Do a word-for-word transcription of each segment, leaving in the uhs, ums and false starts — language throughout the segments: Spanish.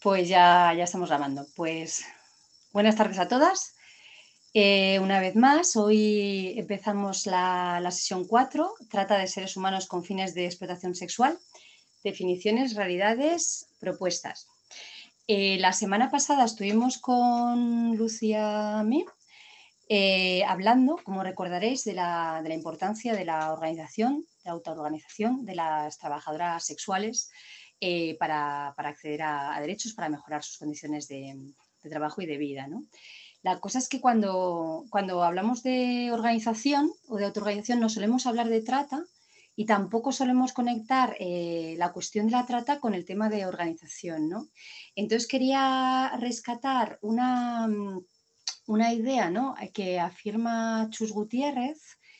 Pues ya, ya estamos grabando. Pues buenas tardes a todas. Eh, una vez más, hoy empezamos la, la sesión cuatro, trata de seres humanos con fines de explotación sexual, definiciones, realidades, propuestas. Eh, la semana pasada estuvimos con Lucía Mí eh, hablando, como recordaréis, de la, de la importancia de la organización, de la autoorganización de las trabajadoras sexuales eh, para, para, acceder a, a derechos, para mejorar sus condiciones de, de trabajo y de vida, ¿no? La cosa es que cuando, cuando hablamos de organización o de autoorganización no solemos hablar de trata y tampoco solemos conectar eh, la cuestión de la trata con el tema de organización, ¿no? Entonces quería rescatar una, una idea, ¿no?, que afirma Chus Gutiérrez,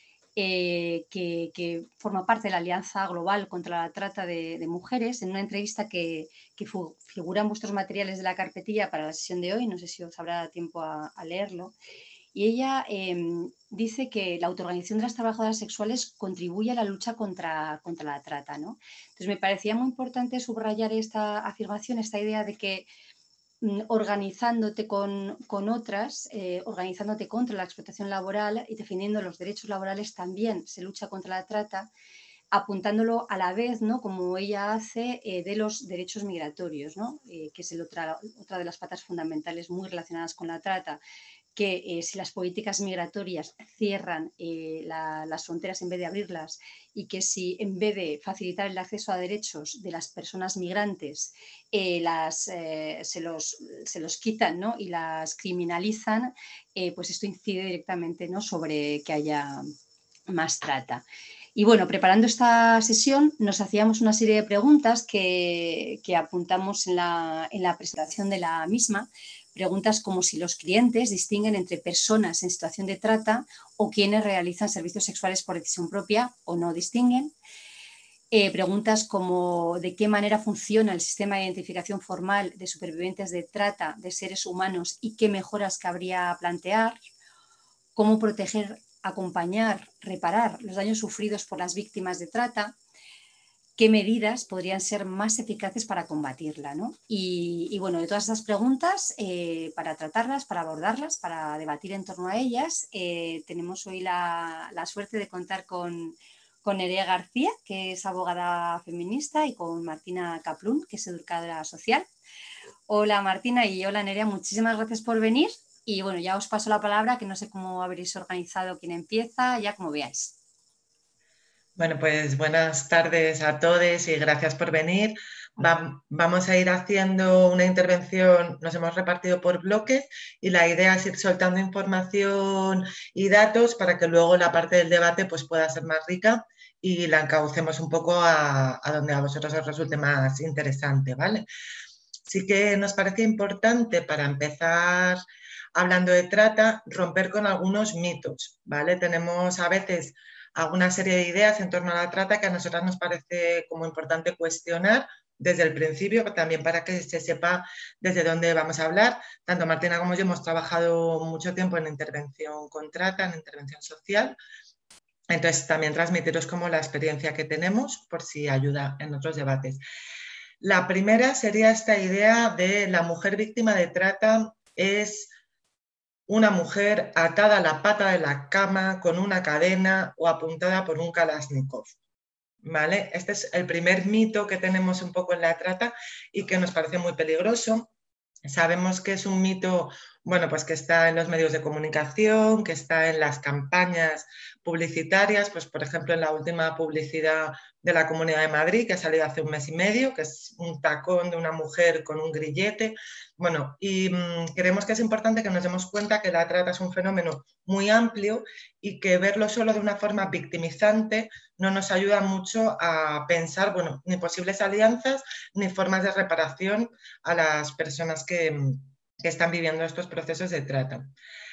eh, que, que forma parte de la Alianza Global contra la Trata de, de Mujeres, en una entrevista que, que figura en vuestros materiales de la carpetilla para la sesión de hoy, no sé si os habrá tiempo a, a leerlo, y ella eh, dice que la autoorganización de las trabajadoras sexuales contribuye a la lucha contra, contra la trata, ¿no? Entonces me parecía muy importante subrayar esta afirmación, esta idea de que organizándote con, con otras, eh, organizándote contra la explotación laboral y defendiendo los derechos laborales, también se lucha contra la trata, apuntándolo a la vez, ¿no?, como ella hace, eh, de los derechos migratorios, ¿no?, eh, que es el otra, otra de las patas fundamentales muy relacionadas con la trata, que eh, si las políticas migratorias cierran eh, la, las fronteras en vez de abrirlas, y que si en vez de facilitar el acceso a derechos de las personas migrantes eh, las, eh, se, los, se los quitan, ¿no?, y las criminalizan, eh, pues esto incide directamente, ¿no?, sobre que haya más trata. Y bueno, preparando esta sesión nos hacíamos una serie de preguntas que, que apuntamos en la, en la presentación de la misma. Preguntas como si los clientes distinguen entre personas en situación de trata o quienes realizan servicios sexuales por decisión propia o no distinguen. Eh, preguntas como de qué manera funciona el sistema de identificación formal de supervivientes de trata de seres humanos y qué mejoras cabría plantear. Cómo proteger, acompañar, reparar los daños sufridos por las víctimas de trata. ¿Qué medidas podrían ser más eficaces para combatirla, ¿no? Y, y bueno, de todas esas preguntas, eh, para tratarlas, para abordarlas, para debatir en torno a ellas, eh, tenemos hoy la, la suerte de contar con, con Nerea García, que es abogada feminista, y con Martina Kaplún, que es educadora social. Hola Martina y hola Nerea, muchísimas gracias por venir. Y bueno, ya os paso la palabra, que no sé cómo habréis organizado quién empieza, ya como veáis. Bueno, pues buenas tardes a todos y gracias por venir. Va, vamos a ir haciendo una intervención, nos hemos repartido por bloques y la idea es ir soltando información y datos para que luego la parte del debate pues, pueda ser más rica y la encaucemos un poco a, a donde a vosotros os resulte más interesante, ¿vale? Sí que nos parece importante para empezar hablando de trata, romper con algunos mitos, ¿vale? Tenemos a veces alguna serie de ideas en torno a la trata que a nosotras nos parece como importante cuestionar desde el principio, también para que se sepa desde dónde vamos a hablar. Tanto Martina como yo hemos trabajado mucho tiempo en intervención con trata, en intervención social, entonces también transmitiros como la experiencia que tenemos por si ayuda en otros debates. La primera sería esta idea de la mujer víctima de trata es una mujer atada a la pata de la cama con una cadena o apuntada por un Kalashnikov, ¿vale? Este es el primer mito que tenemos un poco en la trata y que nos parece muy peligroso. Sabemos que es un mito, bueno, pues que está en los medios de comunicación, que está en las campañas publicitarias, pues por ejemplo en la última publicidad de la Comunidad de Madrid, que ha salido hace un mes y medio, que es un tacón de una mujer con un grillete. Bueno, y mmm, creemos que es importante que nos demos cuenta que la trata es un fenómeno muy amplio y que verlo solo de una forma victimizante no nos ayuda mucho a pensar, bueno, ni posibles alianzas ni formas de reparación a las personas que, que están viviendo estos procesos de trata.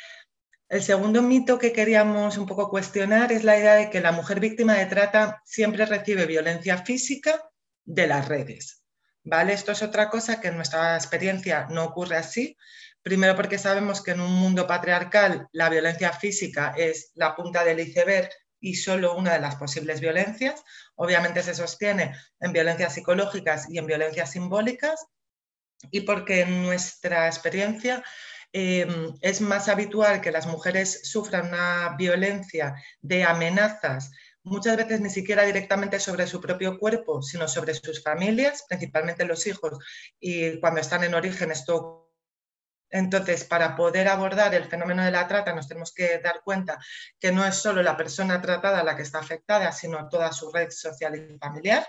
El segundo mito que queríamos un poco cuestionar es la idea de que la mujer víctima de trata siempre recibe violencia física de las redes, ¿vale? Esto es otra cosa que en nuestra experiencia no ocurre así. Primero porque sabemos que en un mundo patriarcal la violencia física es la punta del iceberg y solo una de las posibles violencias. Obviamente se sostiene en violencias psicológicas y en violencias simbólicas. y porque en nuestra experiencia eh, es más habitual que las mujeres sufran una violencia de amenazas, muchas veces ni siquiera directamente sobre su propio cuerpo, sino sobre sus familias, principalmente los hijos, y cuando están en origen esto. Entonces, para poder abordar el fenómeno de la trata, nos tenemos que dar cuenta que no es solo la persona tratada la que está afectada, sino toda su red social y familiar.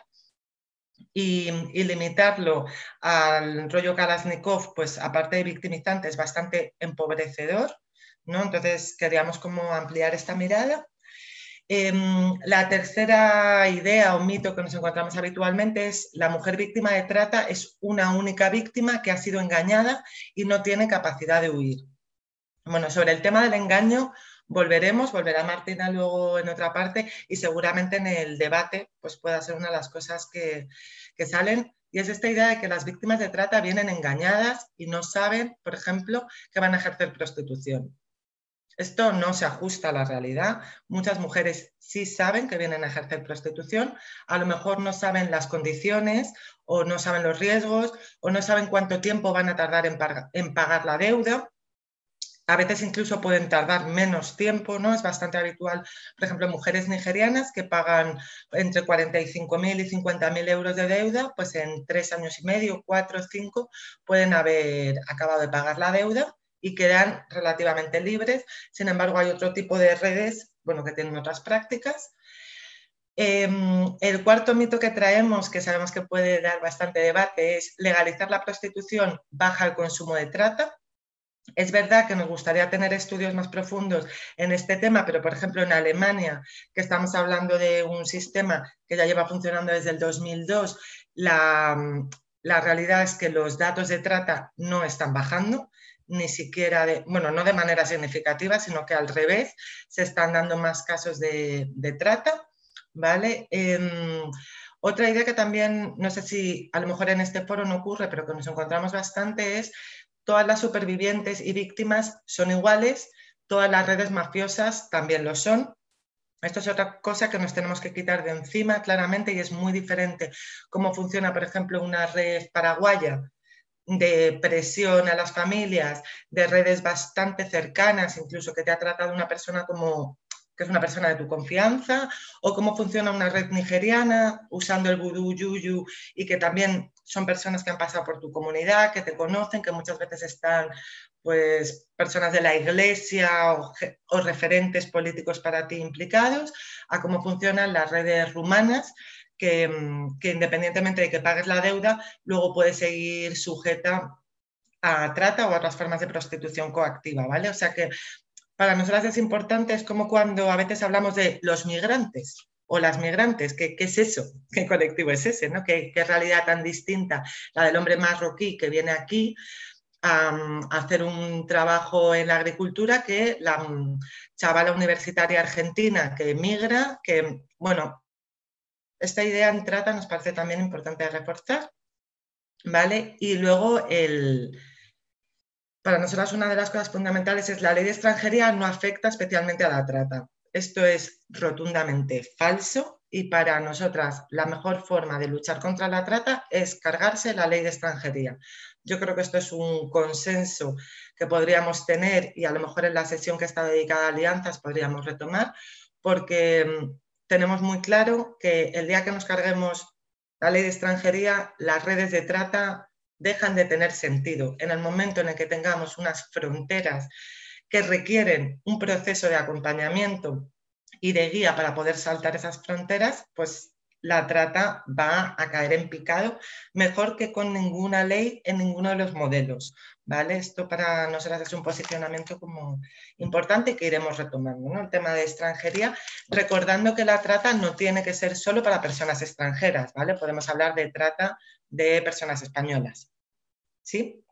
Y, y limitarlo al rollo Kalashnikov, pues aparte de victimizante, es bastante empobrecedor, ¿no? Entonces, queríamos como ampliar esta mirada. Eh, la tercera idea o mito que nos encontramos habitualmente es la mujer víctima de trata es una única víctima que ha sido engañada y no tiene capacidad de huir. Bueno, sobre el tema del engaño volveremos, volverá Martina luego en otra parte y seguramente en el debate pues pueda ser una de las cosas que, que salen, y es esta idea de que las víctimas de trata vienen engañadas y no saben, por ejemplo, que van a ejercer prostitución. Esto no se ajusta a la realidad. Muchas mujeres sí saben que vienen a ejercer prostitución, a lo mejor no saben las condiciones o no saben los riesgos o no saben cuánto tiempo van a tardar en, pagar, en pagar la deuda. A veces incluso pueden tardar menos tiempo, ¿no? Es bastante habitual, por ejemplo, mujeres nigerianas que pagan entre cuarenta y cinco mil y cincuenta mil euros de deuda, pues en tres años y medio, cuatro o cinco, pueden haber acabado de pagar la deuda y quedan relativamente libres. Sin embargo, hay otro tipo de redes, bueno, que tienen otras prácticas. Eh, el cuarto mito que traemos, que sabemos que puede dar bastante debate, es legalizar la prostitución baja el consumo de trata. Es verdad que nos gustaría tener estudios más profundos en este tema, pero por ejemplo en Alemania, que estamos hablando de un sistema que ya lleva funcionando desde el dos mil dos, la, la realidad es que los datos de trata no están bajando, ni siquiera, de, bueno, no de manera significativa, sino que al revés, se están dando más casos de, de trata, ¿vale? Eh, otra idea que también, no sé si a lo mejor en este foro no ocurre, pero que nos encontramos bastante es todas las supervivientes y víctimas son iguales, todas las redes mafiosas también lo son. Esto es otra cosa que nos tenemos que quitar de encima claramente y es muy diferente cómo funciona, por ejemplo, una red paraguaya de presión a las familias, de redes bastante cercanas, incluso que te ha tratado una persona como que es una persona de tu confianza, o cómo funciona una red nigeriana usando el vudú, yuyu, y que también son personas que han pasado por tu comunidad, que te conocen, que muchas veces están pues personas de la iglesia o, o referentes políticos para ti implicados, a cómo funcionan las redes rumanas, que, que independientemente de que pagues la deuda, luego puedes seguir sujeta a trata o a otras formas de prostitución coactiva, ¿vale? O sea que para nosotras es importante, es como cuando a veces hablamos de los migrantes o las migrantes, ¿qué, qué es eso? ¿Qué colectivo es ese? ¿No? ¿Qué, qué realidad tan distinta la del hombre marroquí que viene aquí a, a hacer un trabajo en la agricultura que la um, chavala universitaria argentina que emigra, que, bueno, esta idea en trata nos parece también importante reforzar, ¿vale? Y luego el... Para nosotras una de las cosas fundamentales es la ley de extranjería no afecta especialmente a la trata. Esto es rotundamente falso y para nosotras la mejor forma de luchar contra la trata es cargarse la ley de extranjería. Yo creo que esto es un consenso que podríamos tener y a lo mejor en la sesión que está dedicada a alianzas podríamos retomar, porque tenemos muy claro que el día que nos carguemos la ley de extranjería, las redes de trata dejan de tener sentido. En el momento en el que tengamos unas fronteras que requieren un proceso de acompañamiento y de guía para poder saltar esas fronteras, pues la trata va a caer en picado mejor que con ninguna ley en ninguno de los modelos, ¿vale? Esto para nosotras es un posicionamiento como importante que iremos retomando, ¿no? El tema de extranjería, recordando que la trata no tiene que ser solo para personas extranjeras, ¿vale? Podemos hablar de trata de personas españolas. ¿Sí?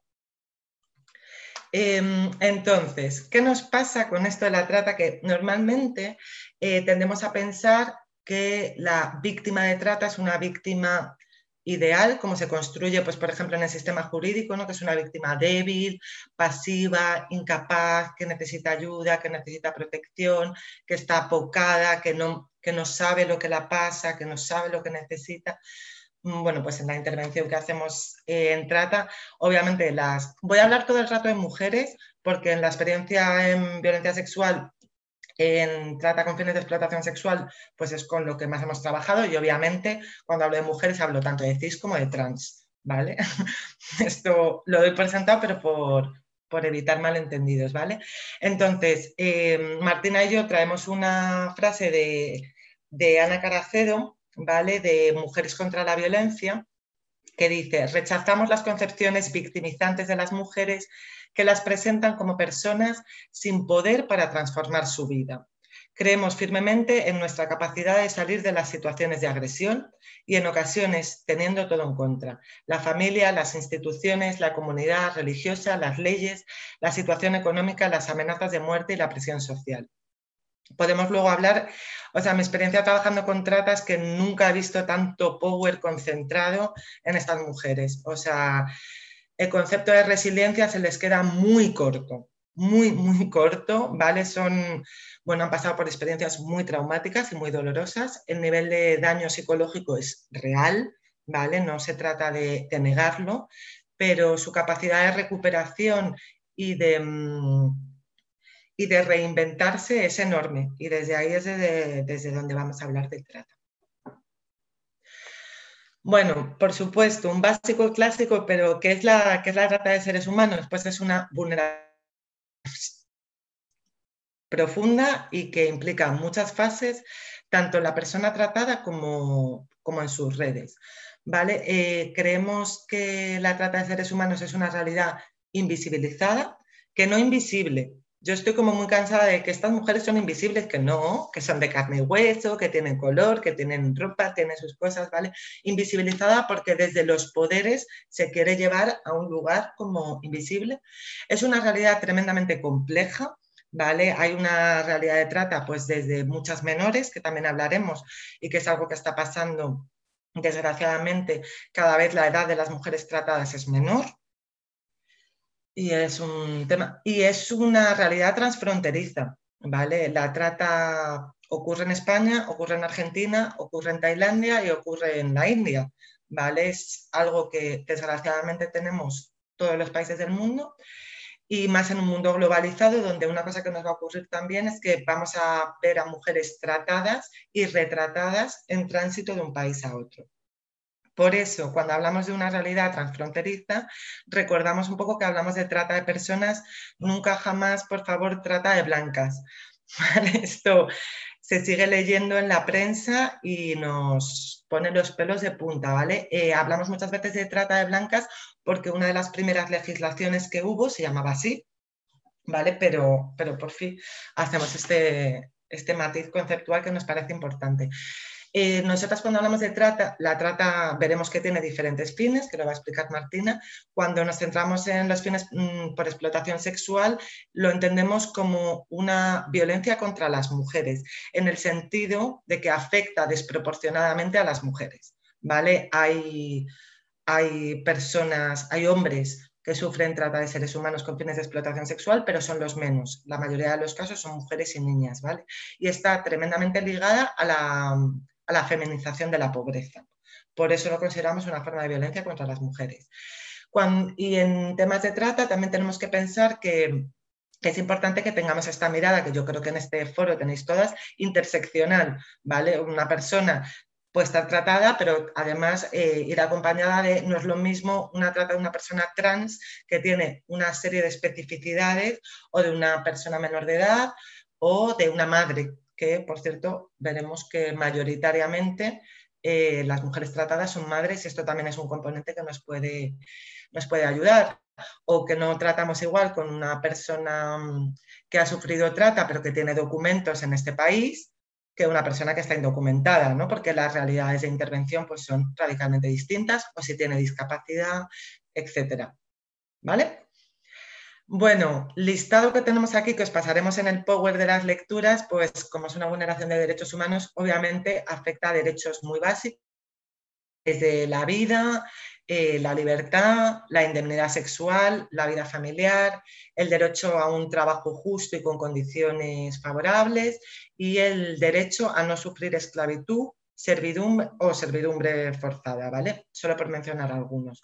Eh, entonces, ¿qué nos pasa con esto de la trata? Que normalmente eh, tendemos a pensar que la víctima de trata es una víctima ideal, como se construye, pues, por ejemplo, en el sistema jurídico, ¿no? Que es una víctima débil, pasiva, incapaz, que necesita ayuda, que necesita protección, que está apocada, que no, que no sabe lo que la pasa, que no sabe lo que necesita. bueno, pues en la intervención que hacemos eh, en Trata, obviamente las... Voy a hablar todo el rato de mujeres, porque en la experiencia en violencia sexual, en trata con fines de explotación sexual, pues es con lo que más hemos trabajado y obviamente cuando hablo de mujeres hablo tanto de cis como de trans, ¿vale? Esto lo doy por sentado, pero por, por evitar malentendidos, ¿vale? Entonces, eh, Martina y yo traemos una frase de, de Ana Caracedo, ¿vale? De Mujeres contra la Violencia, que dice: rechazamos las concepciones victimizantes de las mujeres que las presentan como personas sin poder para transformar su vida. Creemos firmemente en nuestra capacidad de salir de las situaciones de agresión y en ocasiones teniendo todo en contra: la familia, las instituciones, la comunidad religiosa, las leyes, la situación económica, las amenazas de muerte y la presión social. Podemos luego hablar, o sea, mi experiencia trabajando con trata es que nunca he visto tanto power concentrado en estas mujeres. O sea, el concepto de resiliencia se les queda muy corto, muy, muy corto, ¿vale? Son, bueno, han pasado por experiencias muy traumáticas y muy dolorosas. El nivel de daño psicológico es real, ¿vale? No se trata de, de negarlo, pero su capacidad de recuperación y de... Mmm, y de reinventarse es enorme y desde ahí es desde, desde donde vamos a hablar del trata. Bueno, por supuesto, un básico clásico, pero ¿qué es la, qué es la trata de seres humanos? Pues es una vulnerabilidad profunda y que implica muchas fases, tanto en la persona tratada como, como en sus redes, ¿vale? Eh, creemos que la trata de seres humanos es una realidad invisibilizada, que no invisible. Yo estoy como muy cansada de que estas mujeres son invisibles, que no, que son de carne y hueso, que tienen color, que tienen ropa, tienen sus cosas, ¿vale? Invisibilizada porque desde los poderes se quiere llevar a un lugar como invisible. Es una realidad tremendamente compleja, ¿vale? Hay una realidad de trata pues desde muchas menores, que también hablaremos, y que es algo que está pasando, desgraciadamente, cada vez la edad de las mujeres tratadas es menor. Y es un tema, y es una realidad transfronteriza, ¿vale? La trata ocurre en España, ocurre en Argentina, ocurre en Tailandia y ocurre en la India, ¿vale? Es algo que desgraciadamente tenemos todos los países del mundo y más en un mundo globalizado donde una cosa que nos va a ocurrir también es que vamos a ver a mujeres tratadas y retratadas en tránsito de un país a otro. Por eso, cuando hablamos de una realidad transfronteriza, recordamos un poco que hablamos de trata de personas, nunca jamás, por favor, trata de blancas. ¿Vale? Esto se sigue leyendo en la prensa y nos pone los pelos de punta, ¿vale? Eh, hablamos muchas veces de trata de blancas porque una de las primeras legislaciones que hubo se llamaba así, ¿vale? Pero, pero por fin hacemos este, este matiz conceptual que nos parece importante. Eh, nosotras cuando hablamos de trata, la trata veremos que tiene diferentes fines, que lo va a explicar Martina. Cuando nos centramos en los fines mmm, por explotación sexual, lo entendemos como una violencia contra las mujeres, en el sentido de que afecta desproporcionadamente a las mujeres, ¿vale? Hay, hay personas, hay hombres que sufren trata de seres humanos con fines de explotación sexual, pero son los menos. La mayoría de los casos son mujeres y niñas, ¿vale? Y está tremendamente ligada a la, a la feminización de la pobreza. Por eso lo consideramos una forma de violencia contra las mujeres. Cuando, y en temas de trata también tenemos que pensar que, que es importante que tengamos esta mirada, que yo creo que en este foro tenéis todas, interseccional, ¿vale? Una persona puede estar tratada, pero además eh, ir acompañada de, no es lo mismo una trata de una persona trans que tiene una serie de especificidades o de una persona menor de edad o de una madre, que por cierto veremos que mayoritariamente eh, las mujeres tratadas son madres y esto también es un componente que nos puede, nos puede ayudar. O que no tratamos igual con una persona que ha sufrido trata pero que tiene documentos en este país que una persona que está indocumentada, ¿no? Porque las realidades de intervención pues, son radicalmente distintas, o si tiene discapacidad, etcétera. ¿Vale? Bueno, listado que tenemos aquí, que os pasaremos en el power de las lecturas, pues como es una vulneración de derechos humanos, obviamente afecta a derechos muy básicos, desde la vida, eh, la libertad, la indemnidad sexual, la vida familiar, el derecho a un trabajo justo y con condiciones favorables y el derecho a no sufrir esclavitud, servidumbre o servidumbre forzada, ¿vale? Solo por mencionar algunos.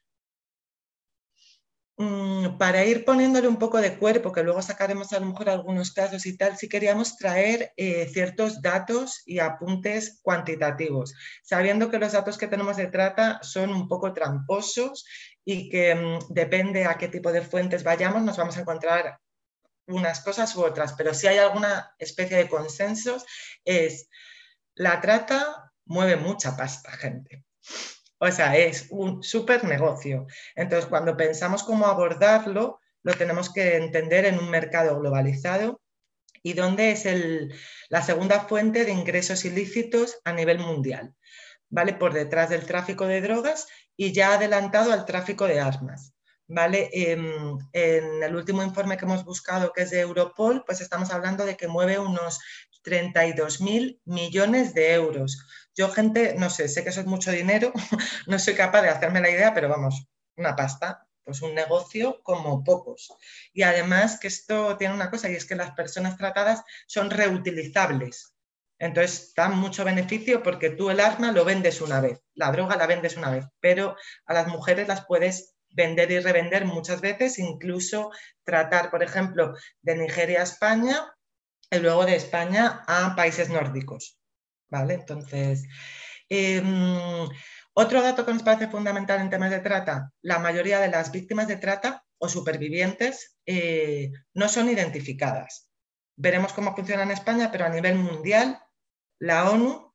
Para ir poniéndole un poco de cuerpo, que luego sacaremos a lo mejor algunos casos y tal, sí queríamos traer eh, ciertos datos y apuntes cuantitativos, sabiendo que los datos que tenemos de trata son un poco tramposos y que mmm, depende a qué tipo de fuentes vayamos, nos vamos a encontrar unas cosas u otras, pero si hay alguna especie de consensos es la trata mueve mucha pasta, gente. O sea, es un súper negocio. Entonces, cuando pensamos cómo abordarlo, lo tenemos que entender en un mercado globalizado y donde es el, la segunda fuente de ingresos ilícitos a nivel mundial, ¿vale? Por detrás del tráfico de drogas y ya adelantado al tráfico de armas, ¿vale? En, en el último informe que hemos buscado, que es de Europol, pues estamos hablando de que mueve unos treinta y dos mil millones de euros. Yo, gente, no sé, sé que eso es mucho dinero, no soy capaz de hacerme la idea, pero vamos, una pasta, pues un negocio como pocos. Y además que esto tiene una cosa, y es que las personas tratadas son reutilizables. Entonces, da mucho beneficio porque tú el arma lo vendes una vez, la droga la vendes una vez, pero a las mujeres las puedes vender y revender muchas veces, incluso tratar, por ejemplo, de Nigeria a España y luego de España a países nórdicos, ¿vale? Entonces, eh, otro dato que nos parece fundamental en temas de trata, la mayoría de las víctimas de trata o supervivientes eh, no son identificadas. Veremos cómo funciona en España, pero a nivel mundial, la ONU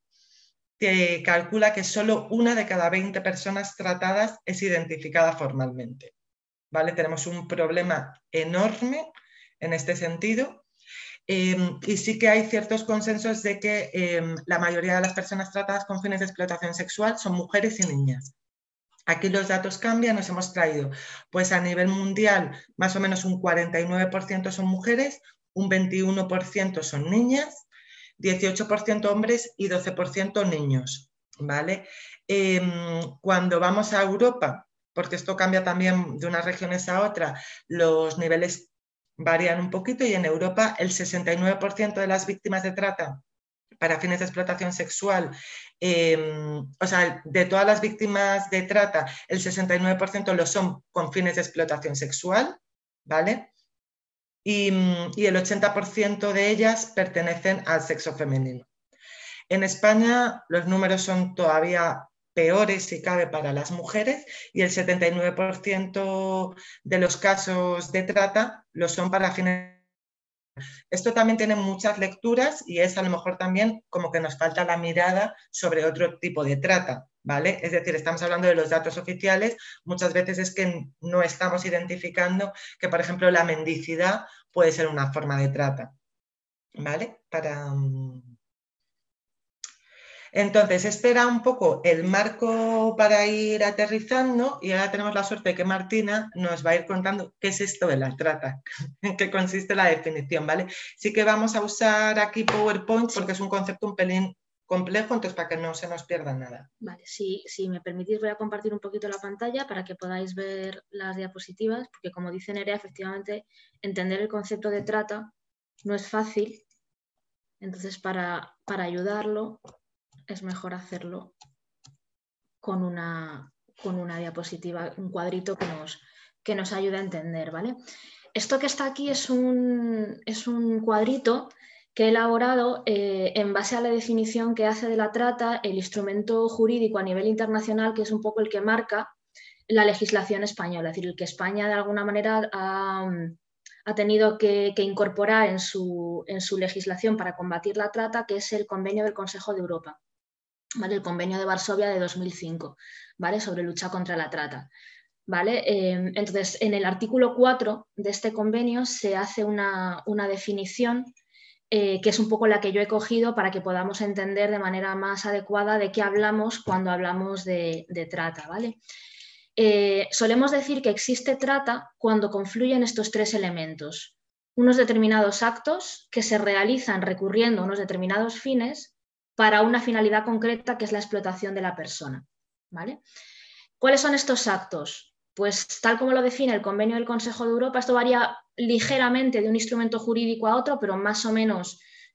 te calcula que solo una de cada veinte personas tratadas es identificada formalmente, ¿vale? Tenemos un problema enorme en este sentido. Eh, y sí que hay ciertos consensos de que eh, la mayoría de las personas tratadas con fines de explotación sexual son mujeres y niñas. Aquí los datos cambian, nos hemos traído, pues a nivel mundial más o menos un cuarenta y nueve por ciento son mujeres, un veintiuno por ciento son niñas, dieciocho por ciento hombres y doce por ciento niños, ¿vale? Eh, cuando vamos a Europa, porque esto cambia también de unas regiones a otras, los niveles varían un poquito y en Europa el sesenta y nueve por ciento de las víctimas de trata para fines de explotación sexual, eh, o sea, de todas las víctimas de trata, el sesenta y nueve por ciento lo son con fines de explotación sexual, ¿vale? Y, y el ochenta por ciento de ellas pertenecen al sexo femenino. En España los números son todavía peores, si cabe, para las mujeres y el setenta y nueve por ciento de los casos de trata lo son para fines. Esto también tiene muchas lecturas y es a lo mejor también como que nos falta la mirada sobre otro tipo de trata, ¿vale? Es decir, estamos hablando de los datos oficiales, muchas veces es que no estamos identificando que, por ejemplo, la mendicidad puede ser una forma de trata, ¿vale? Para... Entonces, este era un poco el marco para ir aterrizando y ahora tenemos la suerte de que Martina nos va a ir contando qué es esto de la trata, en qué consiste la definición, ¿vale? Sí que vamos a usar aquí PowerPoint porque es un concepto un pelín complejo, entonces para que no se nos pierda nada. Vale, si, si me permitís voy a compartir un poquito la pantalla para que podáis ver las diapositivas, porque como dice Nerea, efectivamente entender el concepto de trata no es fácil, entonces para, para ayudarlo es mejor hacerlo con una, con una diapositiva, un cuadrito que nos, que nos ayude a entender, ¿vale? Esto que está aquí es un, es un cuadrito que he elaborado eh, en base a la definición que hace de la trata el instrumento jurídico a nivel internacional, que es un poco el que marca la legislación española, es decir, el que España de alguna manera ha, ha tenido que, que incorporar en su, en su legislación para combatir la trata, que es el Convenio del Consejo de Europa. ¿Vale? El Convenio de Varsovia de dos mil cinco, ¿vale? Sobre lucha contra la trata. ¿Vale? Eh, entonces, en el artículo cuatro de este convenio se hace una, una definición eh, que es un poco la que yo he cogido para que podamos entender de manera más adecuada de qué hablamos cuando hablamos de, de trata. ¿Vale? Eh, solemos decir que existe trata cuando confluyen estos tres elementos. Unos determinados actos que se realizan recurriendo a unos determinados fines para una finalidad concreta que es la explotación de la persona, ¿vale? ¿Cuáles son estos actos? Pues tal como lo define el Convenio del Consejo de Europa, esto varía ligeramente de un instrumento jurídico a otro, pero más o menos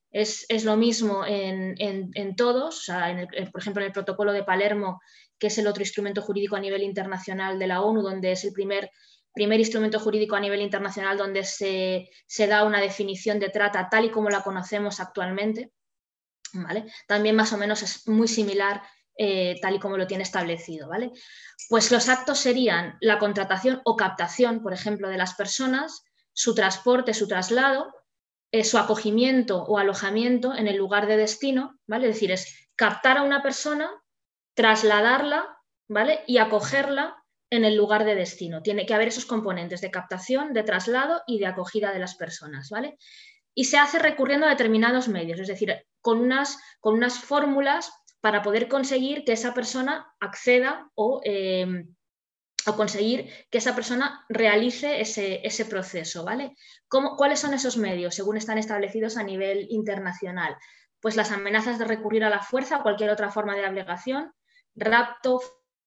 es, es lo mismo en, en, en todos, o sea, en el, por ejemplo, en el protocolo de Palermo, que es el otro instrumento jurídico a nivel internacional de la ONU, donde es el primer, primer instrumento jurídico a nivel internacional donde se, se da una definición de trata tal y como la conocemos actualmente, ¿vale? También más o menos es muy similar eh, tal y como lo tiene establecido, ¿vale? Pues los actos serían la contratación o captación, por ejemplo, de las personas, su transporte, su traslado, eh, su acogimiento o alojamiento en el lugar de destino, ¿vale? Es decir, es captar a una persona, trasladarla, ¿vale? Y acogerla en el lugar de destino. Tiene que haber esos componentes de captación, de traslado y de acogida de las personas, ¿vale? Y se hace recurriendo a determinados medios, es decir, con unas, con unas fórmulas para poder conseguir que esa persona acceda o, eh, o conseguir que esa persona realice ese, ese proceso, ¿vale? ¿Cómo, ¿Cuáles son esos medios según están establecidos a nivel internacional? Pues las amenazas de recurrir a la fuerza o cualquier otra forma de abnegación, rapto,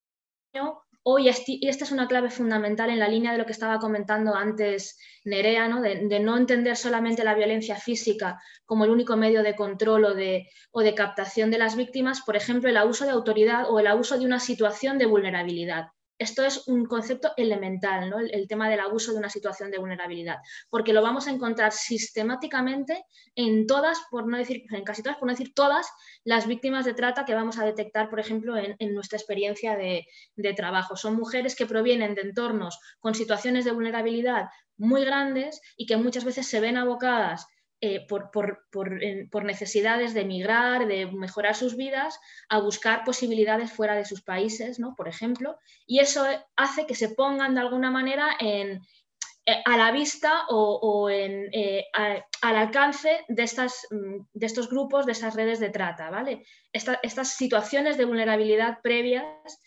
o, y esta es una clave fundamental en la línea de lo que estaba comentando antes Nerea, ¿no? De, de no entender solamente la violencia física como el único medio de control o de, o de captación de las víctimas, por ejemplo, el abuso de autoridad o el abuso de una situación de vulnerabilidad. Esto es un concepto elemental, ¿no? el, el tema del abuso de una situación de vulnerabilidad, porque lo vamos a encontrar sistemáticamente en todas, por no decir, en casi todas, por no decir todas, las víctimas de trata que vamos a detectar, por ejemplo, en, en nuestra experiencia de, de trabajo. Son mujeres que provienen de entornos con situaciones de vulnerabilidad muy grandes y que muchas veces se ven abocadas Eh, por, por, por, eh, por necesidades de emigrar, de mejorar sus vidas, a buscar posibilidades fuera de sus países, ¿no? Por ejemplo, y eso hace que se pongan de alguna manera en, eh, a la vista o, o en, eh, a, al alcance de, estas, de estos grupos, de estas redes de trata, ¿vale? Esta, estas situaciones de vulnerabilidad previas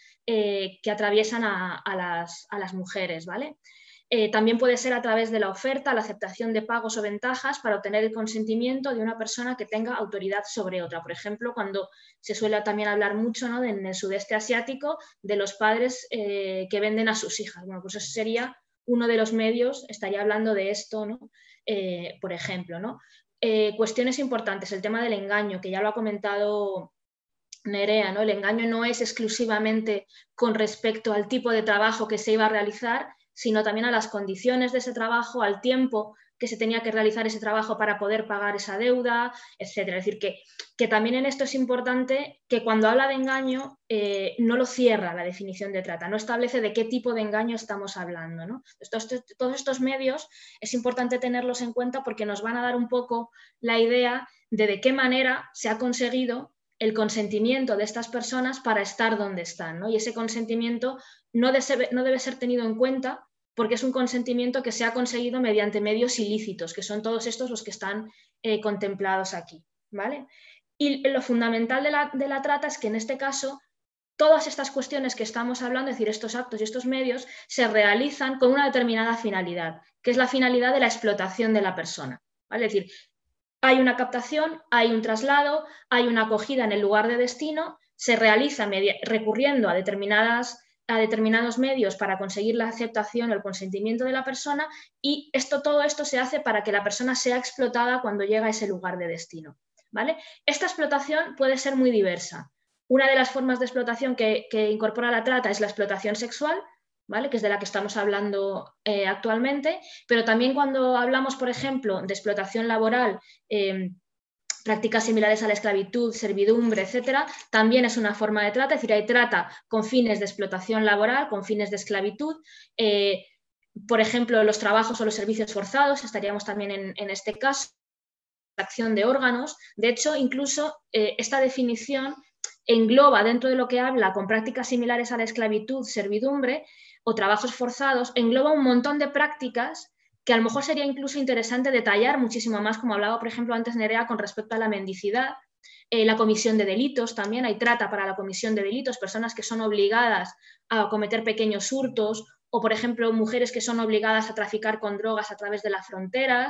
eh, que atraviesan a, a, las, a las mujeres, ¿vale? Eh, también puede ser a través de la oferta, la aceptación de pagos o ventajas para obtener el consentimiento de una persona que tenga autoridad sobre otra. Por ejemplo, cuando se suele también hablar mucho, ¿no? de, en el sudeste asiático de los padres eh, que venden a sus hijas. Bueno, pues eso sería uno de los medios, estaría hablando de esto, ¿no? eh, por ejemplo. ¿no? Eh, cuestiones importantes, el tema del engaño, que ya lo ha comentado Nerea, ¿no? El engaño no es exclusivamente con respecto al tipo de trabajo que se iba a realizar, sino también a las condiciones de ese trabajo, al tiempo que se tenía que realizar ese trabajo para poder pagar esa deuda, etcétera. Es decir, que, que también en esto es importante que cuando habla de engaño eh, no lo cierra la definición de trata, no establece de qué tipo de engaño estamos hablando, ¿no? Estos, todos estos medios es importante tenerlos en cuenta porque nos van a dar un poco la idea de de qué manera se ha conseguido el consentimiento de estas personas para estar donde están, ¿no? Y ese consentimiento no debe, no debe ser tenido en cuenta porque es un consentimiento que se ha conseguido mediante medios ilícitos, que son todos estos los que están eh, contemplados aquí, ¿vale? Y lo fundamental de la, de la trata es que en este caso todas estas cuestiones que estamos hablando, es decir, estos actos y estos medios, se realizan con una determinada finalidad, que es la finalidad de la explotación de la persona, ¿vale? Es decir, hay una captación, hay un traslado, hay una acogida en el lugar de destino, se realiza recurriendo a, determinadas, a determinados medios para conseguir la aceptación o el consentimiento de la persona y esto, todo esto se hace para que la persona sea explotada cuando llega a ese lugar de destino, ¿vale? Esta explotación puede ser muy diversa. Una de las formas de explotación que, que incorpora la trata es la explotación sexual, ¿vale? Que es de la que estamos hablando eh, actualmente, pero también cuando hablamos, por ejemplo, de explotación laboral, eh, prácticas similares a la esclavitud, servidumbre, etcétera, también es una forma de trata, es decir, hay trata con fines de explotación laboral, con fines de esclavitud, eh, por ejemplo, los trabajos o los servicios forzados, estaríamos también en, en este caso, acción de órganos. De hecho, incluso eh, esta definición engloba dentro de lo que habla con prácticas similares a la esclavitud, servidumbre o trabajos forzados, engloba un montón de prácticas que a lo mejor sería incluso interesante detallar muchísimo más, como hablaba, por ejemplo, antes Nerea, con respecto a la mendicidad, eh, la comisión de delitos, también hay trata para la comisión de delitos, personas que son obligadas a cometer pequeños hurtos, o, por ejemplo, mujeres que son obligadas a traficar con drogas a través de las fronteras,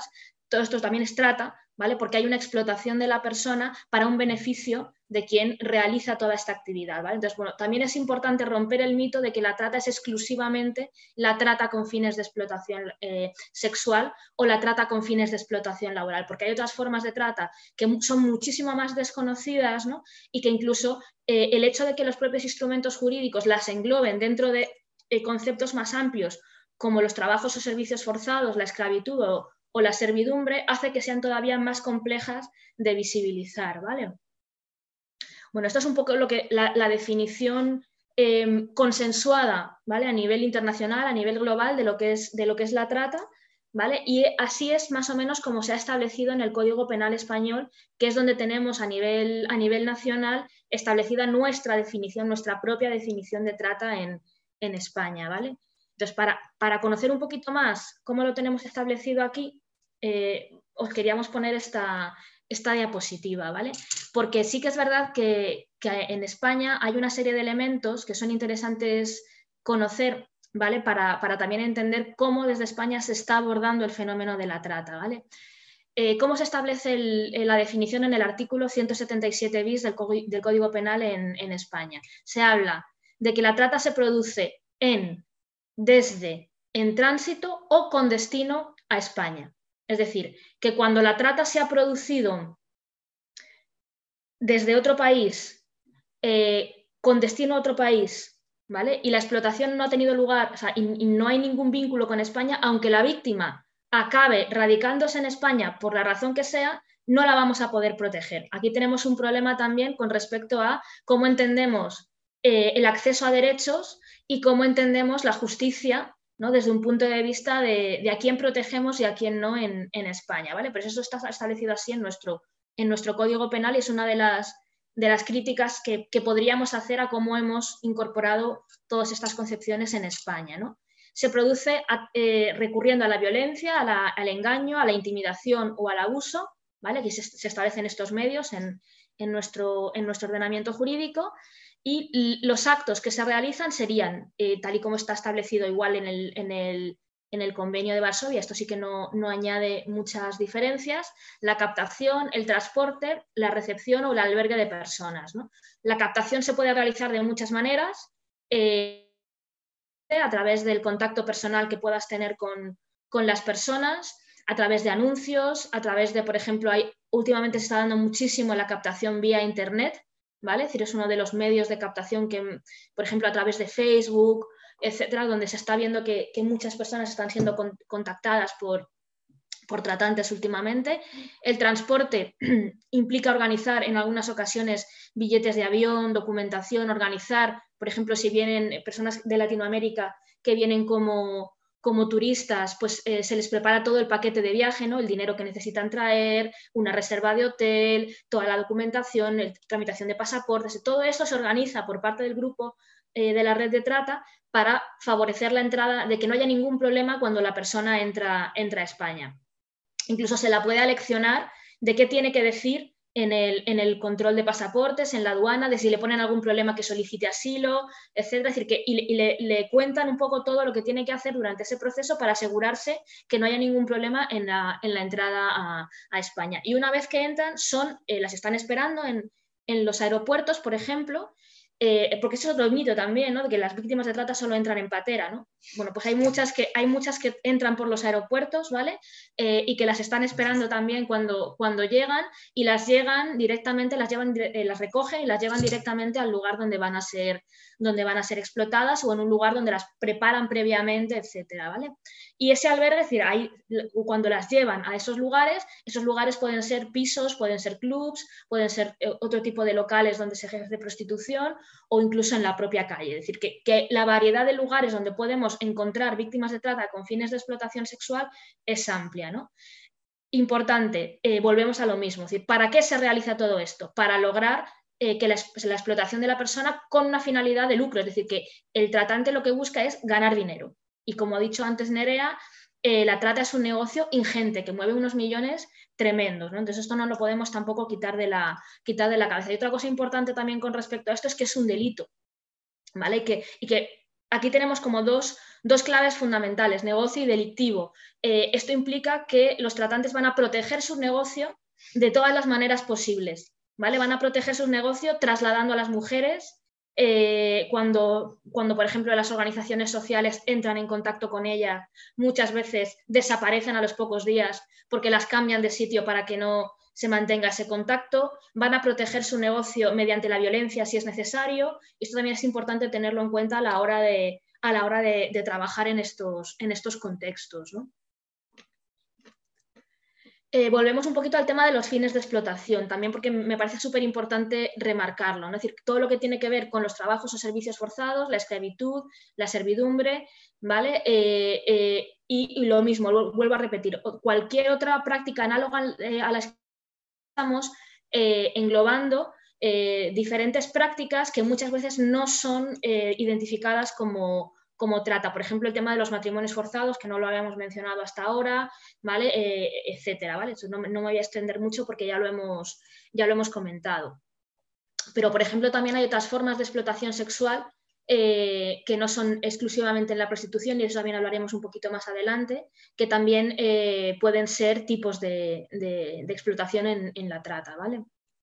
todo esto también es trata, ¿vale? Porque hay una explotación de la persona para un beneficio de quien realiza toda esta actividad, ¿vale? Entonces, bueno, también es importante romper el mito de que la trata es exclusivamente la trata con fines de explotación eh, sexual o la trata con fines de explotación laboral, porque hay otras formas de trata que son muchísimo más desconocidas, ¿no? Y que incluso eh, el hecho de que los propios instrumentos jurídicos las engloben dentro de eh, conceptos más amplios como los trabajos o servicios forzados, la esclavitud o, o la servidumbre, hace que sean todavía más complejas de visibilizar, ¿vale? Bueno, esto es un poco lo que, la, la definición eh, consensuada, ¿vale? A nivel internacional, a nivel global de lo que es, de lo que es la trata, ¿vale? Y así es más o menos como se ha establecido en el Código Penal español, que es donde tenemos a nivel, a nivel nacional establecida nuestra definición, nuestra propia definición de trata en, en España, ¿vale? Entonces, para, para conocer un poquito más cómo lo tenemos establecido aquí, eh, os queríamos poner esta, esta diapositiva, ¿vale? Porque sí que es verdad que, que en España hay una serie de elementos que son interesantes conocer, ¿vale? Para, para también entender cómo desde España se está abordando el fenómeno de la trata, ¿vale? Eh, ¿Cómo se establece el, la definición en el artículo ciento setenta y siete bis del, del Código Penal en, en España? Se habla de que la trata se produce en, desde, en tránsito o con destino a España. Es decir, que cuando la trata se ha producido desde otro país, eh, con destino a otro país, ¿vale? Y la explotación no ha tenido lugar, o sea, y, y no hay ningún vínculo con España, aunque la víctima acabe radicándose en España por la razón que sea, no la vamos a poder proteger. Aquí tenemos un problema también con respecto a cómo entendemos eh, el acceso a derechos y cómo entendemos la justicia, ¿no? Desde un punto de vista de, de a quién protegemos y a quién no en, en España, ¿vale? Pero eso está establecido así en nuestro, en nuestro Código Penal y es una de las, de las críticas que, que podríamos hacer a cómo hemos incorporado todas estas concepciones en España, ¿no? Se produce eh, recurriendo a la violencia, a la, al engaño, a la intimidación o al abuso, ¿vale? Que se, se establecen estos medios en, en, nuestro, en nuestro ordenamiento jurídico. Y los actos que se realizan serían, eh, tal y como está establecido igual en el, en el, en el convenio de Varsovia, esto sí que no, no añade muchas diferencias, la captación, el transporte, la recepción o el albergue de personas, ¿no? La captación se puede realizar de muchas maneras, eh, a través del contacto personal que puedas tener con, con las personas, a través de anuncios, a través de, por ejemplo, hay, últimamente se está dando muchísimo la captación vía internet, ¿vale? Es decir, es uno de los medios de captación que, por ejemplo, a través de Facebook, etcétera, donde se está viendo que, que muchas personas están siendo con, contactadas por, por tratantes últimamente. El transporte implica organizar en algunas ocasiones billetes de avión, documentación, organizar, por ejemplo, si vienen personas de Latinoamérica que vienen como... como turistas, pues eh, se les prepara todo el paquete de viaje, ¿no? El dinero que necesitan traer, una reserva de hotel, toda la documentación, la tramitación de pasaportes, todo eso se organiza por parte del grupo eh, de la red de trata para favorecer la entrada, de que no haya ningún problema cuando la persona entra, entra a España. Incluso se la puede aleccionar de qué tiene que decir en el, en el control de pasaportes, en la aduana, de si le ponen algún problema que solicite asilo, etcétera. Es decir, que, y, y le, le cuentan un poco todo lo que tiene que hacer durante ese proceso para asegurarse que no haya ningún problema en la, en la entrada a, a España. Y una vez que entran, son, eh, las están esperando en, en los aeropuertos, por ejemplo, eh, porque eso es otro mito también, ¿no? De que las víctimas de trata solo entran en patera, ¿no? Bueno, pues hay muchas que, hay muchas que entran por los aeropuertos, ¿vale? Eh, y que las están esperando también cuando, cuando llegan y las llegan directamente, las, llevan, eh, las recogen y las llevan directamente al lugar donde van a ser, donde van a ser explotadas o en un lugar donde las preparan previamente, etcétera, ¿vale? Y ese albergue, es decir, hay, cuando las llevan a esos lugares, esos lugares pueden ser pisos, pueden ser clubs, pueden ser otro tipo de locales donde se ejerce prostitución o incluso en la propia calle. Es decir, que, que la variedad de lugares donde podemos encontrar víctimas de trata con fines de explotación sexual es amplia, ¿no? Importante, eh, volvemos a lo mismo. Es decir, ¿para qué se realiza todo esto? Para lograr eh, que la, la explotación de la persona con una finalidad de lucro. Es decir, que el tratante lo que busca es ganar dinero. Y como ha dicho antes Nerea, eh, la trata es un negocio ingente que mueve unos millones tremendos, ¿no? Entonces esto no lo podemos tampoco quitar de, la, quitar de la cabeza. Y otra cosa importante también con respecto a esto es que es un delito, ¿vale? Y que, y que aquí tenemos como dos, dos claves fundamentales, negocio y delictivo. Eh, esto implica que los tratantes van a proteger su negocio de todas las maneras posibles, ¿vale? Van a proteger su negocio trasladando a las mujeres eh, cuando, cuando, por ejemplo, las organizaciones sociales entran en contacto con ellas, muchas veces desaparecen a los pocos días porque las cambian de sitio para que no se mantenga ese contacto, van a proteger su negocio mediante la violencia si es necesario. Esto también es importante tenerlo en cuenta a la hora de, a la hora de, de trabajar en estos, en estos contextos, ¿no? Eh, volvemos un poquito al tema de los fines de explotación, también porque me parece súper importante remarcarlo, ¿no? Es decir, todo lo que tiene que ver con los trabajos o servicios forzados, la esclavitud, la servidumbre, ¿vale? Eh, eh, y, y lo mismo, vuelvo a repetir, cualquier otra práctica análoga eh, a la que estamos eh, englobando eh, diferentes prácticas que muchas veces no son eh, identificadas como, como trata. Por ejemplo, el tema de los matrimonios forzados, que no lo habíamos mencionado hasta ahora, ¿vale? Eh, etcétera, ¿vale? No, no me voy a extender mucho porque ya lo hemos, ya lo hemos comentado. Pero, por ejemplo, también hay otras formas de explotación sexual Eh, que no son exclusivamente en la prostitución, y eso también hablaremos un poquito más adelante, que también eh, pueden ser tipos de, de, de explotación en, en la trata, ¿vale?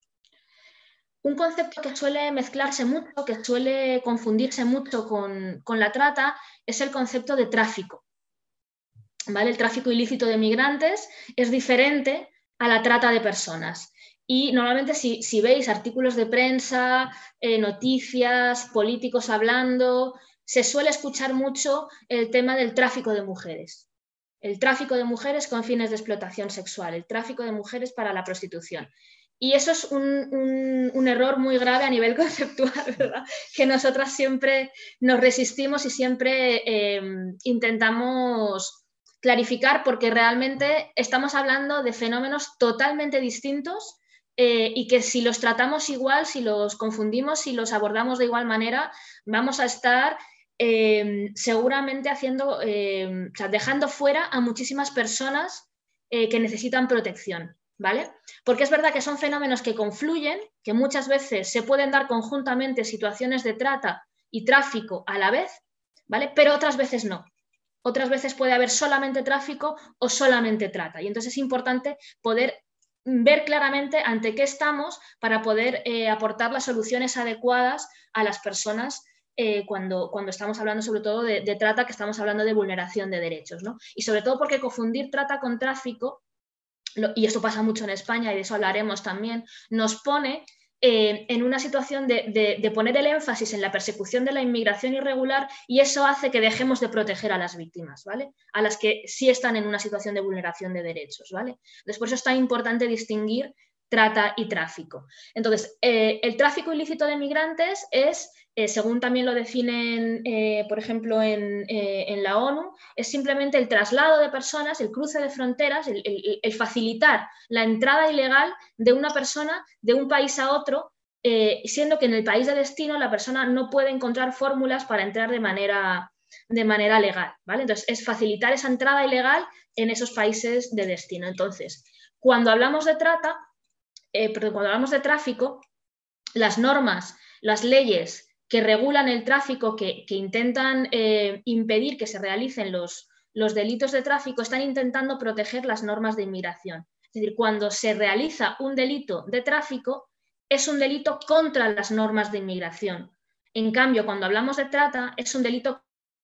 Un concepto que suele mezclarse mucho, que suele confundirse mucho con, con la trata, es el concepto de tráfico, ¿vale? El tráfico ilícito de migrantes es diferente a la trata de personas. Y normalmente si, si veis artículos de prensa, eh, noticias, políticos hablando, se suele escuchar mucho el tema del tráfico de mujeres. El tráfico de mujeres con fines de explotación sexual, el tráfico de mujeres para la prostitución. Y eso es un, un, un error muy grave a nivel conceptual, ¿verdad? Que nosotras siempre nos resistimos y siempre eh, intentamos clarificar, porque realmente estamos hablando de fenómenos totalmente distintos. Eh, y que si los tratamos igual, si los confundimos, si los abordamos de igual manera, vamos a estar eh, seguramente haciendo, eh, o sea, dejando fuera a muchísimas personas eh, que necesitan protección, ¿vale? Porque es verdad que son fenómenos que confluyen, que muchas veces se pueden dar conjuntamente situaciones de trata y tráfico a la vez, ¿vale? Pero otras veces no. Otras veces puede haber solamente tráfico o solamente trata. Y entonces es importante poder ver claramente ante qué estamos para poder eh, aportar las soluciones adecuadas a las personas eh, cuando, cuando estamos hablando sobre todo de, de trata, que estamos hablando de vulneración de derechos, ¿no? Y sobre todo porque confundir trata con tráfico, lo, y esto pasa mucho en España y de eso hablaremos también, nos pone eh, en una situación de, de, de poner el énfasis en la persecución de la inmigración irregular, y eso hace que dejemos de proteger a las víctimas, ¿vale? A las que sí están en una situación de vulneración de derechos, ¿vale? Entonces, por eso es tan importante distinguir trata y tráfico. Entonces, eh, el tráfico ilícito de migrantes es, eh, según también lo definen, eh, por ejemplo, en, eh, en la ONU, es simplemente el traslado de personas, el cruce de fronteras, el, el, el facilitar la entrada ilegal de una persona de un país a otro, eh, siendo que en el país de destino la persona no puede encontrar fórmulas para entrar de manera, de manera legal, ¿vale? Entonces, es facilitar esa entrada ilegal en esos países de destino. Entonces, cuando hablamos de trata, Eh, pero cuando hablamos de tráfico, las normas, las leyes que regulan el tráfico, que, que intentan eh, impedir que se realicen los, los delitos de tráfico, están intentando proteger las normas de inmigración. Es decir, cuando se realiza un delito de tráfico, es un delito contra las normas de inmigración. En cambio, cuando hablamos de trata, es un delito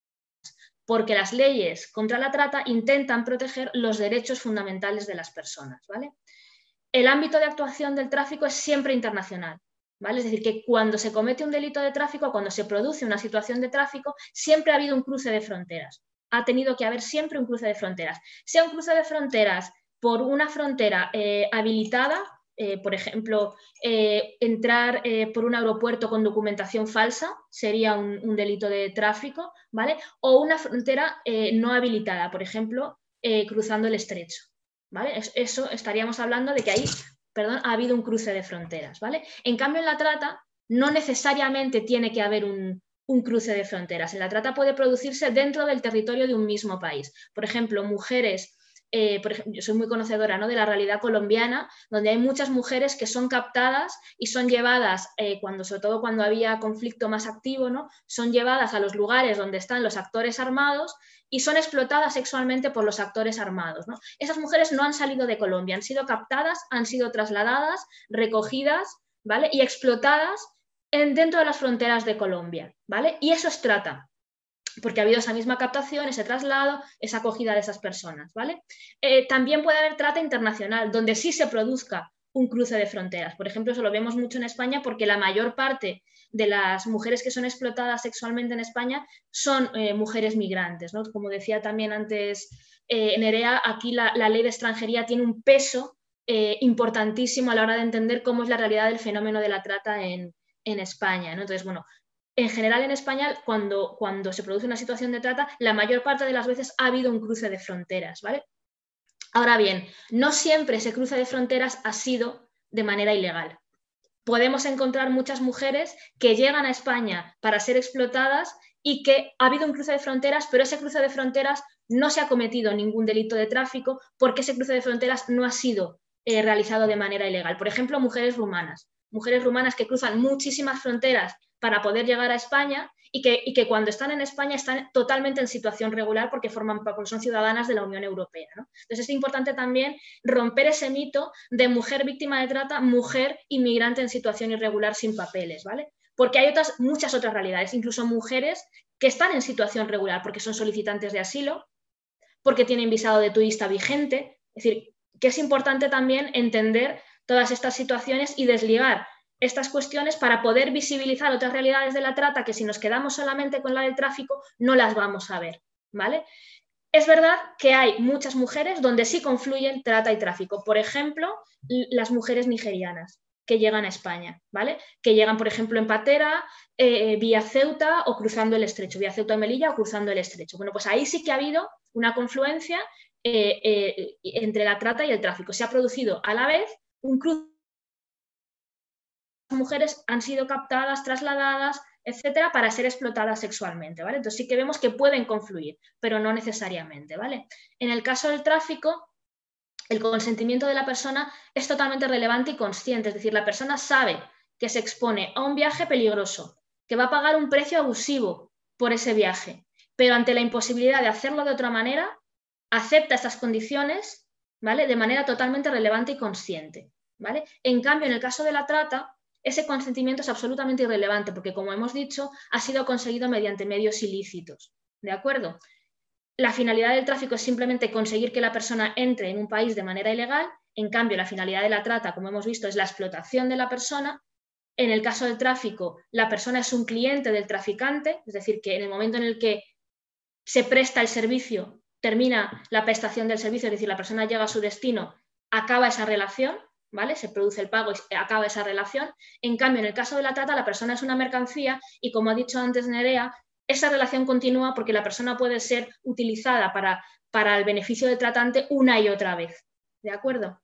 porque las leyes contra la trata intentan proteger los derechos fundamentales de las personas, ¿vale? El ámbito de actuación del tráfico es siempre internacional, ¿vale? Es decir, que cuando se comete un delito de tráfico, cuando se produce una situación de tráfico, siempre ha habido un cruce de fronteras. Ha tenido que haber siempre un cruce de fronteras. Sea un cruce de fronteras por una frontera eh, habilitada, eh, por ejemplo, eh, entrar eh, por un aeropuerto con documentación falsa sería un, un delito de tráfico, ¿vale? O una frontera eh, no habilitada, por ejemplo, eh, cruzando el estrecho. ¿Vale? Eso estaríamos hablando de que ahí, perdón, ha habido un cruce de fronteras, ¿vale? En cambio, en la trata no necesariamente tiene que haber un, un cruce de fronteras. En la trata puede producirse dentro del territorio de un mismo país. Por ejemplo, mujeres eh, por ejemplo, yo soy muy conocedora, ¿no?, de la realidad colombiana, donde hay muchas mujeres que son captadas y son llevadas, eh, cuando, sobre todo cuando había conflicto más activo, ¿no?, son llevadas a los lugares donde están los actores armados y son explotadas sexualmente por los actores armados, ¿no? Esas mujeres no han salido de Colombia, han sido captadas, han sido trasladadas, recogidas, ¿vale?, y explotadas en, dentro de las fronteras de Colombia, ¿vale? Y eso es trata, porque ha habido esa misma captación, ese traslado, esa acogida de esas personas, ¿vale? Eh, también puede haber trata internacional, donde sí se produzca un cruce de fronteras. Por ejemplo, eso lo vemos mucho en España porque la mayor parte de las mujeres que son explotadas sexualmente en España son eh, mujeres migrantes, ¿no? Como decía también antes eh, Nerea, aquí la, la ley de extranjería tiene un peso eh, importantísimo a la hora de entender cómo es la realidad del fenómeno de la trata en, en España, ¿no? Entonces, bueno, en general en España, cuando, cuando se produce una situación de trata, la mayor parte de las veces ha habido un cruce de fronteras, ¿vale? Ahora bien, no siempre ese cruce de fronteras ha sido de manera ilegal. Podemos encontrar muchas mujeres que llegan a España para ser explotadas y que ha habido un cruce de fronteras, pero ese cruce de fronteras no se ha cometido ningún delito de tráfico porque ese cruce de fronteras no ha sido eh, realizado de manera ilegal. Por ejemplo, mujeres rumanas. Mujeres rumanas que cruzan muchísimas fronteras para poder llegar a España y que, y que cuando están en España están totalmente en situación regular porque, forman, porque son ciudadanas de la Unión Europea, ¿no? Entonces es importante también romper ese mito de mujer víctima de trata, mujer inmigrante en situación irregular sin papeles, ¿vale? Porque hay otras, muchas otras realidades, incluso mujeres que están en situación regular porque son solicitantes de asilo, porque tienen visado de turista vigente. Es decir, que es importante también entender todas estas situaciones y desligar estas cuestiones para poder visibilizar otras realidades de la trata que si nos quedamos solamente con la del tráfico no las vamos a ver, ¿vale? Es verdad que hay muchas mujeres donde sí confluyen trata y tráfico. Por ejemplo, las mujeres nigerianas que llegan a España, ¿vale? Que llegan, por ejemplo, en patera, eh, vía Ceuta o cruzando el estrecho, vía Ceuta y Melilla o cruzando el estrecho. Bueno, pues ahí sí que ha habido una confluencia eh, eh, entre la trata y el tráfico. Se ha producido a la vez un cruce. Las mujeres han sido captadas, trasladadas, etcétera, para ser explotadas sexualmente, ¿vale? Entonces sí que vemos que pueden confluir, pero no necesariamente, ¿vale? En el caso del tráfico, el consentimiento de la persona es totalmente relevante y consciente, es decir, la persona sabe que se expone a un viaje peligroso, que va a pagar un precio abusivo por ese viaje, pero ante la imposibilidad de hacerlo de otra manera, acepta estas condiciones, ¿vale?, de manera totalmente relevante y consciente, ¿vale? En cambio, en el caso de la trata, ese consentimiento es absolutamente irrelevante porque, como hemos dicho, ha sido conseguido mediante medios ilícitos, ¿de acuerdo? La finalidad del tráfico es simplemente conseguir que la persona entre en un país de manera ilegal. En cambio, la finalidad de la trata, como hemos visto, es la explotación de la persona. En el caso del tráfico, la persona es un cliente del traficante, es decir, que en el momento en el que se presta el servicio, termina la prestación del servicio, es decir, la persona llega a su destino, acaba esa relación, ¿vale? Se produce el pago y acaba esa relación. En cambio, en el caso de la trata, la persona es una mercancía y, como ha dicho antes Nerea, esa relación continúa porque la persona puede ser utilizada para, para el beneficio del tratante una y otra vez, ¿de acuerdo?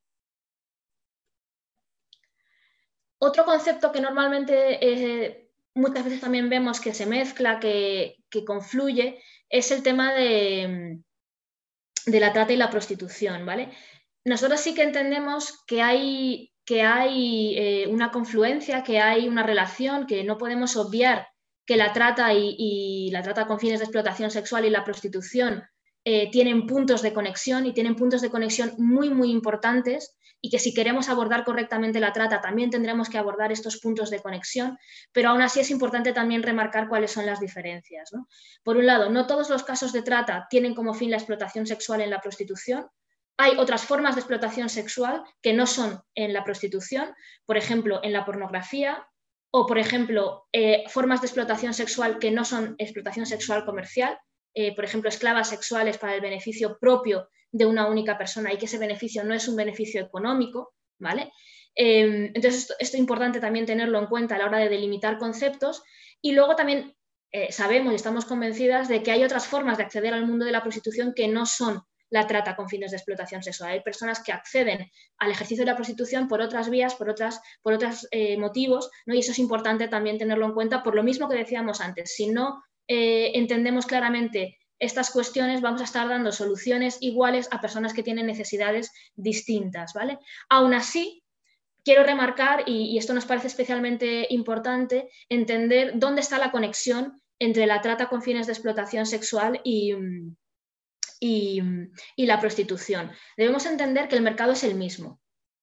Otro concepto que normalmente eh, muchas veces también vemos que se mezcla, que, que confluye, es el tema de, de la trata y la prostitución, ¿vale? Nosotros sí que entendemos que hay, que hay eh, una confluencia, que hay una relación, que no podemos obviar que la trata y, y la trata con fines de explotación sexual y la prostitución eh, tienen puntos de conexión y tienen puntos de conexión muy, muy importantes y que si queremos abordar correctamente la trata también tendremos que abordar estos puntos de conexión, pero aún así es importante también remarcar cuáles son las diferencias, ¿no? Por un lado, no todos los casos de trata tienen como fin la explotación sexual en la prostitución. Hay otras formas de explotación sexual que no son en la prostitución, por ejemplo, en la pornografía, o, por ejemplo, eh, formas de explotación sexual que no son explotación sexual comercial, eh, por ejemplo, esclavas sexuales para el beneficio propio de una única persona y que ese beneficio no es un beneficio económico, ¿vale? Eh, entonces, esto, esto es importante también tenerlo en cuenta a la hora de delimitar conceptos. Y luego también eh, sabemos y estamos convencidas de que hay otras formas de acceder al mundo de la prostitución que no son la trata con fines de explotación sexual. Hay personas que acceden al ejercicio de la prostitución por otras vías, por otros por otros, eh, motivos, ¿no? Y eso es importante también tenerlo en cuenta, por lo mismo que decíamos antes. Si no eh, entendemos claramente estas cuestiones vamos a estar dando soluciones iguales a personas que tienen necesidades distintas, ¿vale? Aún así, quiero remarcar, y, y esto nos parece especialmente importante, entender dónde está la conexión entre la trata con fines de explotación sexual y, y, y la prostitución. Debemos entender que el mercado es el mismo,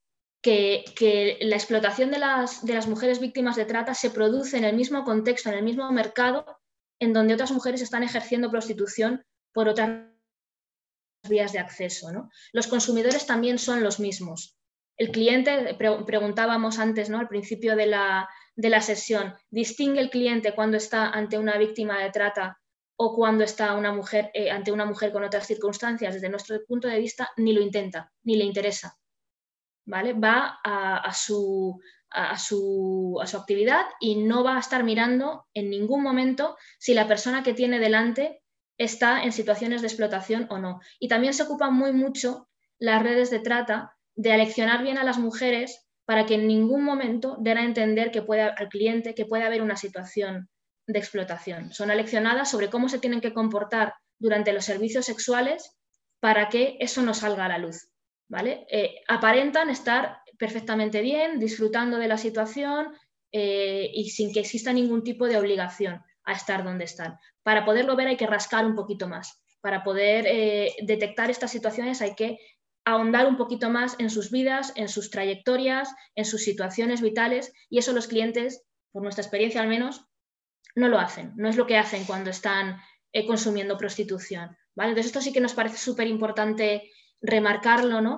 que, que la explotación de las, de las mujeres víctimas de trata se produce en el mismo contexto, en el mismo mercado, en donde otras mujeres están ejerciendo prostitución por otras vías de acceso, ¿no? Los consumidores también son los mismos. El cliente, pre preguntábamos antes, ¿no?, al principio de la, de la sesión, ¿distingue el cliente cuando está ante una víctima de trata o cuando está una mujer, eh, ante una mujer con otras circunstancias? Desde nuestro punto de vista, ni lo intenta, ni le interesa, ¿vale? Va a, a, su, a, su, a su actividad y no va a estar mirando en ningún momento si la persona que tiene delante está en situaciones de explotación o no. Y también se ocupan muy mucho las redes de trata de aleccionar bien a las mujeres para que en ningún momento den a entender que puede, al cliente que puede haber una situación de explotación. Son aleccionadas sobre cómo se tienen que comportar durante los servicios sexuales para que eso no salga a la luz, ¿vale? Eh, aparentan estar perfectamente bien, disfrutando de la situación eh, y sin que exista ningún tipo de obligación a estar donde están. Para poderlo ver hay que rascar un poquito más. Para poder eh, detectar estas situaciones hay que ahondar un poquito más en sus vidas, en sus trayectorias, en sus situaciones vitales, y eso los clientes, por nuestra experiencia al menos, no lo hacen. No es lo que hacen cuando están eh, consumiendo prostitución, ¿vale? Entonces esto sí que nos parece súper importante remarcarlo, ¿no?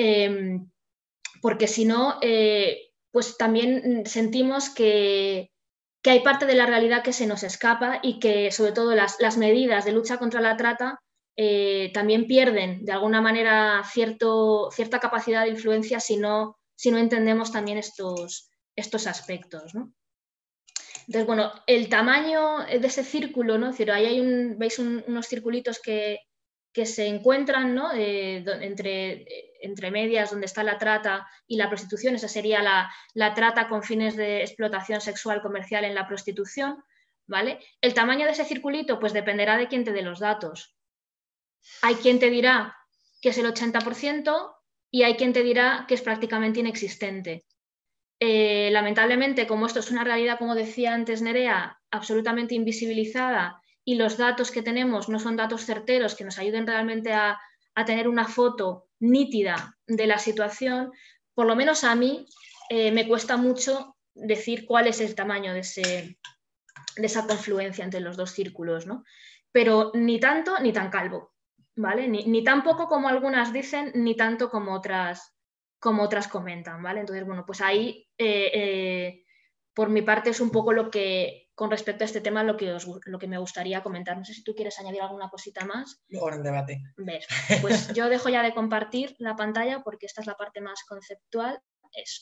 Eh, porque si no, eh, pues también sentimos que, que hay parte de la realidad que se nos escapa y que sobre todo las, las medidas de lucha contra la trata eh, también pierden de alguna manera cierto, cierta capacidad de influencia si no, si no entendemos también estos, estos aspectos, ¿no? Entonces, bueno, el tamaño de ese círculo, ¿no? Es decir, ahí hay un, veis un, unos circulitos que, que se encuentran, ¿no? Eh, entre, entre medias donde está la trata y la prostitución. Esa sería la, la trata con fines de explotación sexual comercial en la prostitución, ¿vale? El tamaño de ese circulito pues dependerá de quién te dé los datos. Hay quien te dirá que es el ochenta por ciento y hay quien te dirá que es prácticamente inexistente. Eh, lamentablemente, como esto es una realidad, como decía antes Nerea, absolutamente invisibilizada y los datos que tenemos no son datos certeros que nos ayuden realmente a, a tener una foto nítida de la situación, por lo menos a mí eh, me cuesta mucho decir cuál es el tamaño de, ese, de esa confluencia entre los dos círculos, ¿no? Pero ni tanto ni tan calvo, ¿vale? Ni, ni tan poco como algunas dicen, ni tanto como otras, como otras comentan, ¿vale? Entonces, bueno, pues ahí, eh, eh, por mi parte, es un poco lo que, con respecto a este tema, lo que, os, lo que me gustaría comentar. No sé si tú quieres añadir alguna cosita más. Luego en debate. Ver, pues yo dejo ya de compartir la pantalla porque esta es la parte más conceptual. Eso.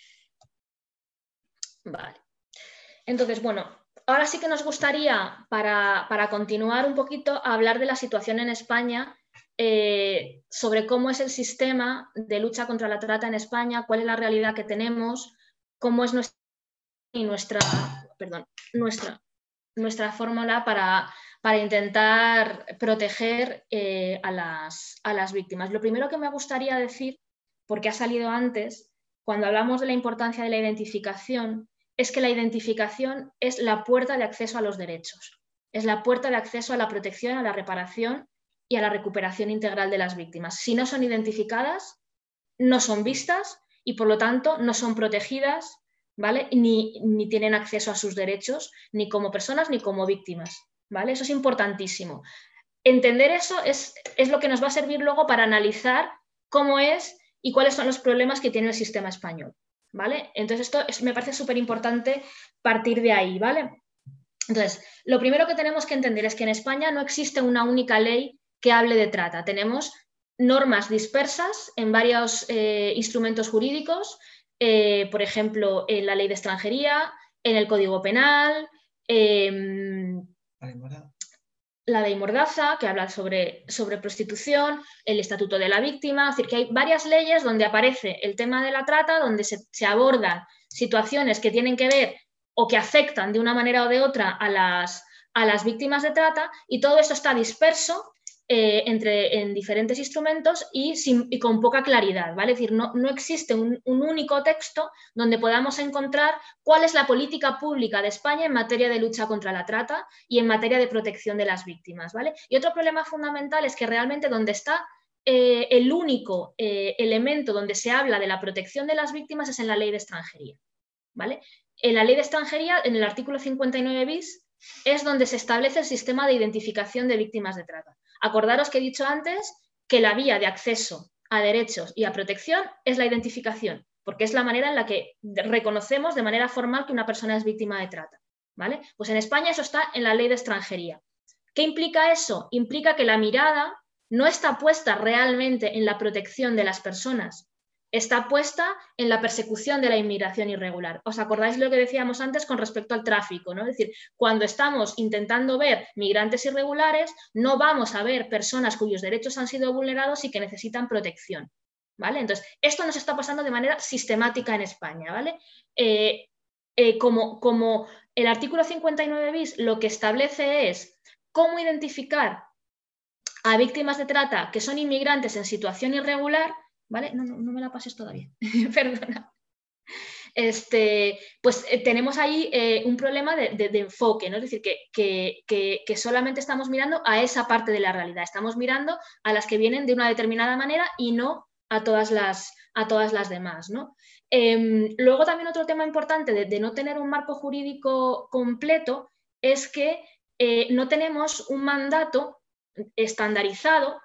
Vale. Entonces, bueno, ahora sí que nos gustaría, para, para continuar un poquito, hablar de la situación en España, eh, sobre cómo es el sistema de lucha contra la trata en España, cuál es la realidad que tenemos, cómo es nuestra, y nuestra, perdón, nuestra, nuestra fórmula para, para intentar proteger eh, a, las, a las víctimas. Lo primero que me gustaría decir, porque ha salido antes, cuando hablamos de la importancia de la identificación, es que la identificación es la puerta de acceso a los derechos, es la puerta de acceso a la protección, a la reparación y a la recuperación integral de las víctimas. Si no son identificadas, no son vistas y por lo tanto no son protegidas, ¿vale? Ni, ni tienen acceso a sus derechos, ni como personas ni como víctimas, ¿vale? Eso es importantísimo. Entender eso es, es lo que nos va a servir luego para analizar cómo es y cuáles son los problemas que tiene el sistema español, ¿vale? Entonces esto es, me parece súper importante partir de ahí, ¿vale? Entonces, lo primero que tenemos que entender es que en España no existe una única ley que hable de trata. Tenemos normas dispersas en varios eh, instrumentos jurídicos, eh, por ejemplo, en la ley de extranjería, en el Código Penal, eh, la ley Mordaza, que habla sobre, sobre prostitución, el Estatuto de la Víctima, es decir, que hay varias leyes donde aparece el tema de la trata, donde se, se abordan situaciones que tienen que ver o que afectan de una manera o de otra a las, a las víctimas de trata, y todo esto está disperso eh, entre, en diferentes instrumentos y, sin, y con poca claridad, ¿vale? Es decir, no, no existe un, un único texto donde podamos encontrar cuál es la política pública de España en materia de lucha contra la trata y en materia de protección de las víctimas, ¿vale? Y otro problema fundamental es que realmente donde está eh, el único eh, elemento donde se habla de la protección de las víctimas es en la ley de extranjería, ¿vale? En la ley de extranjería, en el artículo cincuenta y nueve bis, es donde se establece el sistema de identificación de víctimas de trata. Acordaros que he dicho antes que la vía de acceso a derechos y a protección es la identificación, porque es la manera en la que reconocemos de manera formal que una persona es víctima de trata, ¿vale? Pues en España eso está en la ley de extranjería. ¿Qué implica eso? Implica que la mirada no está puesta realmente en la protección de las personas, está puesta en la persecución de la inmigración irregular. ¿Os acordáis lo que decíamos antes con respecto al tráfico, ¿no? Es decir, cuando estamos intentando ver migrantes irregulares, no vamos a ver personas cuyos derechos han sido vulnerados y que necesitan protección, ¿vale? Entonces, esto nos está pasando de manera sistemática en España, ¿vale? Eh, eh, como, como el artículo cincuenta y nueve bis lo que establece es cómo identificar a víctimas de trata que son inmigrantes en situación irregular, ¿vale? No, no, no me la pases todavía, perdona. Este, pues eh, tenemos ahí eh, un problema de, de, de enfoque, ¿no? Es decir, que, que, que, que solamente estamos mirando a esa parte de la realidad, estamos mirando a las que vienen de una determinada manera y no a todas las, a todas las demás, ¿no? Eh, luego también otro tema importante de, de no tener un marco jurídico completo es que eh, no tenemos un mandato estandarizado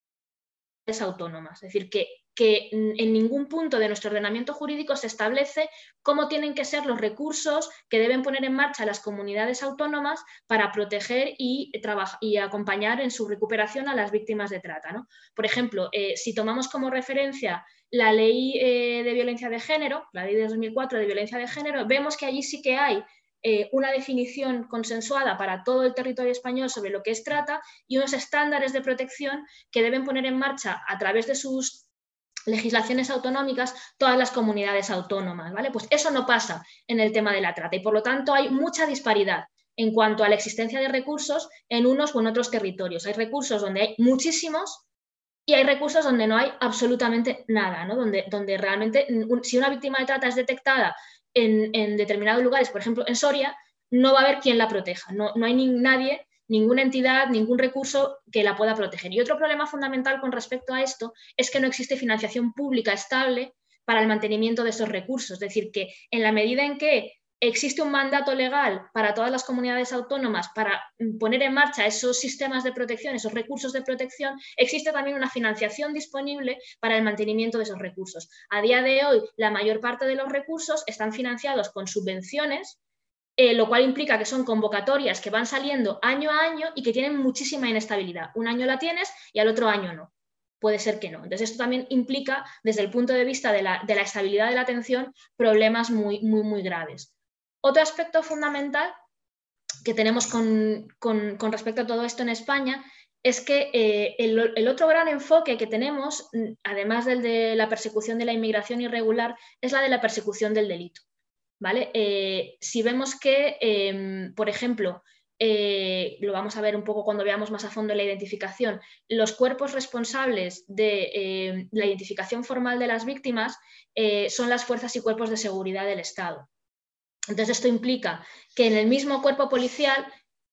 es autónomas, es decir, que, que en ningún punto de nuestro ordenamiento jurídico se establece cómo tienen que ser los recursos que deben poner en marcha las comunidades autónomas para proteger y, y acompañar en su recuperación a las víctimas de trata, ¿no? Por ejemplo, eh, si tomamos como referencia la ley eh, de violencia de género, la ley de dos mil cuatro de violencia de género, vemos que allí sí que hay Eh, una definición consensuada para todo el territorio español sobre lo que es trata y unos estándares de protección que deben poner en marcha a través de sus legislaciones autonómicas todas las comunidades autónomas, ¿vale? Pues eso no pasa en el tema de la trata y por lo tanto hay mucha disparidad en cuanto a la existencia de recursos en unos o en otros territorios. Hay recursos donde hay muchísimos y hay recursos donde no hay absolutamente nada, ¿no? Donde, donde realmente, si una víctima de trata es detectada En, en determinados lugares, por ejemplo en Soria, no va a haber quien la proteja, no, no hay ni nadie, ninguna entidad, ningún recurso que la pueda proteger. Y otro problema fundamental con respecto a esto es que no existe financiación pública estable para el mantenimiento de esos recursos, es decir, que en la medida en que existe un mandato legal para todas las comunidades autónomas para poner en marcha esos sistemas de protección, esos recursos de protección, existe también una financiación disponible para el mantenimiento de esos recursos. A día de hoy, la mayor parte de los recursos están financiados con subvenciones, eh, lo cual implica que son convocatorias que van saliendo año a año y que tienen muchísima inestabilidad. Un año la tienes y al otro año no. Puede ser que no. Entonces, esto también implica, desde el punto de vista de la, de la estabilidad de la atención, problemas muy, muy, muy graves. Otro aspecto fundamental que tenemos con, con, con respecto a todo esto en España es que eh, el, el otro gran enfoque que tenemos, además del de la persecución de la inmigración irregular, es la de la persecución del delito, ¿vale? Eh, si vemos que, eh, por ejemplo, eh, lo vamos a ver un poco cuando veamos más a fondo la identificación, los cuerpos responsables de eh, la identificación formal de las víctimas eh, son las fuerzas y cuerpos de seguridad del Estado. Entonces, esto implica que en el mismo cuerpo policial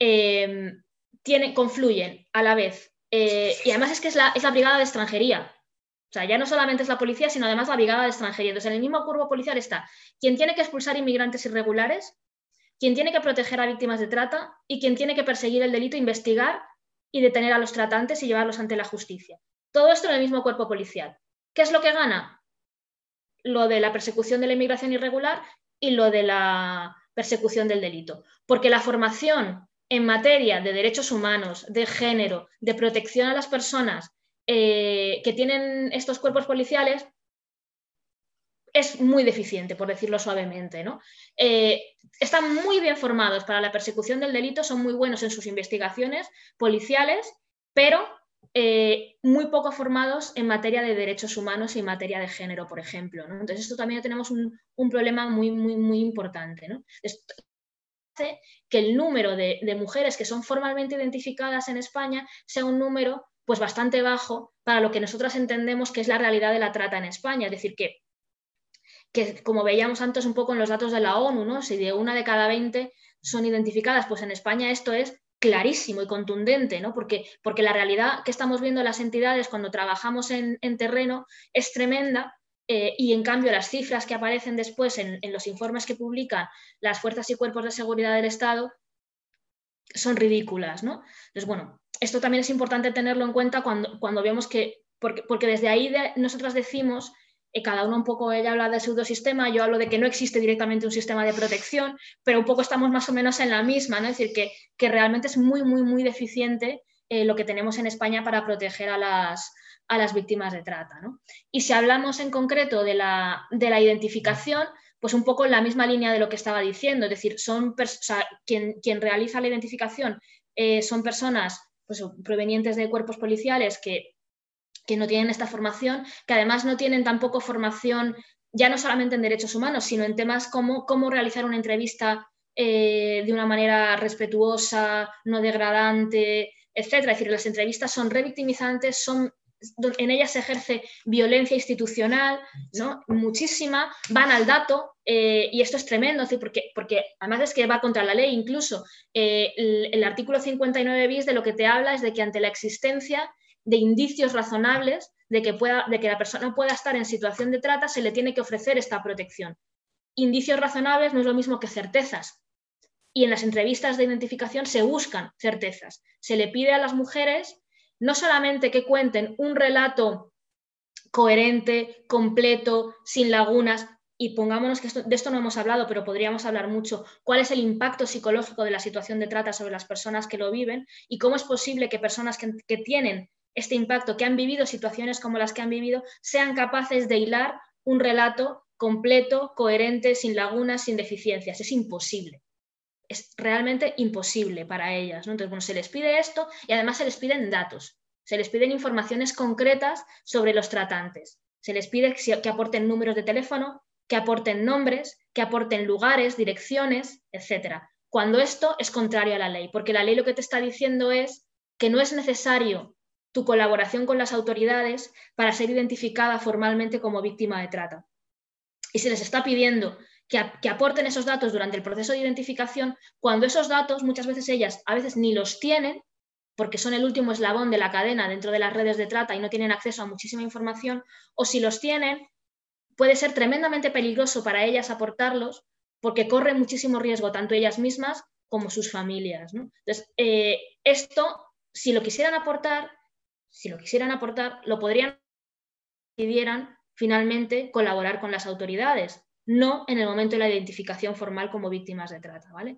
eh, tiene, confluyen a la vez, eh, y además es que es la, es la brigada de extranjería, o sea, ya no solamente es la policía, sino además la brigada de extranjería. Entonces, en el mismo cuerpo policial está quien tiene que expulsar inmigrantes irregulares, quien tiene que proteger a víctimas de trata y quien tiene que perseguir el delito, investigar y detener a los tratantes y llevarlos ante la justicia. Todo esto en el mismo cuerpo policial. ¿Qué es lo que gana? Lo de la persecución de la inmigración irregular y lo de la persecución del delito. Porque la formación en materia de derechos humanos, de género, de protección a las personas eh, que tienen estos cuerpos policiales es muy deficiente, por decirlo suavemente, ¿no? Eh, están muy bien formados para la persecución del delito, son muy buenos en sus investigaciones policiales, pero Eh, muy poco formados en materia de derechos humanos y en materia de género, por ejemplo, ¿no? Entonces, esto también tenemos un, un problema muy, muy, muy importante, ¿no? Esto, que el número de, de mujeres que son formalmente identificadas en España sea un número pues bastante bajo para lo que nosotros entendemos que es la realidad de la trata en España. Es decir, que, que como veíamos antes un poco en los datos de la ONU, ¿no? Si de una de cada veinte son identificadas, pues en España esto es clarísimo y contundente, ¿no? Porque, porque la realidad que estamos viendo en las entidades cuando trabajamos en, en terreno es tremenda. Eh, y en cambio las cifras que aparecen después en, en los informes que publican las fuerzas y cuerpos de seguridad del Estado son ridículas, ¿no? Entonces, bueno, esto también es importante tenerlo en cuenta cuando, cuando vemos que, porque, porque desde ahí de, nosotras decimos, eh, cada uno un poco, ella habla de pseudosistema, yo hablo de que no existe directamente un sistema de protección, pero un poco estamos más o menos en la misma, ¿no? Es decir, que, que realmente es muy, muy, muy deficiente eh, lo que tenemos en España para proteger a las, a las víctimas de trata, ¿no? Y si hablamos en concreto de la, de la identificación, pues un poco en la misma línea de lo que estaba diciendo, es decir, son o sea, quien, quien realiza la identificación eh, son personas pues, provenientes de cuerpos policiales que, que no tienen esta formación, que además no tienen tampoco formación ya no solamente en derechos humanos, sino en temas como cómo realizar una entrevista eh, de una manera respetuosa, no degradante, etcétera. Es decir, las entrevistas son revictimizantes, son en ellas se ejerce violencia institucional, ¿no? Muchísima, van al dato eh, y esto es tremendo, ¿sí? porque, porque además es que va contra la ley incluso. Eh, el, el artículo cincuenta y nueve bis de lo que te habla es de que ante la existencia de indicios razonables de que, pueda, de que la persona pueda estar en situación de trata, se le tiene que ofrecer esta protección. Indicios razonables no es lo mismo que certezas. Y en las entrevistas de identificación se buscan certezas. Se le pide a las mujeres no solamente que cuenten un relato coherente, completo, sin lagunas, y pongámonos que esto, de esto no hemos hablado, pero podríamos hablar mucho, cuál es el impacto psicológico de la situación de trata sobre las personas que lo viven y cómo es posible que personas que, que tienen este impacto, que han vivido situaciones como las que han vivido, sean capaces de hilar un relato completo, coherente, sin lagunas, sin deficiencias. Es imposible. Es realmente imposible para ellas, ¿no? Entonces, bueno, se les pide esto y además se les piden datos, se les piden informaciones concretas sobre los tratantes, se les pide que aporten números de teléfono, que aporten nombres, que aporten lugares, direcciones, etcétera. Cuando esto es contrario a la ley, porque la ley lo que te está diciendo es que no es necesario tu colaboración con las autoridades para ser identificada formalmente como víctima de trata. Y se les está pidiendo Que, que aporten esos datos durante el proceso de identificación, cuando esos datos muchas veces ellas a veces ni los tienen, porque son el último eslabón de la cadena dentro de las redes de trata y no tienen acceso a muchísima información, o si los tienen, puede ser tremendamente peligroso para ellas aportarlos, porque corren muchísimo riesgo tanto ellas mismas como sus familias, ¿no? Entonces, eh, esto, si lo quisieran aportar, si lo quisieran aportar, lo podrían, decidieran finalmente colaborar con las autoridades, no en el momento de la identificación formal como víctimas de trata, ¿vale?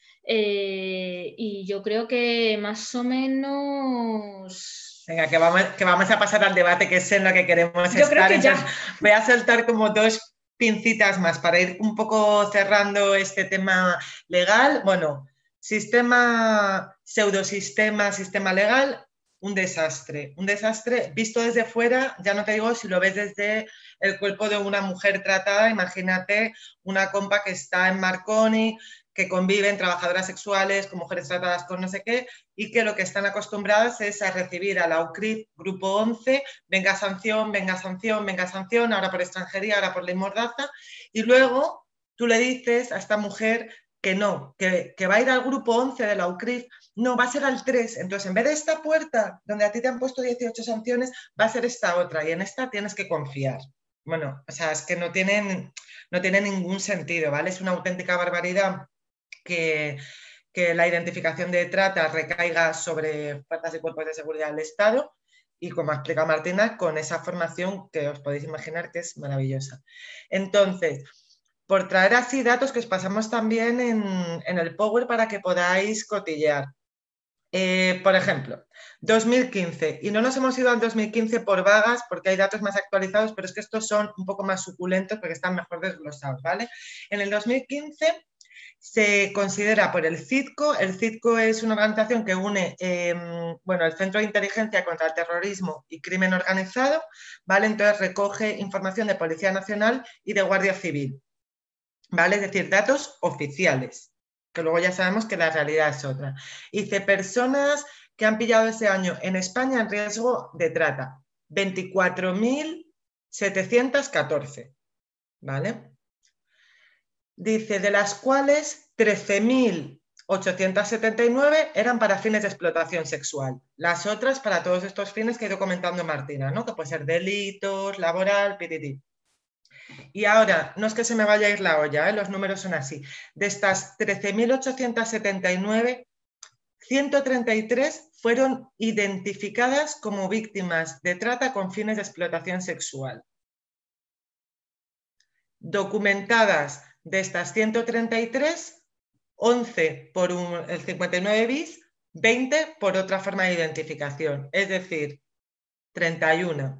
Eh, y yo creo que más o menos... Venga, que vamos, que vamos a pasar al debate, que es en lo que queremos yo estar. Creo que ya. Voy a soltar como dos pincitas más para ir un poco cerrando este tema legal. Bueno, sistema, pseudosistema, sistema legal, un desastre. Un desastre visto desde fuera, ya no te digo si lo ves desde el cuerpo de una mujer tratada, imagínate una compa que está en Marconi, que conviven trabajadoras sexuales con mujeres tratadas con no sé qué, y que lo que están acostumbradas es a recibir a la U C R I F Grupo once, venga sanción, venga sanción, venga sanción, ahora por extranjería, ahora por ley mordaza, y luego tú le dices a esta mujer que no, que, que va a ir al Grupo once de la U C R I F, no, va a ser al tres, entonces en vez de esta puerta donde a ti te han puesto dieciocho sanciones, va a ser esta otra, y en esta tienes que confiar. Bueno, o sea, es que no tienen, no tiene ningún sentido, ¿vale? Es una auténtica barbaridad que, que la identificación de trata recaiga sobre fuerzas y cuerpos de seguridad del Estado y, como ha explicado Martina, con esa formación que os podéis imaginar que es maravillosa. Entonces, por traer así datos que os pasamos también en, en el Power para que podáis cotillear. Eh, por ejemplo, dos mil quince, y no nos hemos ido al dos mil quince por vagas porque hay datos más actualizados, pero es que estos son un poco más suculentos porque están mejor desglosados, ¿vale? En el dos mil quince se considera por el CIDCO, el CIDCO es una organización que une eh, bueno, el Centro de Inteligencia contra el Terrorismo y Crimen Organizado, ¿vale? Entonces recoge información de Policía Nacional y de Guardia Civil, ¿vale? Es decir, datos oficiales. que luego ya sabemos que la realidad es otra. Dice, personas que han pillado ese año en España en riesgo de trata, veinticuatro mil setecientos catorce, ¿vale? Dice, de las cuales trece mil ochocientos setenta y nueve eran para fines de explotación sexual. Las otras para todos estos fines que ha ido comentando Martina, ¿no? Que puede ser delitos, laboral, pitití. Y ahora, no es que se me vaya a ir la olla, ¿eh? Los números son así. De estas trece mil ochocientos setenta y nueve, ciento treinta y tres fueron identificadas como víctimas de trata con fines de explotación sexual. Documentadas de estas ciento treinta y tres, once por un, el cincuenta y nueve bis, veinte por otra forma de identificación, es decir, treinta y uno.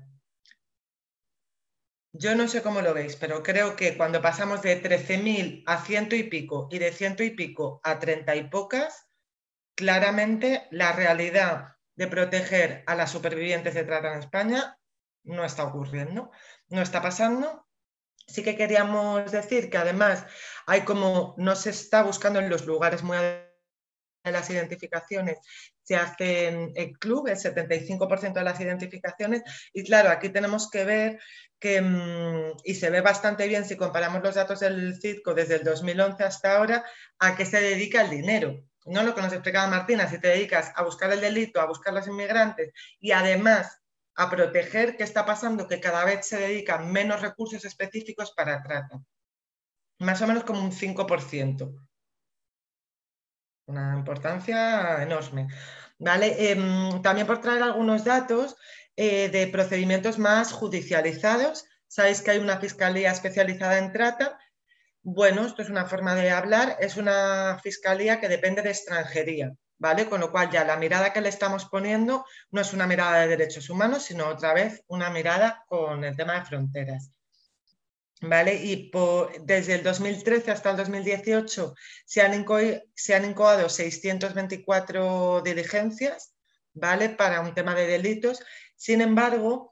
Yo no sé cómo lo veis, pero creo que cuando pasamos de trece mil a ciento y pico y de ciento y pico a treinta y pocas, claramente la realidad de proteger a las supervivientes de trata en España no está ocurriendo, no está pasando. Sí que queríamos decir que además hay como no se está buscando en los lugares muy de las identificaciones, se hacen en club, el setenta y cinco por ciento de las identificaciones, y claro, aquí tenemos que ver que, y se ve bastante bien si comparamos los datos del CIDCO desde el dos mil once hasta ahora, a qué se dedica el dinero. No lo que nos explicaba Martina, si te dedicas a buscar el delito, a buscar los inmigrantes y además a proteger, ¿qué está pasando? Que cada vez se dedican menos recursos específicos para trata. Más o menos como un cinco por ciento. Una importancia enorme. ¿Vale? Eh, también por traer algunos datos eh, de procedimientos más judicializados. Sabéis que hay una fiscalía especializada en trata. Bueno, esto es una forma de hablar. Es una fiscalía que depende de extranjería, ¿vale? Con lo cual ya la mirada que le estamos poniendo no es una mirada de derechos humanos, sino otra vez una mirada con el tema de fronteras. ¿Vale? Y por, desde el dos mil trece hasta el dos mil dieciocho se han, inco se han incoado seiscientas veinticuatro diligencias, ¿vale? Para un tema de delitos. Sin embargo,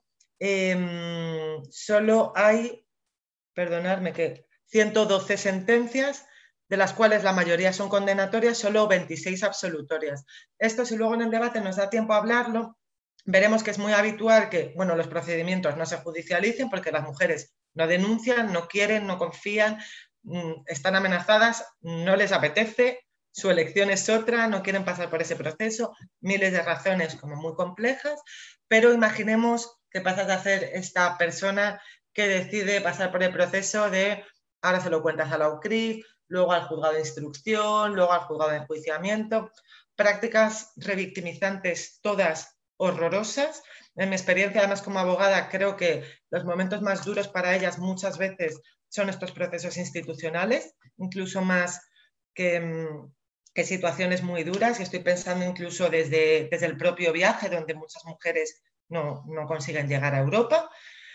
eh, solo hay, perdonadme, que ciento doce sentencias, de las cuales la mayoría son condenatorias, solo veintiséis absolutorias. Esto, si luego en el debate nos da tiempo a hablarlo, veremos que es muy habitual que, bueno, los procedimientos no se judicialicen porque las mujeres no denuncian, no quieren, no confían, están amenazadas, no les apetece, su elección es otra, no quieren pasar por ese proceso, miles de razones como muy complejas, pero imaginemos que pasas a ser esta persona que decide pasar por el proceso de, ahora se lo cuentas a la U C R I F, luego al juzgado de instrucción, luego al juzgado de enjuiciamiento, prácticas revictimizantes todas horrorosas. En mi experiencia, además como abogada, creo que los momentos más duros para ellas muchas veces son estos procesos institucionales, incluso más que, que situaciones muy duras, y estoy pensando incluso desde, desde el propio viaje, donde muchas mujeres no, no consiguen llegar a Europa.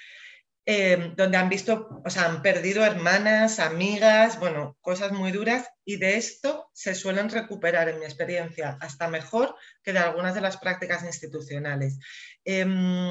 Eh, donde han visto, o sea, han perdido hermanas, amigas, bueno, cosas muy duras, y de esto se suelen recuperar, en mi experiencia, hasta mejor que de algunas de las prácticas institucionales. Eh,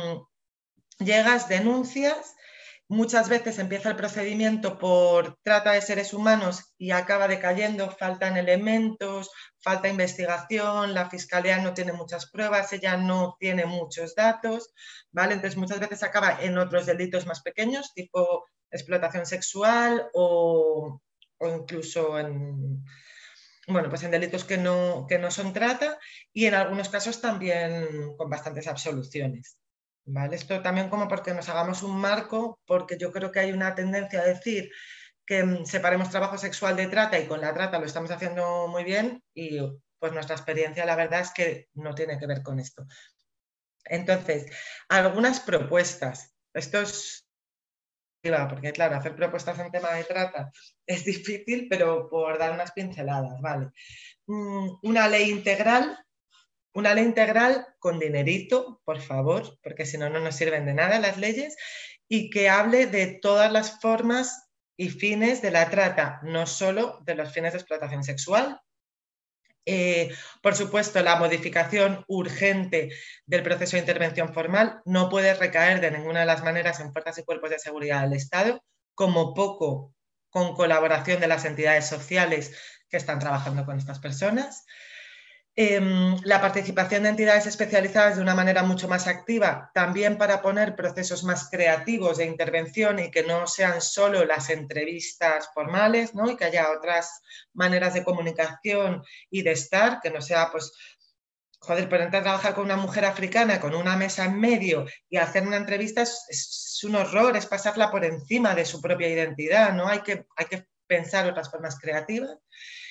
llegas, denuncias, muchas veces empieza el procedimiento por trata de seres humanos y acaba decayendo, faltan elementos, falta investigación, la fiscalía no tiene muchas pruebas, ella no tiene muchos datos, ¿vale? Entonces muchas veces acaba en otros delitos más pequeños, tipo explotación sexual o, o incluso en, bueno, pues en delitos que no, que no son trata, y en algunos casos también con bastantes absoluciones. ¿Vale? Esto también como porque nos hagamos un marco, porque yo creo que hay una tendencia a decir que um, separemos trabajo sexual de trata, y con la trata lo estamos haciendo muy bien, y pues nuestra experiencia la verdad es que no tiene que ver con esto. Entonces, algunas propuestas. Esto es porque claro, hacer propuestas en tema de trata es difícil, pero por dar unas pinceladas, ¿vale? Una ley integral. Una ley integral con dinerito, por favor, porque si no, no nos sirven de nada las leyes, y que hable de todas las formas y fines de la trata, no solo de los fines de explotación sexual. Eh, por supuesto, la modificación urgente del proceso de intervención formal no puede recaer de ninguna de las maneras en fuerzas y cuerpos de seguridad del Estado, como poco con colaboración de las entidades sociales que están trabajando con estas personas. Eh, la participación de entidades especializadas de una manera mucho más activa, también para poner procesos más creativos de intervención y que no sean solo las entrevistas formales, ¿no? Y que haya otras maneras de comunicación y de estar, que no sea, pues, joder, pero entrar a trabajar con una mujer africana con una mesa en medio y hacer una entrevista es, es un horror, es pasarla por encima de su propia identidad, ¿no? Hay que, hay que pensar otras formas creativas.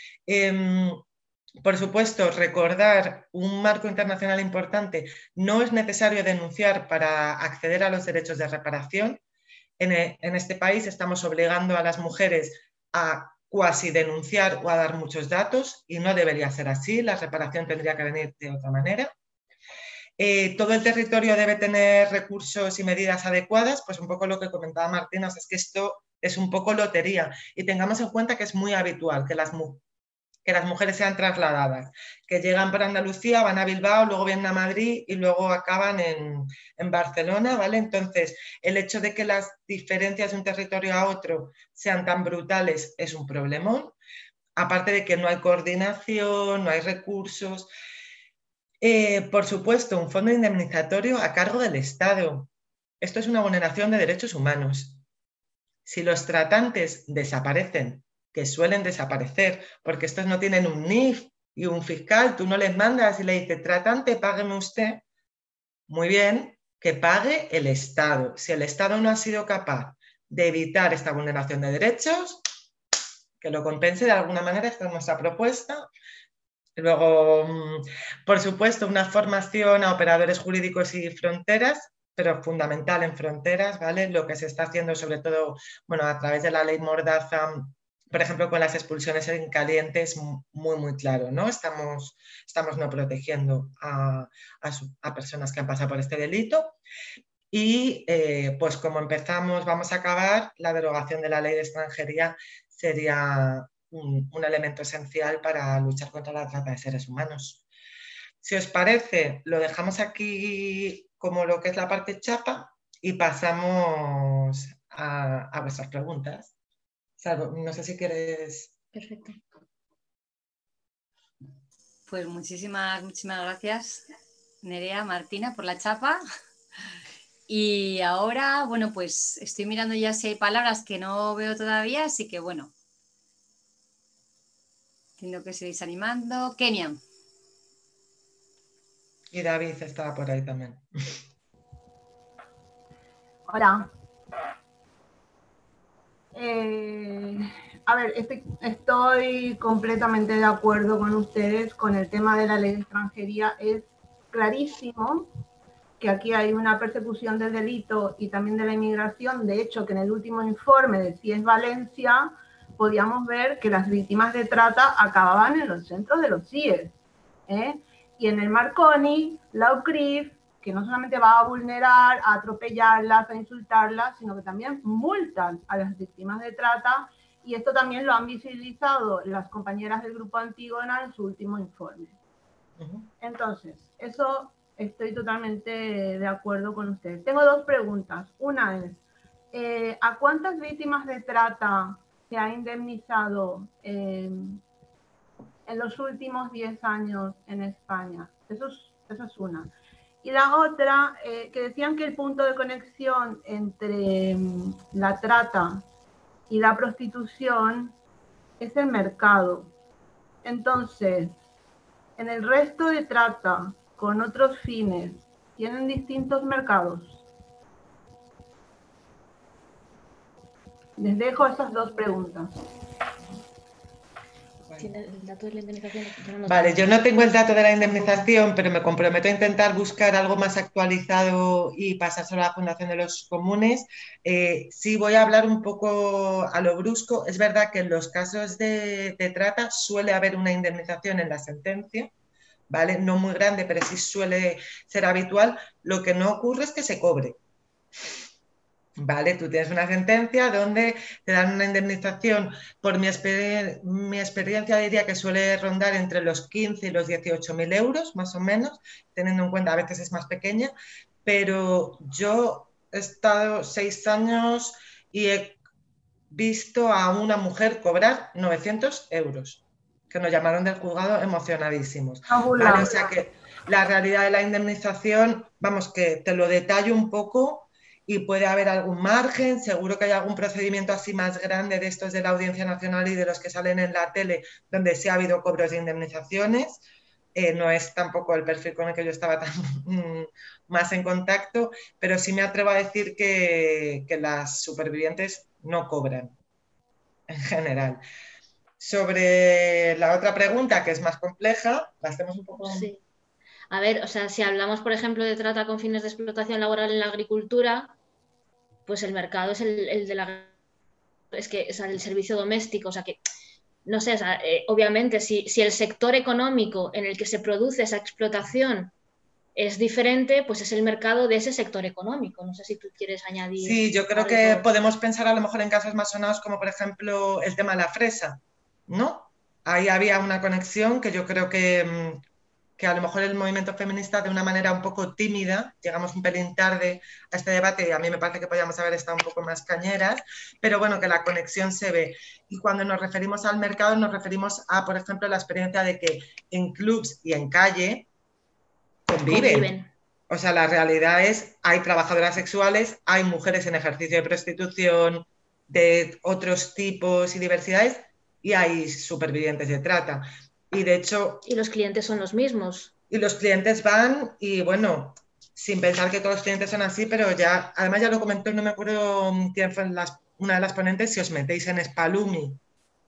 Eh, Por supuesto, recordar un marco internacional importante, no es necesario denunciar para acceder a los derechos de reparación. En, en este país estamos obligando a las mujeres a cuasi denunciar o a dar muchos datos y no debería ser así, la reparación tendría que venir de otra manera. Eh, todo el territorio debe tener recursos y medidas adecuadas, pues un poco lo que comentaba Martina, o sea, es que esto es un poco lotería y tengamos en cuenta que es muy habitual que las mujeres que las mujeres sean trasladadas, que llegan por Andalucía, van a Bilbao, luego vienen a Madrid y luego acaban en, en Barcelona, ¿vale? Entonces, el hecho de que las diferencias de un territorio a otro sean tan brutales es un problemón, aparte de que no hay coordinación, no hay recursos. Eh, por supuesto, un fondo indemnizatorio a cargo del Estado. Esto es una vulneración de derechos humanos. Si los tratantes desaparecen, que suelen desaparecer, porque estos no tienen un N I F y un fiscal, tú no les mandas y le dices, tratante, págueme usted. Muy bien, que pague el Estado. Si el Estado no ha sido capaz de evitar esta vulneración de derechos, que lo compense de alguna manera, esta es nuestra propuesta. Luego, por supuesto, una formación a operadores jurídicos y fronteras, pero fundamental en fronteras, ¿vale? Lo que se está haciendo sobre todo, bueno, a través de la ley Mordaza, por ejemplo, con las expulsiones en caliente es muy, muy claro, ¿no? Estamos, estamos no protegiendo a, a, su, a personas que han pasado por este delito. Y eh, pues como empezamos, vamos a acabar, la derogación de la ley de extranjería sería un, un elemento esencial para luchar contra la trata de seres humanos. Si os parece, lo dejamos aquí como lo que es la parte chapa y pasamos a, a vuestras preguntas. Salvo, no sé si quieres... Perfecto. Pues muchísimas, muchísimas gracias, Nerea, Martina, por la chapa. Y ahora, bueno, pues estoy mirando ya si hay palabras que no veo todavía, así que bueno. Entiendo que seguís animando. Kenia. Y David estaba por ahí también. Hola. Eh, a ver, estoy, estoy completamente de acuerdo con ustedes con el tema de la ley de extranjería. Es clarísimo que aquí hay una persecución del delito y también de la inmigración. De hecho, que en el último informe de C I E S Valencia podíamos ver que las víctimas de trata acababan en los centros de los C I E S. ¿eh? Y en el Marconi, la U C R I F, que no solamente va a vulnerar, a atropellarlas, a insultarlas, sino que también multan a las víctimas de trata, y esto también lo han visibilizado las compañeras del Grupo Antígona en su último informe. Uh-huh. Entonces, eso estoy totalmente de acuerdo con ustedes. Tengo dos preguntas. Una es, eh, ¿a cuántas víctimas de trata se ha indemnizado eh, en los últimos diez años en España? Eso es, eso es una. Y la otra, eh, que decían que el punto de conexión entre um, la trata y la prostitución es el mercado. Entonces, en el resto de trata, con otros fines, ¿tienen distintos mercados? Les dejo esas dos preguntas. ¿Tiene el dato de la indemnización? Yo no vale, yo no tengo el dato de la indemnización, pero me comprometo a intentar buscar algo más actualizado y pasárselo a la Fundación de los Comunes. Eh, sí, voy a hablar un poco a lo brusco. Es verdad que en los casos de, de trata suele haber una indemnización en la sentencia, ¿vale? No muy grande, pero sí suele ser habitual. Lo que no ocurre es que se cobre. Vale, tú tienes una sentencia donde te dan una indemnización, por mi, exper mi experiencia diría que suele rondar entre los quince y los dieciocho mil euros, más o menos, teniendo en cuenta a veces es más pequeña, pero yo he estado seis años y he visto a una mujer cobrar novecientos euros, que nos llamaron del juzgado emocionadísimos. ¿Vale? O sea que la realidad de la indemnización, vamos, que te lo detallo un poco y puede haber algún margen, seguro que hay algún procedimiento así más grande de estos de la Audiencia Nacional y de los que salen en la tele, donde sí ha habido cobros de indemnizaciones. Eh, no es tampoco el perfil con el que yo estaba tan, más en contacto, pero sí me atrevo a decir que, que las supervivientes no cobran en general. Sobre la otra pregunta, que es más compleja, la hacemos un poco... Sí. A ver, o sea, si hablamos, por ejemplo, de trata con fines de explotación laboral en la agricultura, pues el mercado es el, el de la... es que, o sea, el servicio doméstico, o sea, que, no sé, o sea, eh, obviamente, si, si el sector económico en el que se produce esa explotación es diferente, pues es el mercado de ese sector económico. No sé si tú quieres añadir. Sí, yo creo algo. que podemos pensar a lo mejor en casos más sonados como por ejemplo el tema de la fresa, ¿no? Ahí había una conexión que yo creo que, que a lo mejor el movimiento feminista de una manera un poco tímida, llegamos un pelín tarde a este debate y a mí me parece que podíamos haber estado un poco más cañeras, pero bueno, que la conexión se ve. Y cuando nos referimos al mercado nos referimos a, por ejemplo, la experiencia de que en clubs y en calle conviven. conviven. O sea, la realidad es, hay trabajadoras sexuales, hay mujeres en ejercicio de prostitución, de otros tipos y diversidades, y hay supervivientes de trata. Y de hecho... Y los clientes son los mismos. Y los clientes van, y bueno, sin pensar que todos los clientes son así, pero ya, además ya lo comentó, no me acuerdo quién fue las, una de las ponentes, si os metéis en Spalumi,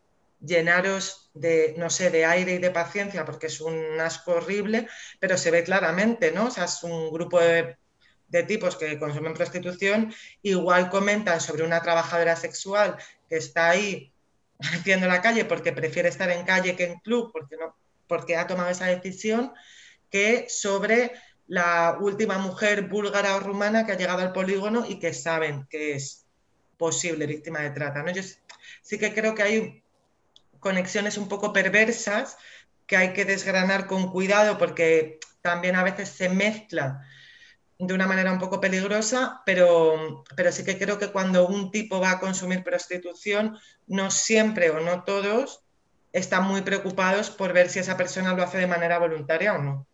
llenaros de, no sé, de aire y de paciencia, porque es un asco horrible, pero se ve claramente, ¿no? O sea, es un grupo de, de tipos que consumen prostitución, igual comentan sobre una trabajadora sexual que está ahí haciendo la calle porque prefiere estar en calle que en club, porque, no, porque ha tomado esa decisión, que sobre la última mujer búlgara o rumana que ha llegado al polígono y que saben que es posible víctima de trata, ¿no? Yo sí que creo que hay conexiones un poco perversas que hay que desgranar con cuidado porque también a veces se mezcla de una manera un poco peligrosa, pero, pero sí que creo que cuando un tipo va a consumir prostitución, no siempre o no todos están muy preocupados por ver si esa persona lo hace de manera voluntaria o no.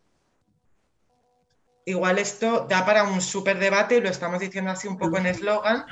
Igual esto da para un súper debate y lo estamos diciendo así un poco en eslogan,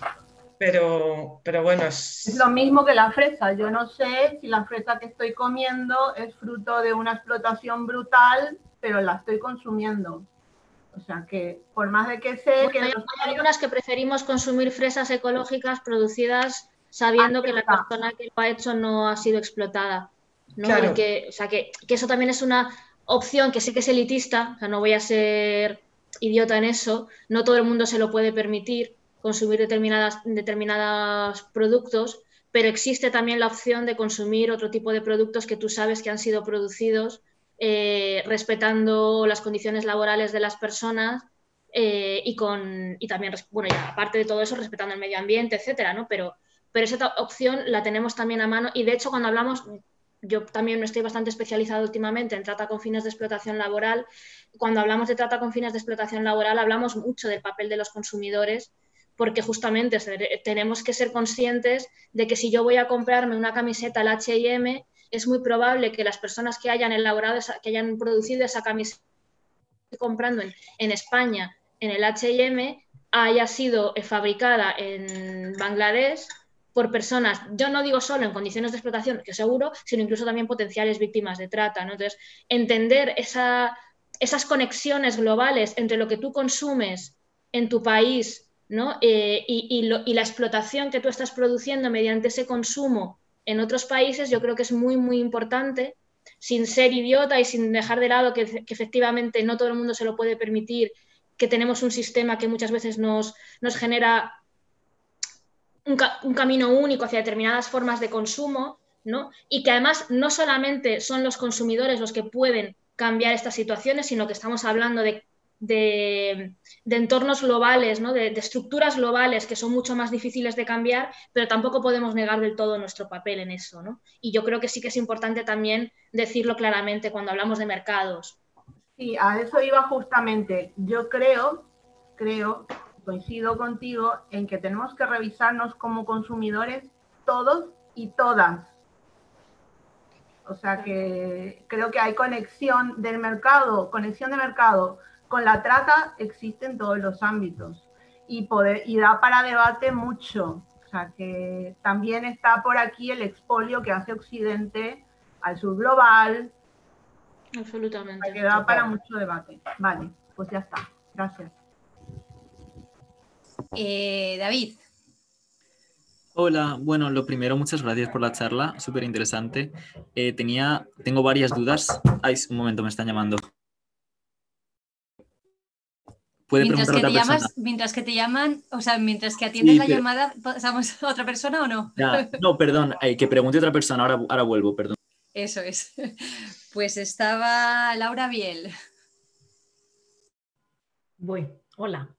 pero, pero bueno. Es... es lo mismo que la fresa. Yo no sé si la fresa que estoy comiendo es fruto de una explotación brutal, pero la estoy consumiendo. O sea que, por más de que sé... Bueno, que hay, los... hay algunas que preferimos consumir fresas ecológicas producidas sabiendo ah, que la persona que lo ha hecho no ha sido explotada, ¿no? Claro. Y que, o sea, que, que eso también es una opción que sí que es elitista, o sea, no voy a ser idiota en eso, no todo el mundo se lo puede permitir consumir determinadas, determinados productos, pero existe también la opción de consumir otro tipo de productos que tú sabes que han sido producidos eh, respetando las condiciones laborales de las personas eh, y, con, y también, bueno, ya aparte de todo eso, respetando el medio ambiente, etcétera, ¿no? Pero, pero esa opción la tenemos también a mano y de hecho cuando hablamos... Yo también me estoy bastante especializada últimamente en trata con fines de explotación laboral. Cuando hablamos de trata con fines de explotación laboral hablamos mucho del papel de los consumidores porque justamente tenemos que ser conscientes de que si yo voy a comprarme una camiseta al H y M es muy probable que las personas que hayan elaborado, esa, que hayan producido esa camiseta comprando en, en España en el H y M haya sido fabricada en Bangladesh por personas, yo no digo solo en condiciones de explotación, que seguro, sino incluso también potenciales víctimas de trata, ¿no? Entonces, entender esa, esas conexiones globales entre lo que tú consumes en tu país, ¿no? eh, y, y, lo, y la explotación que tú estás produciendo mediante ese consumo en otros países, yo creo que es muy, muy importante, sin ser idiota y sin dejar de lado que, que efectivamente no todo el mundo se lo puede permitir, que tenemos un sistema que muchas veces nos, nos genera Un, ca un camino único hacia determinadas formas de consumo, ¿no? Y que además no solamente son los consumidores los que pueden cambiar estas situaciones, sino que estamos hablando de, de, de entornos globales, ¿no? de, de estructuras globales que son mucho más difíciles de cambiar, pero tampoco podemos negar del todo nuestro papel en eso, ¿no? Y yo creo que sí que es importante también decirlo claramente cuando hablamos de mercados. Sí, a eso iba justamente. Yo creo, creo, coincido contigo en que tenemos que revisarnos como consumidores todos y todas. O sea que creo que hay conexión del mercado, conexión de mercado con la trata existe en todos los ámbitos y, poder, y da para debate mucho. O sea que también está por aquí el expolio que hace Occidente al sur global. Absolutamente. O sea que da para mucho debate. Vale, pues ya está. Gracias. Eh, David. Hola, bueno, lo primero, muchas gracias por la charla, súper interesante. Eh, tenía, tengo varias dudas. Ay, un momento, me están llamando. ¿Puede mientras preguntar que a otra te llamas, persona? Mientras que te llaman, o sea, mientras que atiendes Sí, la pero... llamada, ¿pasamos a otra persona o no? Ya, no, perdón, eh, que pregunte otra persona, ahora, ahora vuelvo, perdón. Eso es. Pues estaba Laura Biel. Voy, hola.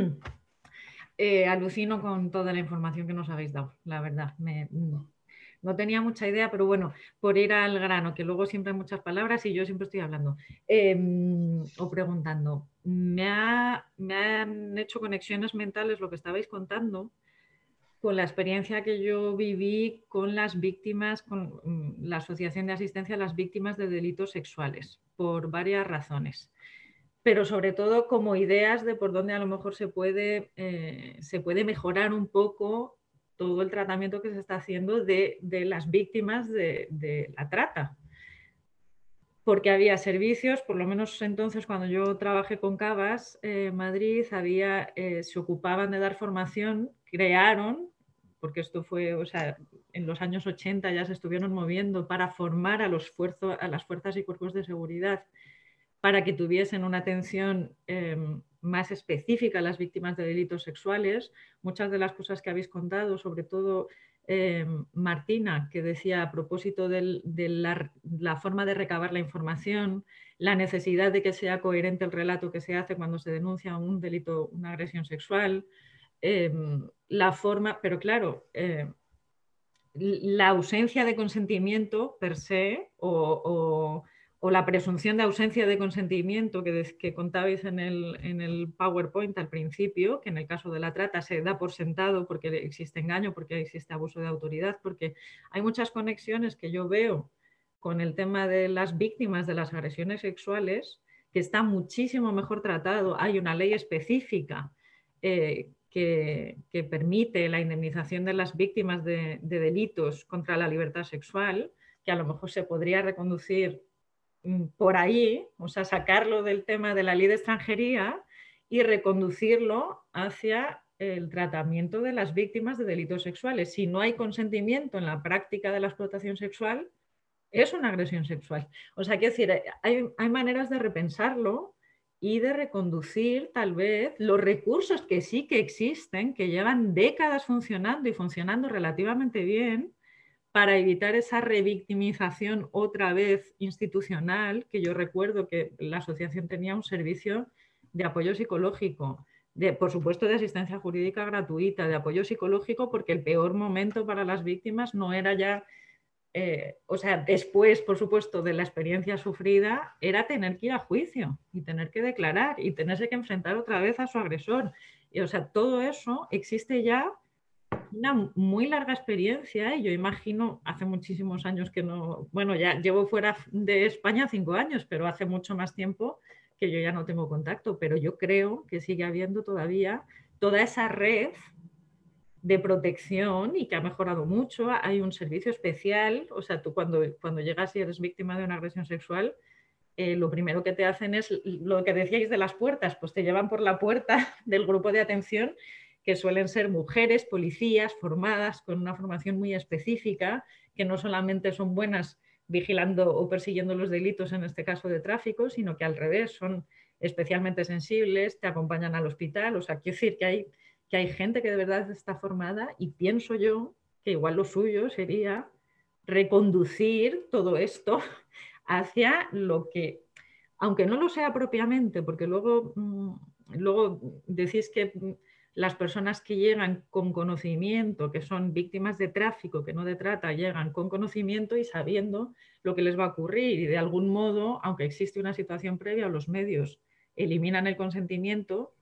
Eh, alucino con toda la información que nos habéis dado, la verdad. Me, no tenía mucha idea, pero bueno, por ir al grano, que luego siempre hay muchas palabras y yo siempre estoy hablando eh, o preguntando. Me, ha, me han hecho conexiones mentales lo que estabais contando con la experiencia que yo viví con las víctimas, con la Asociación de Asistencia a las Víctimas de Delitos Sexuales, por varias razones. Pero sobre todo como ideas de por dónde a lo mejor se puede, eh, se puede mejorar un poco todo el tratamiento que se está haciendo de, de las víctimas de, de la trata. Porque había servicios, por lo menos entonces cuando yo trabajé con Cabas en eh, Madrid, había, eh, se ocupaban de dar formación, crearon, porque esto fue, o sea, en los años ochenta ya se estuvieron moviendo para formar a, los fuerzo, a las fuerzas y cuerpos de seguridad para que tuviesen una atención eh, más específica a las víctimas de delitos sexuales. Muchas de las cosas que habéis contado, sobre todo eh, Martina, que decía a propósito del, de la, la forma de recabar la información, la necesidad de que sea coherente el relato que se hace cuando se denuncia un delito, una agresión sexual, eh, la forma, pero claro, eh, la ausencia de consentimiento per se o, o o la presunción de ausencia de consentimiento que, que contabais en el, en el PowerPoint al principio, que en el caso de la trata se da por sentado porque existe engaño, porque existe abuso de autoridad, porque hay muchas conexiones que yo veo con el tema de las víctimas de las agresiones sexuales, que está muchísimo mejor tratado. Hay una ley específica eh, que, que permite la indemnización de las víctimas de, de delitos contra la libertad sexual, que a lo mejor se podría reconducir por ahí, o sea, sacarlo del tema de la ley de extranjería y reconducirlo hacia el tratamiento de las víctimas de delitos sexuales. Si no hay consentimiento en la práctica de la explotación sexual, es una agresión sexual. O sea, quiero decir, hay, hay maneras de repensarlo y de reconducir tal vez los recursos que sí que existen, que llevan décadas funcionando y funcionando relativamente bien, para evitar esa revictimización otra vez institucional, que yo recuerdo que la asociación tenía un servicio de apoyo psicológico, de, por supuesto de asistencia jurídica gratuita, de apoyo psicológico, porque el peor momento para las víctimas no era ya, eh, o sea, después, por supuesto, de la experiencia sufrida, era tener que ir a juicio y tener que declarar y tenerse que enfrentar otra vez a su agresor. Y, o sea, todo eso existe ya una muy larga experiencia y yo imagino, hace muchísimos años que no, bueno, ya llevo fuera de España cinco años, pero hace mucho más tiempo que yo ya no tengo contacto, pero yo creo que sigue habiendo todavía toda esa red de protección y que ha mejorado mucho. Hay un servicio especial, o sea, tú cuando, cuando llegas y eres víctima de una agresión sexual, eh, lo primero que te hacen es lo que decíais de las puertas, pues te llevan por la puerta del grupo de atención, que suelen ser mujeres, policías, formadas con una formación muy específica, que no solamente son buenas vigilando o persiguiendo los delitos, en este caso de tráfico, sino que al revés, son especialmente sensibles, te acompañan al hospital. O sea, quiero decir que hay, que hay gente que de verdad está formada y pienso yo que igual lo suyo sería reconducir todo esto hacia lo que, aunque no lo sea propiamente, porque luego, luego decís que las personas que llegan con conocimiento, que son víctimas de tráfico, que no de trata, llegan con conocimiento y sabiendo lo que les va a ocurrir y de algún modo, aunque existe una situación previa, los medios eliminan el consentimiento,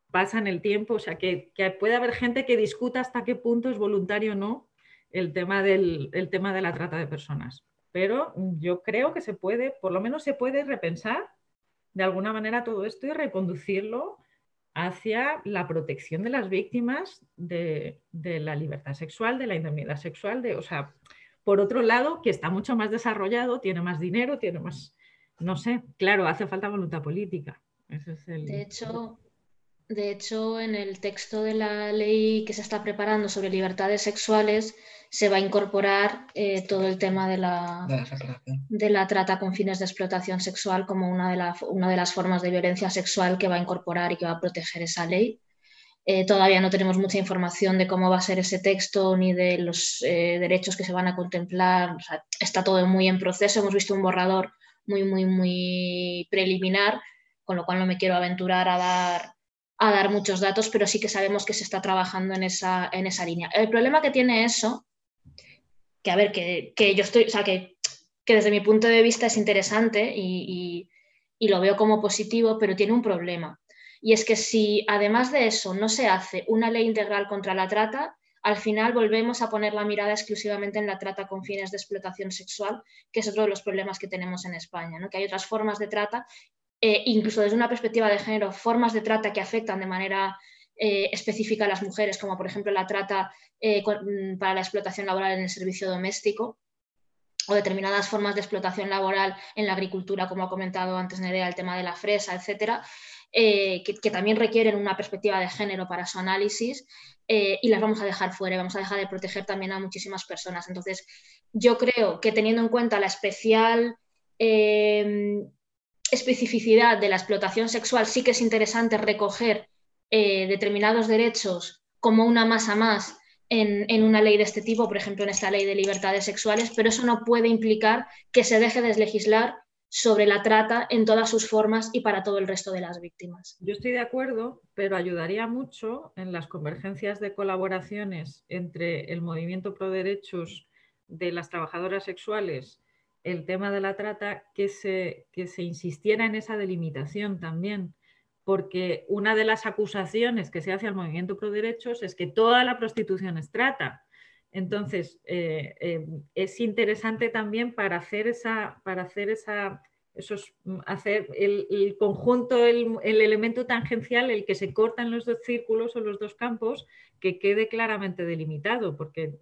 pasan el tiempo, o sea, que, que puede haber gente que discuta hasta qué punto es voluntario o no el tema, del, el tema de la trata de personas. Pero yo creo que se puede, por lo menos se puede repensar de alguna manera todo esto y reconducirlo hacia la protección de las víctimas de, de la libertad sexual, de la indemnidad sexual, de, o sea, por otro lado, que está mucho más desarrollado, tiene más dinero, tiene más, no sé, claro, hace falta voluntad política. Ese es el... De hecho, de hecho, en el texto de la ley que se está preparando sobre libertades sexuales se va a incorporar eh, todo el tema de la, de la reparación. de la trata con fines de explotación sexual como una de, la, una de las formas de violencia sexual que va a incorporar y que va a proteger esa ley. Eh, todavía no tenemos mucha información de cómo va a ser ese texto ni de los eh, derechos que se van a contemplar. O sea, está todo muy en proceso. Hemos visto un borrador muy, muy, muy preliminar, con lo cual no me quiero aventurar a dar, a dar muchos datos, pero sí que sabemos que se está trabajando en esa, en esa línea. El problema que tiene eso, que a ver, que, que yo estoy, o sea, que, que desde mi punto de vista es interesante y, y, y lo veo como positivo, pero tiene un problema. Y es que si además de eso no se hace una ley integral contra la trata, al final volvemos a poner la mirada exclusivamente en la trata con fines de explotación sexual, que es otro de los problemas que tenemos en España, ¿no? Que hay otras formas de trata, eh, incluso desde una perspectiva de género, formas de trata que afectan de manera eh, específica a las mujeres, como por ejemplo la trata eh, con, para la explotación laboral en el servicio doméstico, o determinadas formas de explotación laboral en la agricultura, como ha comentado antes Nerea, el tema de la fresa, etcétera. Eh, que, que también requieren una perspectiva de género para su análisis eh, y las vamos a dejar fuera, vamos a dejar de proteger también a muchísimas personas. Entonces, yo creo que teniendo en cuenta la especial eh, especificidad de la explotación sexual, sí que es interesante recoger eh, determinados derechos como una masa más en, en una ley de este tipo, por ejemplo, en esta ley de libertades sexuales, pero eso no puede implicar que se deje de legislar sobre la trata en todas sus formas y para todo el resto de las víctimas. Yo estoy de acuerdo, pero ayudaría mucho en las convergencias de colaboraciones entre el movimiento pro derechos de las trabajadoras sexuales, el tema de la trata, que se, que se insistiera en esa delimitación también, porque una de las acusaciones que se hace al movimiento pro derechos es que toda la prostitución es trata. Entonces, eh, eh, es interesante también para hacer esa, para hacer esa, esos, hacer el, el conjunto, el, el elemento tangencial, el que se corta en los dos círculos o los dos campos, que quede claramente delimitado, porque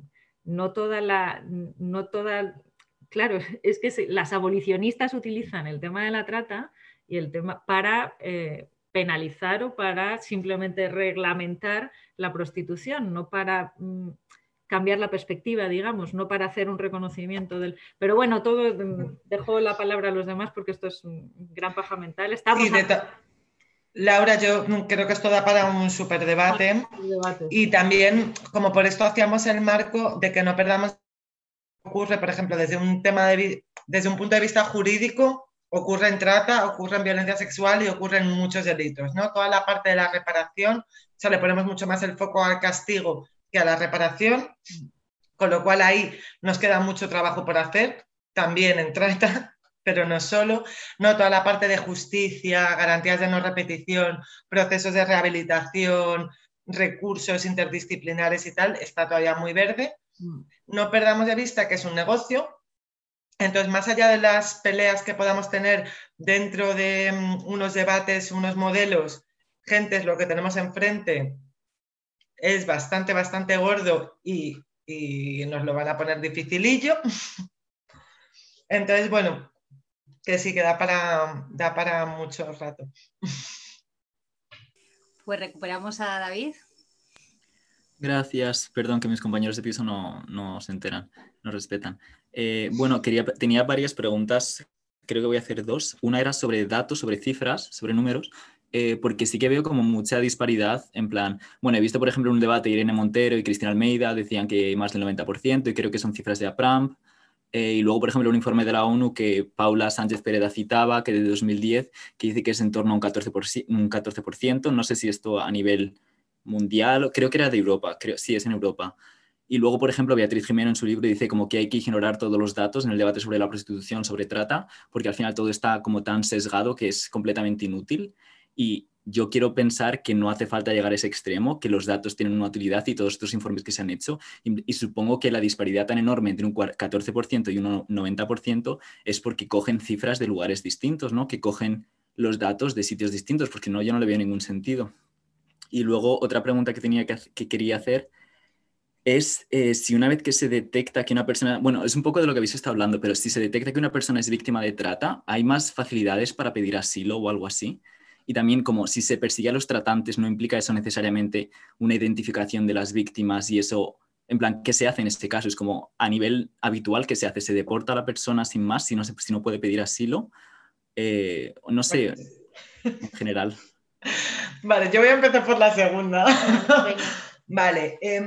no toda la, no toda, claro, es que las abolicionistas utilizan el tema de la trata y el tema para eh, penalizar o para simplemente reglamentar la prostitución, no para mm, cambiar la perspectiva, digamos, no para hacer un reconocimiento del... Pero bueno, todo, dejo la palabra a los demás porque esto es un gran paja mental. Estamos sí, a... Laura, yo creo que esto da para un súper debate. debate y también, como por esto hacíamos el marco de que no perdamos, ocurre, por ejemplo, desde un tema de, desde un punto de vista jurídico, ocurre en trata, ocurre en violencia sexual y ocurre en muchos delitos, ¿no? Toda la parte de la reparación, o sea, le ponemos mucho más el foco al castigo que a la reparación, con lo cual ahí nos queda mucho trabajo por hacer, también en trata, pero no solo, no toda la parte de justicia, garantías de no repetición, procesos de rehabilitación, recursos interdisciplinares y tal, está todavía muy verde. No perdamos de vista que es un negocio, entonces más allá de las peleas que podamos tener dentro de um, unos debates, unos modelos, gentes, lo que tenemos enfrente es bastante, bastante gordo y, y nos lo van a poner dificilillo. Entonces, bueno, que sí que da para, da para mucho rato. Pues recuperamos a David. Gracias, perdón que mis compañeros de piso no, no se enteran, no respetan. Eh, bueno, quería, tenía varias preguntas, creo que voy a hacer dos. Una era sobre datos, sobre cifras, sobre números. Eh, porque sí que veo como mucha disparidad, en plan, bueno, he visto por ejemplo en un debate Irene Montero y Cristina Almeida decían que más del noventa por ciento y creo que son cifras de APRAMP, eh, y luego por ejemplo un informe de la ONU que Paula Sánchez Pereda citaba, que de dos mil diez, que dice que es en torno a un catorce por ciento, un catorce por ciento, no sé si esto a nivel mundial, creo que era de Europa, creo, sí es en Europa. Y luego, por ejemplo, Beatriz Jimeno en su libro dice como que hay que ignorar todos los datos en el debate sobre la prostitución, sobre trata, porque al final todo está como tan sesgado que es completamente inútil. Y yo quiero pensar que no hace falta llegar a ese extremo, que los datos tienen una utilidad y todos estos informes que se han hecho, y, y supongo que la disparidad tan enorme entre un catorce por ciento y un noventa por ciento es porque cogen cifras de lugares distintos, ¿no? Que cogen los datos de sitios distintos, porque no, yo no le veo ningún sentido. Y luego otra pregunta que, tenía que, que quería hacer es eh, si una vez que se detecta que una persona, bueno, es un poco de lo que habéis estado hablando, pero si se detecta que una persona es víctima de trata, ¿hay más facilidades para pedir asilo o algo así? Y también como si se persigue a los tratantes, ¿no implica eso necesariamente una identificación de las víctimas? Y eso, en plan, ¿qué se hace en este caso? Es como a nivel habitual, ¿qué se hace? ¿Se deporta a la persona sin más si no, se, si no puede pedir asilo? Eh, no sé, en general. Vale, yo voy a empezar por la segunda. Venga. Vale, eh,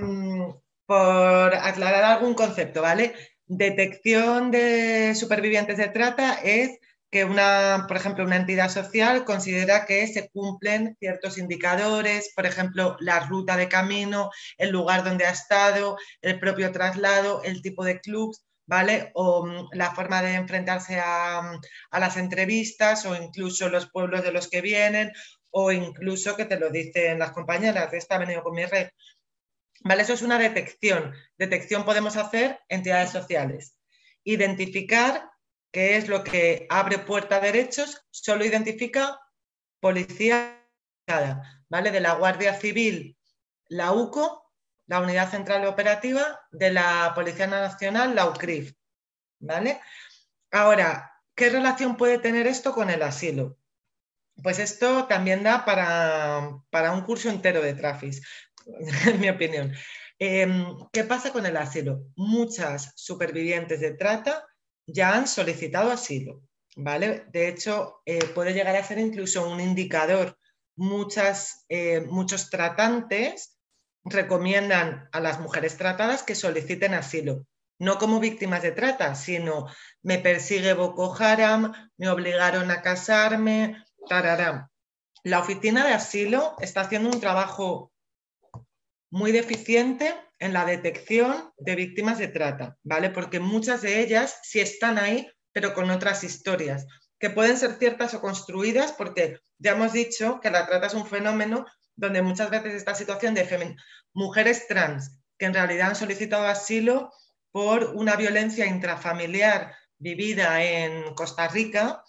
por aclarar algún concepto, ¿vale? Detección de supervivientes de trata es que una, por ejemplo, una entidad social considera que se cumplen ciertos indicadores, por ejemplo, la ruta de camino, el lugar donde ha estado, el propio traslado, el tipo de clubs, ¿vale? O um, la forma de enfrentarse a, a las entrevistas o incluso los pueblos de los que vienen o incluso que te lo dicen las compañeras, esta ha venido con mi red. ¿Vale? Eso es una detección. Detección podemos hacer entidades sociales. Identificar, que es lo que abre puerta a derechos, solo identifica policía, ¿vale? De la Guardia Civil, la U C O, la Unidad Central Operativa, de la Policía Nacional, la U C R I F, ¿vale? Ahora, ¿qué relación puede tener esto con el asilo? Pues esto también da para, para un curso entero de Trafis, en mi opinión. Eh, ¿Qué pasa con el asilo? Muchas supervivientes de trata ya han solicitado asilo, ¿vale? De hecho, eh, puede llegar a ser incluso un indicador. Muchas, eh, muchos tratantes recomiendan a las mujeres tratadas que soliciten asilo, no como víctimas de trata, sino me persigue Boko Haram, me obligaron a casarme, tarará. La oficina de asilo está haciendo un trabajo muy deficiente en la detección de víctimas de trata, ¿vale? Porque muchas de ellas sí están ahí, pero con otras historias, que pueden ser ciertas o construidas, porque ya hemos dicho que la trata es un fenómeno donde muchas veces esta situación de mujeres trans que en realidad han solicitado asilo por una violencia intrafamiliar vivida en Costa Rica,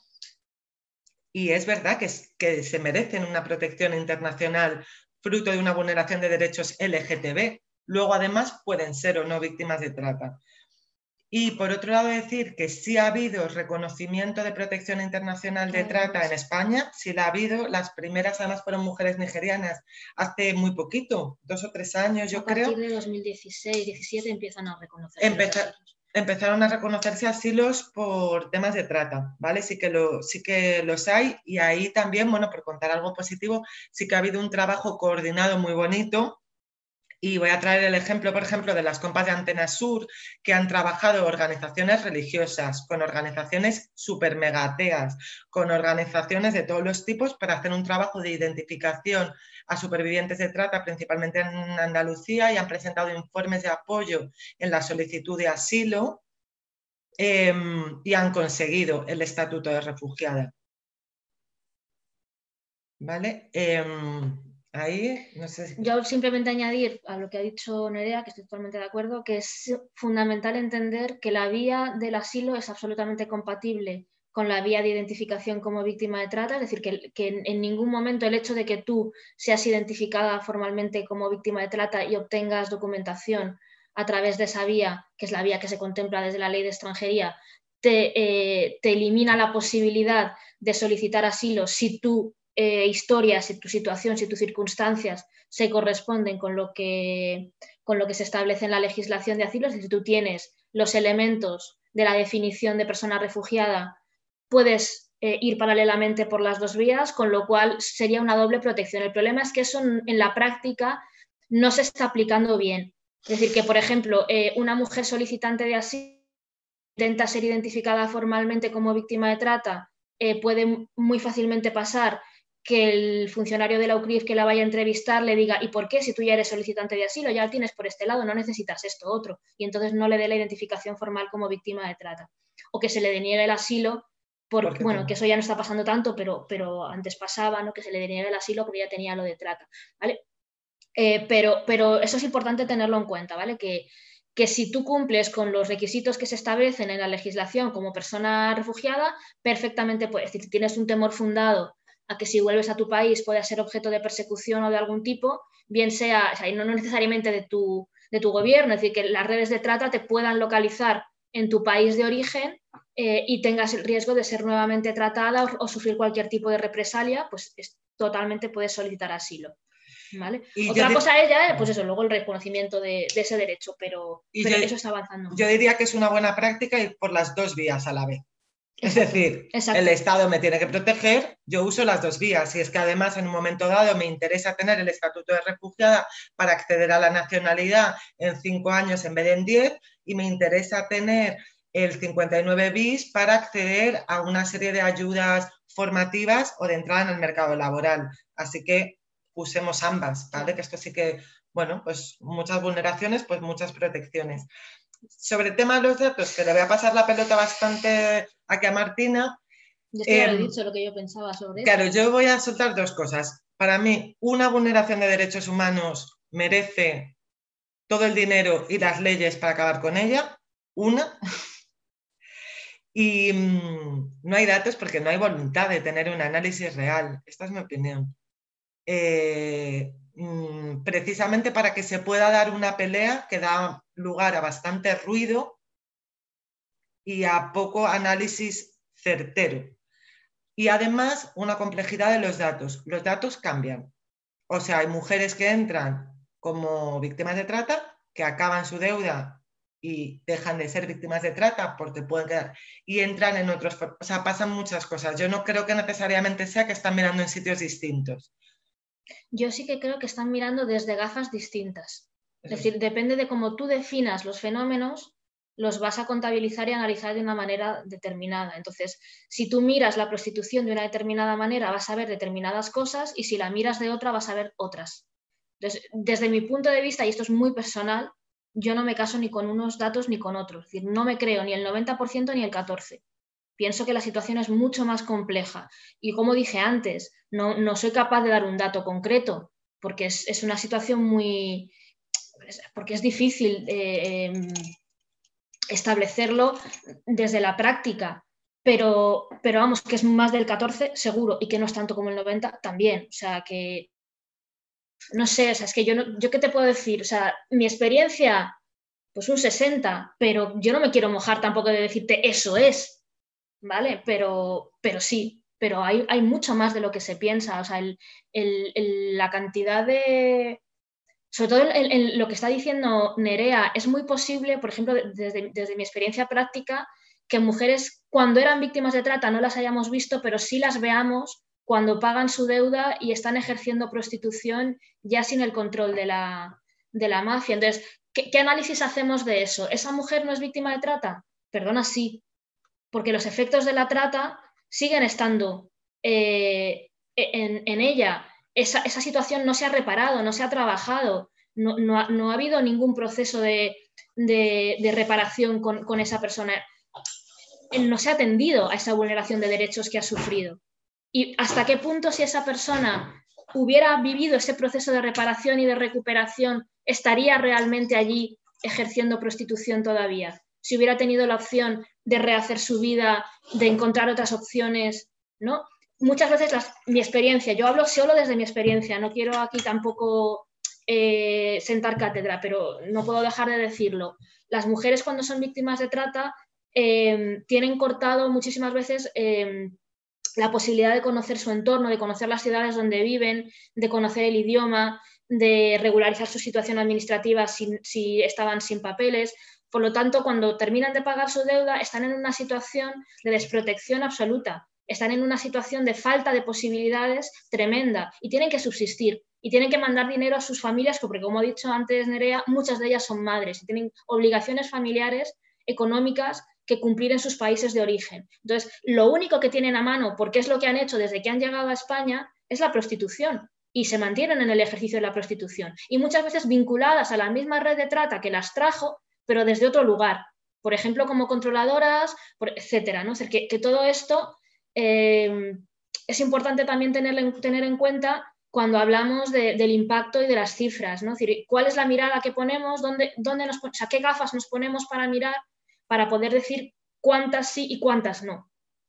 y es verdad que, que se merecen una protección internacional fruto de una vulneración de derechos L G T B. Luego, además, pueden ser o no víctimas de trata. Y, por otro lado, decir que sí ha habido reconocimiento de protección internacional de trata en España, sí la ha habido. Las primeras, además, fueron mujeres nigerianas hace muy poquito, dos o tres años, yo creo. A partir de dos mil dieciséis diecisiete empiezan a reconocer. Empezar, empezaron a reconocerse asilos por temas de trata, ¿vale? Sí que, lo, sí que los hay, y ahí también, bueno, por contar algo positivo, sí que ha habido un trabajo coordinado muy bonito. Y voy a traer el ejemplo, por ejemplo, de las compas de Antena Sur, que han trabajado organizaciones religiosas, con organizaciones super mega ateas, con organizaciones de todos los tipos para hacer un trabajo de identificación a supervivientes de trata, principalmente en Andalucía, y han presentado informes de apoyo en la solicitud de asilo eh, y han conseguido el estatuto de refugiada. ¿Vale? Eh, Ahí, no sé si... Yo simplemente añadir a lo que ha dicho Nerea, que estoy totalmente de acuerdo, que es fundamental entender que la vía del asilo es absolutamente compatible con la vía de identificación como víctima de trata, es decir, que, que en, en ningún momento el hecho de que tú seas identificada formalmente como víctima de trata y obtengas documentación a través de esa vía, que es la vía que se contempla desde la ley de extranjería, te, eh, te elimina la posibilidad de solicitar asilo si tú Eh, historias, si tu situación, si tus circunstancias se corresponden con lo que, con lo que se establece en la legislación de asilo. Si tú tienes los elementos de la definición de persona refugiada, puedes eh, ir paralelamente por las dos vías, con lo cual sería una doble protección. El problema es que eso en la práctica no se está aplicando bien. Es decir, que, por ejemplo, eh, una mujer solicitante de asilo intenta ser identificada formalmente como víctima de trata, eh, puede muy fácilmente pasar que el funcionario de la U C R I F que la vaya a entrevistar le diga ¿y por qué? Si tú ya eres solicitante de asilo, ya lo tienes por este lado, no necesitas esto otro, y entonces no le dé la identificación formal como víctima de trata. O que se le deniegue el asilo Por, Porque bueno, tú- que eso ya no está pasando tanto, pero, pero antes pasaba, ¿no? Que se le deniega el asilo porque ya tenía lo de trata, ¿vale? Eh, pero, pero eso es importante tenerlo en cuenta, ¿vale? Que, que si tú cumples con los requisitos que se establecen en la legislación como persona refugiada, perfectamente puedes. Si tienes un temor fundado a que si vuelves a tu país puedas ser objeto de persecución o de algún tipo, bien sea, o sea no, no necesariamente de tu, de tu gobierno, es decir, que las redes de trata te puedan localizar en tu país de origen eh, y tengas el riesgo de ser nuevamente tratada o, o sufrir cualquier tipo de represalia, pues es, totalmente puedes solicitar asilo. ¿Vale? Y Otra yo cosa di- es ya, pues eso, luego el reconocimiento de, de ese derecho, pero, Y pero yo- eso está avanzando. Yo diría que es una buena práctica ir por las dos vías a la vez. Es Exacto, decir, exacto. el Estado me tiene que proteger, yo uso las dos vías. Y es que además en un momento dado me interesa tener el estatuto de refugiada para acceder a la nacionalidad en cinco años en vez de en diez, y me interesa tener el cincuenta y nueve bis para acceder a una serie de ayudas formativas o de entrada en el mercado laboral. Así que usemos ambas, ¿vale? Claro. Que esto sí que, bueno, pues muchas vulneraciones, pues muchas protecciones. Sobre el tema de los datos, que le voy a pasar la pelota bastante aquí a Martina. Yo ya lo he Eh, dicho, lo que yo pensaba sobre Claro, eso. yo voy a soltar dos cosas. Para mí, una vulneración de derechos humanos merece todo el dinero y las leyes para acabar con ella. Una. Y mmm, no hay datos porque no hay voluntad de tener un análisis real. Esta es mi opinión. Eh, mmm, precisamente para que se pueda dar una pelea que da lugar a bastante ruido y a poco análisis certero. Y además, una complejidad de los datos. Los datos cambian. O sea, hay mujeres que entran como víctimas de trata, que acaban su deuda y dejan de ser víctimas de trata porque pueden quedar, y entran en otros, o sea, pasan muchas cosas. Yo no creo que necesariamente sea que están mirando en sitios distintos. Yo sí que creo que están mirando desde gafas distintas. Es decir, depende de cómo tú definas los fenómenos, los vas a contabilizar y analizar de una manera determinada. Entonces, si tú miras la prostitución de una determinada manera, vas a ver determinadas cosas, y si la miras de otra, vas a ver otras. Entonces, desde mi punto de vista, y esto es muy personal, yo no me caso ni con unos datos ni con otros. Es decir, no me creo ni el noventa por ciento ni el catorce por ciento. Pienso que la situación es mucho más compleja. Y como dije antes, no, no soy capaz de dar un dato concreto, porque es, es una situación muy... porque es difícil eh, eh, establecerlo desde la práctica. Pero, pero vamos, que es más del catorce seguro, y que no es tanto como el noventa también. O sea, que no sé, o sea, es que yo, no, yo qué te puedo decir, o sea, mi experiencia, pues un sesenta, pero yo no me quiero mojar tampoco de decirte eso es, ¿vale? Pero, pero sí, pero hay, hay mucho más de lo que se piensa, o sea, el, el, el, la cantidad de... Sobre todo en, en lo que está diciendo Nerea, es muy posible, por ejemplo, desde, desde mi experiencia práctica, que mujeres cuando eran víctimas de trata no las hayamos visto, pero sí las veamos cuando pagan su deuda y están ejerciendo prostitución ya sin el control de la, de la mafia. Entonces, ¿qué, ¿qué análisis hacemos de eso? ¿Esa mujer no es víctima de trata? Perdona, sí, porque los efectos de la trata siguen estando eh, en, en ella. Esa, esa situación no se ha reparado, no se ha trabajado, no, no, ha, no ha habido ningún proceso de, de, de reparación con, con esa persona. No se ha atendido a esa vulneración de derechos que ha sufrido. ¿Y hasta qué punto, si esa persona hubiera vivido ese proceso de reparación y de recuperación, estaría realmente allí ejerciendo prostitución todavía? Si hubiera tenido la opción de rehacer su vida, de encontrar otras opciones, ¿no? Muchas veces las, mi experiencia, yo hablo solo desde mi experiencia, no quiero aquí tampoco eh, sentar cátedra, pero no puedo dejar de decirlo. Las mujeres, cuando son víctimas de trata, eh, tienen cortado muchísimas veces eh, la posibilidad de conocer su entorno, de conocer las ciudades donde viven, de conocer el idioma, de regularizar su situación administrativa si, si estaban sin papeles. Por lo tanto, cuando terminan de pagar su deuda, están en una situación de desprotección absoluta, están en una situación de falta de posibilidades tremenda y tienen que subsistir y tienen que mandar dinero a sus familias, porque como ha dicho antes Nerea, muchas de ellas son madres y tienen obligaciones familiares económicas que cumplir en sus países de origen. Entonces, lo único que tienen a mano, porque es lo que han hecho desde que han llegado a España, es la prostitución, y se mantienen en el ejercicio de la prostitución, y muchas veces vinculadas a la misma red de trata que las trajo, pero desde otro lugar, por ejemplo, como controladoras, etcétera, ¿no? O sea, que, que todo esto eh, es importante también tener, tener en cuenta cuando hablamos de, del impacto y de las cifras, ¿no? Es decir, ¿cuál es la mirada que ponemos? ¿Dónde, dónde nos, o sea, ¿qué gafas nos ponemos para mirar para poder decir cuántas sí y cuántas no?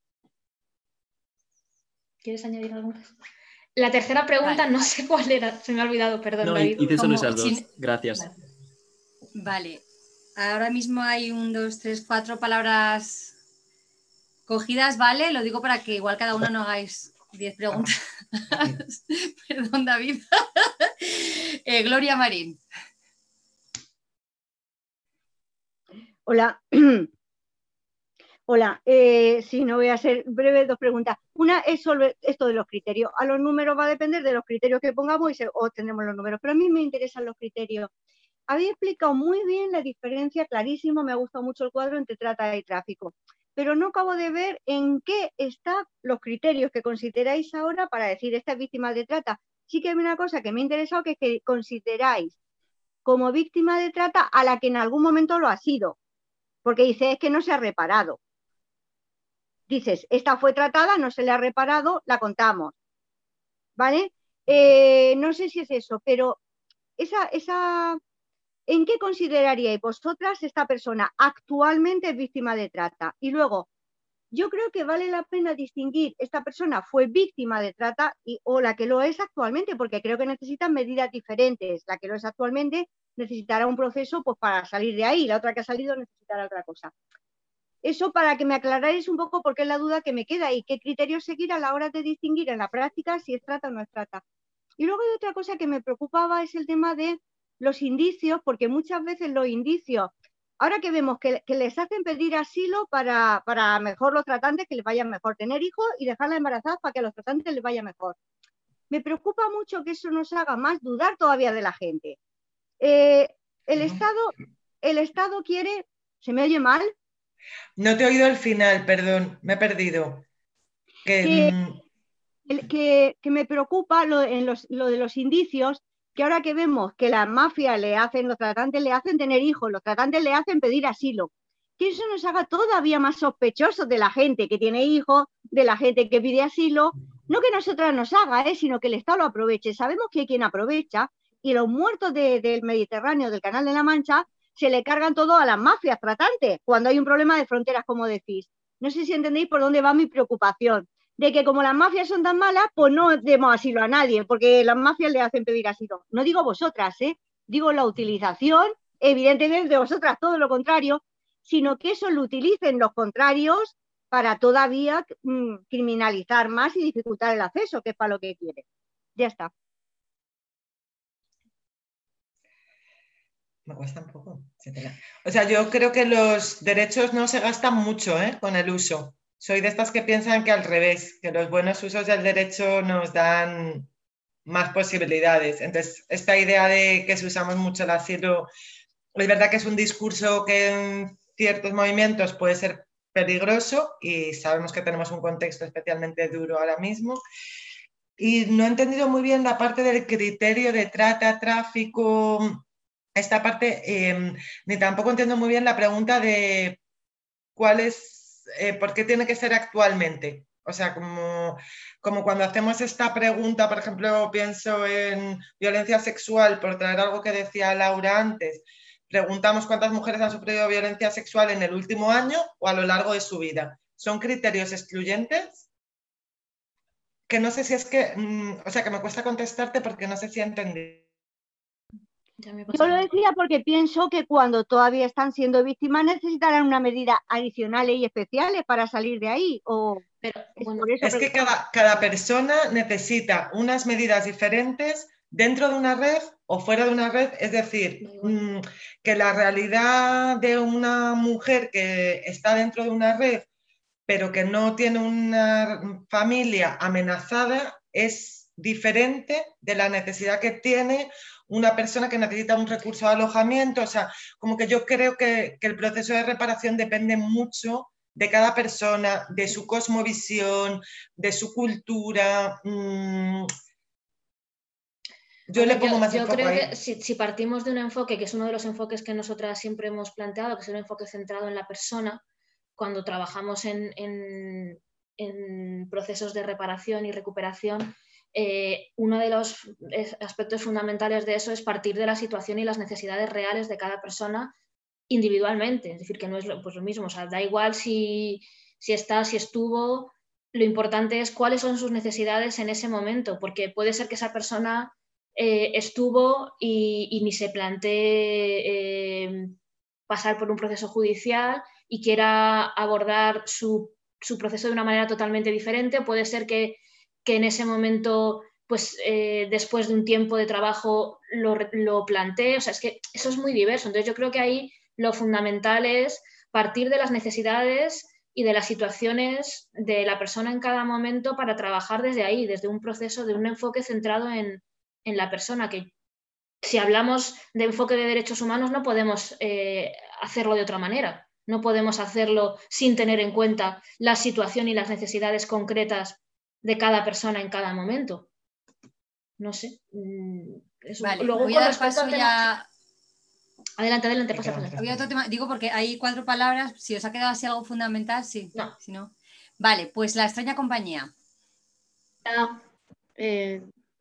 ¿Quieres añadir algo más? La tercera pregunta, vale, no sé cuál era, se me ha olvidado, perdón, no, David. hice solo esas dos, Sin... gracias. Vale. Vale, ahora mismo hay un, dos, tres, cuatro palabras cogidas, ¿vale? Lo digo para que igual cada uno no hagáis diez preguntas. Perdón, David. eh, Gloria Marín. Hola. Hola, eh, sí, no voy a ser breve, dos preguntas. Una es sobre esto de los criterios. A los números va a depender de los criterios que pongamos y se, obtenemos los números, pero a mí me interesan los criterios. Habéis explicado muy bien la diferencia, clarísimo, me ha gustado mucho el cuadro entre trata y tráfico, pero no acabo de ver en qué están los criterios que consideráis ahora para decir esta es víctima de trata. Sí que hay una cosa que me ha interesado, que es que consideráis como víctima de trata a la que en algún momento lo ha sido, porque dice es que no se ha reparado. Dices, esta fue tratada, no se le ha reparado, la contamos, ¿vale? Eh, no sé si es eso, pero esa, esa, ¿en qué consideraríais vosotras esta persona actualmente es víctima de trata? Y luego, yo creo que vale la pena distinguir, esta persona fue víctima de trata y, o la que lo es actualmente, porque creo que necesitan medidas diferentes. La que lo es actualmente necesitará un proceso pues, para salir de ahí, la otra que ha salido necesitará otra cosa. Eso para que me aclararais un poco por qué es la duda que me queda y qué criterios seguir a la hora de distinguir en la práctica si es trata o no es trata. Y luego hay otra cosa que me preocupaba, es el tema de los indicios, porque muchas veces los indicios, ahora que vemos que, que les hacen pedir asilo para, para mejor los tratantes, que les vaya mejor tener hijos y dejarlas embarazadas para que a los tratantes les vaya mejor. Me preocupa mucho que eso nos haga más dudar todavía de la gente. Eh, el, Estado, el Estado quiere... ¿Se me oye mal? No te he oído el final, perdón, me he perdido. Que, que, que, que me preocupa lo, en los, lo de los indicios, que ahora que vemos que las mafias le hacen, los tratantes le hacen tener hijos, los tratantes le hacen pedir asilo, que eso nos haga todavía más sospechosos de la gente que tiene hijos, de la gente que pide asilo, no que nosotras nos haga, ¿eh? Sino que el Estado lo aproveche. Sabemos que hay quien aprovecha y los muertos de, del Mediterráneo, del Canal de la Mancha, se le cargan todo a las mafias tratantes cuando hay un problema de fronteras, como decís. No sé si entendéis por dónde va mi preocupación, de que como las mafias son tan malas, pues no demos asilo a nadie, porque las mafias le hacen pedir asilo. No digo vosotras, ¿eh? Digo la utilización, evidentemente de vosotras todo lo contrario, sino que eso lo utilicen los contrarios para todavía mmm, criminalizar más y dificultar el acceso, que es para lo que quieren. Ya está. Me cuesta un poco. O sea, yo creo que los derechos no se gastan mucho, ¿eh? Con el uso. Soy de estas que piensan que al revés, que los buenos usos del derecho nos dan más posibilidades. Entonces, esta idea de que si usamos mucho el asilo, es verdad que es un discurso que en ciertos movimientos puede ser peligroso y sabemos que tenemos un contexto especialmente duro ahora mismo. Y no he entendido muy bien la parte del criterio de trata, tráfico... Esta parte, eh, ni tampoco entiendo muy bien la pregunta de cuál es, eh, por qué tiene que ser actualmente. O sea, como, como cuando hacemos esta pregunta, por ejemplo, pienso en violencia sexual, por traer algo que decía Laura antes, preguntamos cuántas mujeres han sufrido violencia sexual en el último año o a lo largo de su vida. ¿Son criterios excluyentes? Que no sé si es que, mm, o sea, que me cuesta contestarte porque no sé si he entendido. Yo lo decía porque pienso que cuando todavía están siendo víctimas necesitarán una medida adicionales y especiales para salir de ahí. O Pero, es bueno, por eso es que cada, cada persona necesita unas medidas diferentes dentro de una red o fuera de una red. Es decir, mmm, que la realidad de una mujer que está dentro de una red pero que no tiene una familia amenazada es diferente de la necesidad que tiene una persona que necesita un recurso de alojamiento. O sea, como que yo creo que, que el proceso de reparación depende mucho de cada persona, de su cosmovisión, de su cultura. Mmm, yo bueno, le pongo yo, más yo el foco creo ahí. que si, si partimos de un enfoque, que es uno de los enfoques que nosotras siempre hemos planteado, que es un enfoque centrado en la persona, cuando trabajamos en, en, en procesos de reparación y recuperación, eh, uno de los aspectos fundamentales de eso es partir de la situación y las necesidades reales de cada persona individualmente. Es decir, que no es lo, pues lo mismo, o sea, da igual si, si está, si estuvo, lo importante es cuáles son sus necesidades en ese momento, porque puede ser que esa persona eh, estuvo y, y ni se plantee eh, pasar por un proceso judicial y quiera abordar su, su proceso de una manera totalmente diferente. Puede ser que, que en ese momento, pues eh, después de un tiempo de trabajo lo, lo plantee. O sea, es que eso es muy diverso. Entonces yo creo que ahí lo fundamental es partir de las necesidades y de las situaciones de la persona en cada momento para trabajar desde ahí, desde un proceso, de un enfoque centrado en, en la persona, que si hablamos de enfoque de derechos humanos no podemos eh, hacerlo de otra manera. No podemos hacerlo sin tener en cuenta la situación y las necesidades concretas de cada persona en cada momento. No sé. Eso. Vale, Luego, voy con a dar respecto paso al tema... ya... Adelante, adelante, pasa, pasa. Había otro tema, digo porque hay cuatro palabras, si os ha quedado así algo fundamental, sí. No. Si no. Vale, pues La extraña compañía. Ah, eh,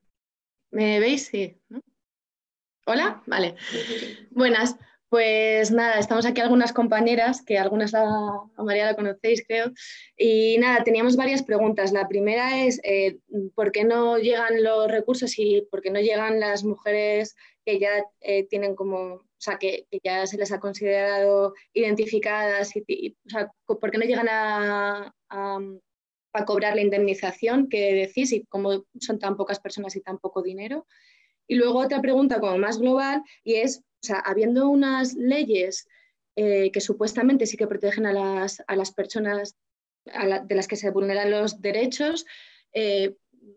¿me veis? Sí, ¿no? ¿Hola? Vale. Buenas. Pues nada, estamos aquí algunas compañeras, que algunas la, a María la conocéis, creo. Y nada, teníamos varias preguntas. La primera es, eh, ¿por qué no llegan los recursos y por qué no llegan las mujeres que ya eh, tienen como, o sea, que, que ya se les ha considerado identificadas? Y, y, o sea, ¿por qué no llegan a, a, a cobrar la indemnización que decís y cómo son tan pocas personas y tan poco dinero? Y luego otra pregunta como más global, y es, o sea, habiendo unas leyes eh, que supuestamente sí que protegen a las, a las personas a la, de las que se vulneran los derechos, eh,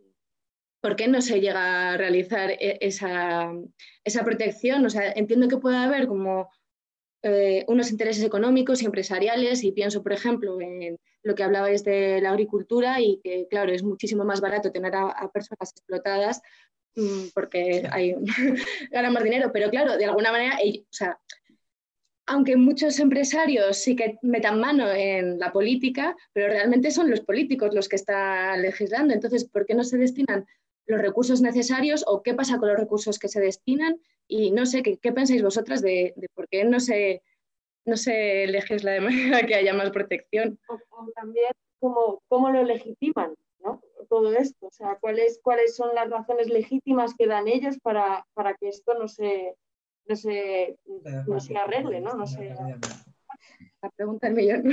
¿por qué no se llega a realizar esa, esa protección? O sea, entiendo que puede haber como eh, unos intereses económicos y empresariales, y pienso, por ejemplo, en lo que hablabais de la agricultura y que, claro, es muchísimo más barato tener a, a personas explotadas porque hay ganan más dinero, pero claro, de alguna manera, ellos, o sea, aunque muchos empresarios sí que metan mano en la política, pero realmente son los políticos los que están legislando. Entonces, ¿por qué no se destinan los recursos necesarios o qué pasa con los recursos que se destinan? Y no sé, ¿qué, qué pensáis vosotras de, de por qué no se, no se legisla de manera que haya más protección? O, o también cómo, cómo lo legitiman, ¿no? Todo esto, o sea, ¿cuáles, cuáles son las razones legítimas que dan ellos para, para que esto no se, no se, no se arregle, ¿no? No se... La pregunta del millón.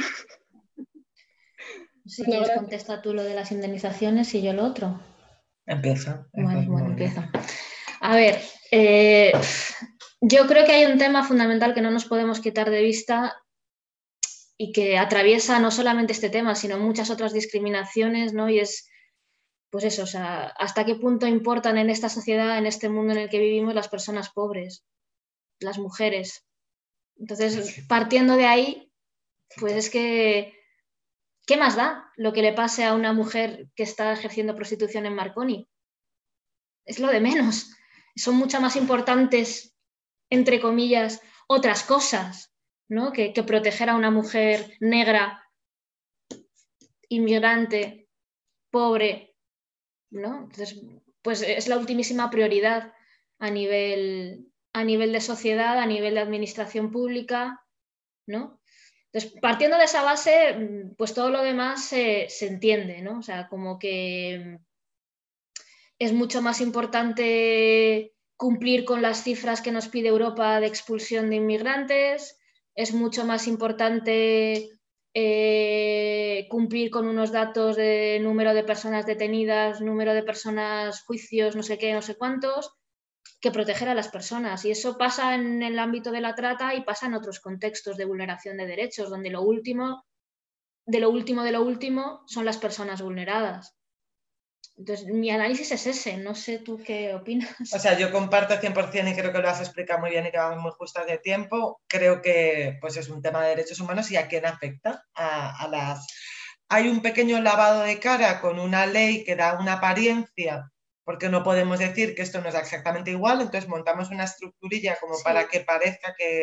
Si no, quieres contesta tú lo de las indemnizaciones y yo lo otro. Empieza. Bueno, bueno, empieza. A ver, eh, yo creo que hay un tema fundamental que no nos podemos quitar de vista y que atraviesa no solamente este tema, sino muchas otras discriminaciones, ¿no? Y es, pues eso, o sea, hasta qué punto importan en esta sociedad, en este mundo en el que vivimos, las personas pobres, las mujeres. Entonces, partiendo de ahí, pues es que, ¿qué más da lo que le pase a una mujer que está ejerciendo prostitución en Marconi? Es lo de menos. Son mucho más importantes, entre comillas, otras cosas, ¿no? Que, que proteger a una mujer negra, inmigrante, pobre, ¿no? Entonces, pues es la ultimísima prioridad a nivel, a nivel de sociedad, a nivel de administración pública, ¿no? Entonces, partiendo de esa base, pues todo lo demás se, se entiende, ¿no? O sea, como que es mucho más importante cumplir con las cifras que nos pide Europa de expulsión de inmigrantes, es mucho más importante eh, cumplir con unos datos de número de personas detenidas, número de personas, juicios, no sé qué, no sé cuántos, que proteger a las personas. Y eso pasa en el ámbito de la trata y pasa en otros contextos de vulneración de derechos, donde lo último, de lo último, de lo último son las personas vulneradas. Entonces, mi análisis es ese, no sé tú qué opinas. O sea, yo comparto cien por cien y creo que lo has explicado muy bien y que vamos muy justas de tiempo. Creo que pues, es un tema de derechos humanos y a quién afecta. A, a las... Hay un pequeño lavado de cara con una ley que da una apariencia, porque no podemos decir que esto no es exactamente igual, entonces montamos una estructurilla como sí. para que parezca que,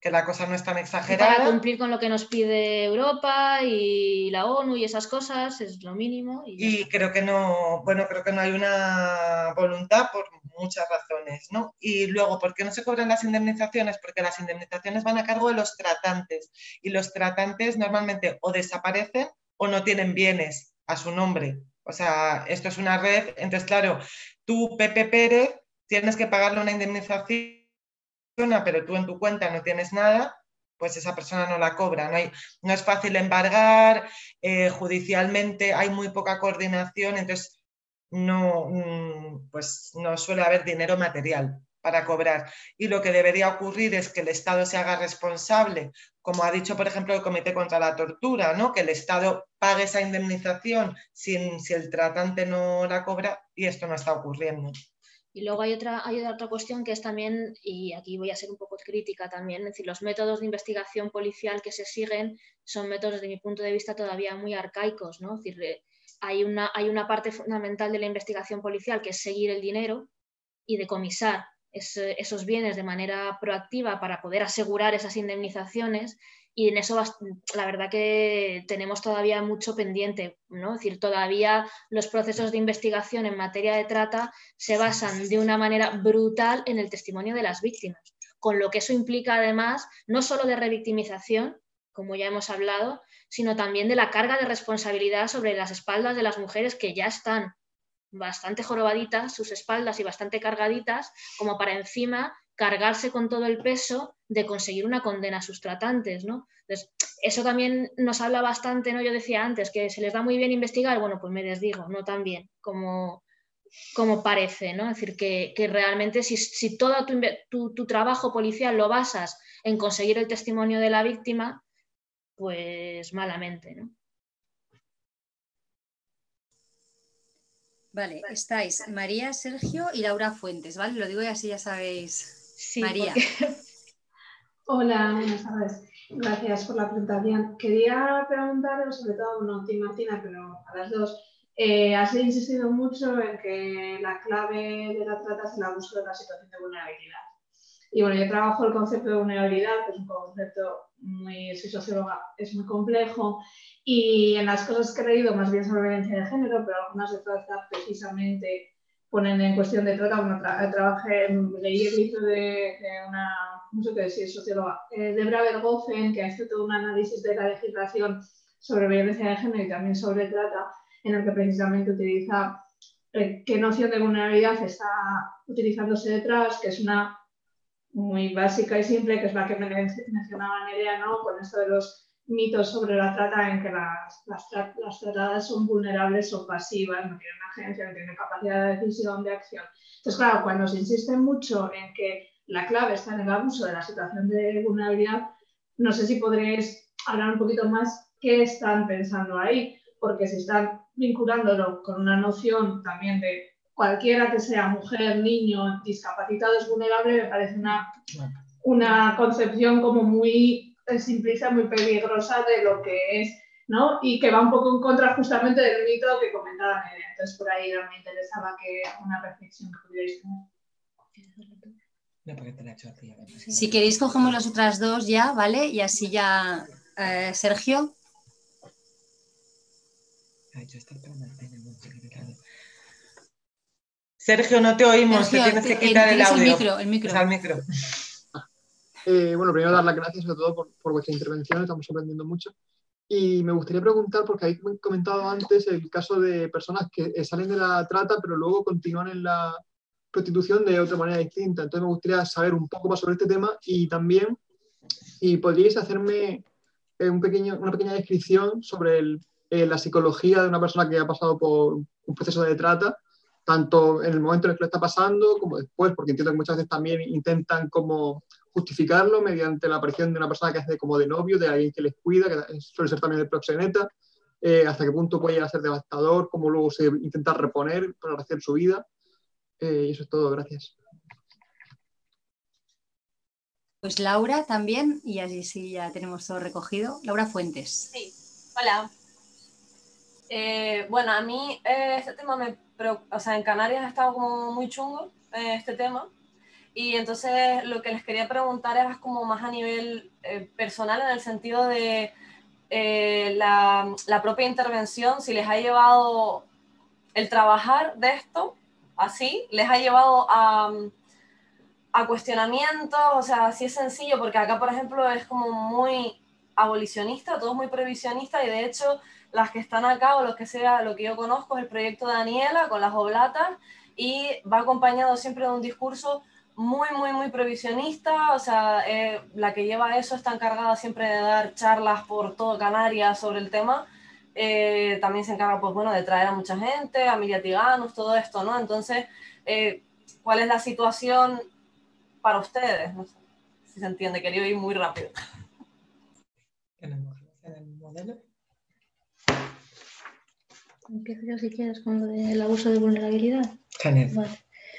que la cosa no es tan Y exagerada. para cumplir con lo que nos pide Europa y la ONU y esas cosas es lo mínimo. Y, ya Y está. creo que no, bueno, creo que no hay una voluntad por muchas razones, ¿no? Y luego, ¿por qué no se cobran las indemnizaciones? Porque las indemnizaciones van a cargo de los tratantes y los tratantes normalmente o desaparecen o no tienen bienes a su nombre. O sea, esto es una red, entonces claro, tú, Pepe Pérez, tienes que pagarle una indemnización, pero tú en tu cuenta no tienes nada, pues esa persona no la cobra. No, hay, no es fácil embargar, eh, judicialmente hay muy poca coordinación, entonces no, pues no suele haber dinero material para cobrar. Y lo que debería ocurrir es que el Estado se haga responsable, como ha dicho, por ejemplo, el Comité contra la Tortura, ¿no? Que el Estado pague esa indemnización sin, si el tratante no la cobra, y esto no está ocurriendo. Y luego hay otra, hay otra cuestión que es también, y aquí voy a ser un poco crítica también, es decir, los métodos de investigación policial que se siguen son métodos, desde mi punto de vista, todavía muy arcaicos, ¿no? Es decir, hay una, hay una parte fundamental de la investigación policial que es seguir el dinero y decomisar es, esos bienes de manera proactiva para poder asegurar esas indemnizaciones, y en eso la verdad que tenemos todavía mucho pendiente, ¿no? Es decir, todavía los procesos de investigación en materia de trata se basan de una manera brutal en el testimonio de las víctimas, con lo que eso implica además no solo de revictimización, como ya hemos hablado, sino también de la carga de responsabilidad sobre las espaldas de las mujeres que ya están bastante jorobaditas sus espaldas y bastante cargaditas, como para encima cargarse con todo el peso de conseguir una condena a sus tratantes, ¿no? Entonces, eso también nos habla bastante, ¿no? Yo decía antes que se les da muy bien investigar, bueno, pues me desdigo, no tan bien como, como parece, ¿no? Es decir, que, que realmente si, si todo tu, tu, tu trabajo policial lo basas en conseguir el testimonio de la víctima, pues malamente, ¿no? Vale, estáis María, Sergio y Laura Fuentes, ¿vale? Lo digo y así ya sabéis. Sí, María. Porque... Hola, buenas tardes. Gracias por la presentación. Quería preguntaros, sobre todo, bueno, a ti, Martina, pero a las dos, eh, has insistido mucho en que la clave de la trata es el abuso de la situación de vulnerabilidad. Y bueno, yo trabajo el concepto de vulnerabilidad, que es un concepto muy, soy socióloga, es muy complejo, y en las cosas que he leído, más bien sobre violencia de género, pero algunas de trata precisamente ponen en cuestión de trata. Bueno, tra trabajé, leí el libro de, de una, no sé qué decir, socióloga, eh, Debra Bergoffen, que ha hecho todo un análisis de la legislación sobre violencia de género y también sobre trata, en el que precisamente utiliza eh, qué noción de vulnerabilidad está utilizándose detrás, que es una muy básica y simple, que es la que me mencionaba Nerea, ¿no? Con esto de los mitos sobre la trata, en que las, las, tra las tratadas son vulnerables, son pasivas, no tienen agencia, no tienen capacidad de decisión, de acción. Entonces, claro, cuando se insiste mucho en que la clave está en el abuso de la situación de vulnerabilidad, no sé si podréis hablar un poquito más qué están pensando ahí, porque si están vinculándolo con una noción también de cualquiera que sea, mujer, niño, discapacitado, es vulnerable, me parece una, una concepción como muy simplista, muy peligrosa de lo que es, ¿no? Y que va un poco en contra justamente del mito que comentaba Nerea. Entonces, por ahí me interesaba que una reflexión que pudierais tener. Si queréis, cogemos las otras dos ya, ¿vale? Y así ya, eh, Sergio. Sergio, no te oímos, Sergio, te tienes que te, quitar el audio. El micro, el micro. O sea, el micro. Eh, bueno, primero dar las gracias sobre todo por, por vuestra intervención, estamos aprendiendo mucho. Y me gustaría preguntar, porque habéis comentado antes el caso de personas que salen de la trata, pero luego continúan en la prostitución de otra manera distinta. Entonces me gustaría saber un poco más sobre este tema y también, y podríais hacerme un pequeño, una pequeña descripción sobre el, eh, la psicología de una persona que ha pasado por un proceso de trata, tanto en el momento en el que lo está pasando como después, porque entiendo que muchas veces también intentan como justificarlo mediante la aparición de una persona que hace como de novio, de alguien que les cuida, que suele ser también de proxeneta, eh, hasta qué punto puede llegar a ser devastador, cómo luego se intenta reponer para hacer su vida. Eh, y eso es todo, gracias. Pues Laura también, y así sí ya tenemos todo recogido. Laura Fuentes. Sí, hola. Eh, bueno, a mí eh, este tema me... Pero, o sea, en Canarias ha estado como muy chungo eh, este tema, Y entonces lo que les quería preguntar era como más a nivel eh, personal, en el sentido de eh, la, la propia intervención, si les ha llevado el trabajar de esto, así, les ha llevado a, a cuestionamientos, o sea, si es sencillo, porque acá, por ejemplo, es como muy abolicionista, todo es muy prohibicionista, y de hecho las que están acá, o los que sea, lo que yo conozco es el proyecto de Daniela con las oblatas, y va acompañado siempre de un discurso muy, muy, muy prohibicionista, o sea, eh, la que lleva eso está encargada siempre de dar charlas por todo Canarias sobre el tema, eh, también se encarga, pues bueno, de traer a mucha gente, a Miriam Tiganus, todo esto, ¿no? Entonces, eh, ¿cuál es la situación para ustedes? No sé si se entiende, quería ir muy rápido. ¿El modelo? Empiezo yo si quieres con lo del abuso de vulnerabilidad. Genial. Vale.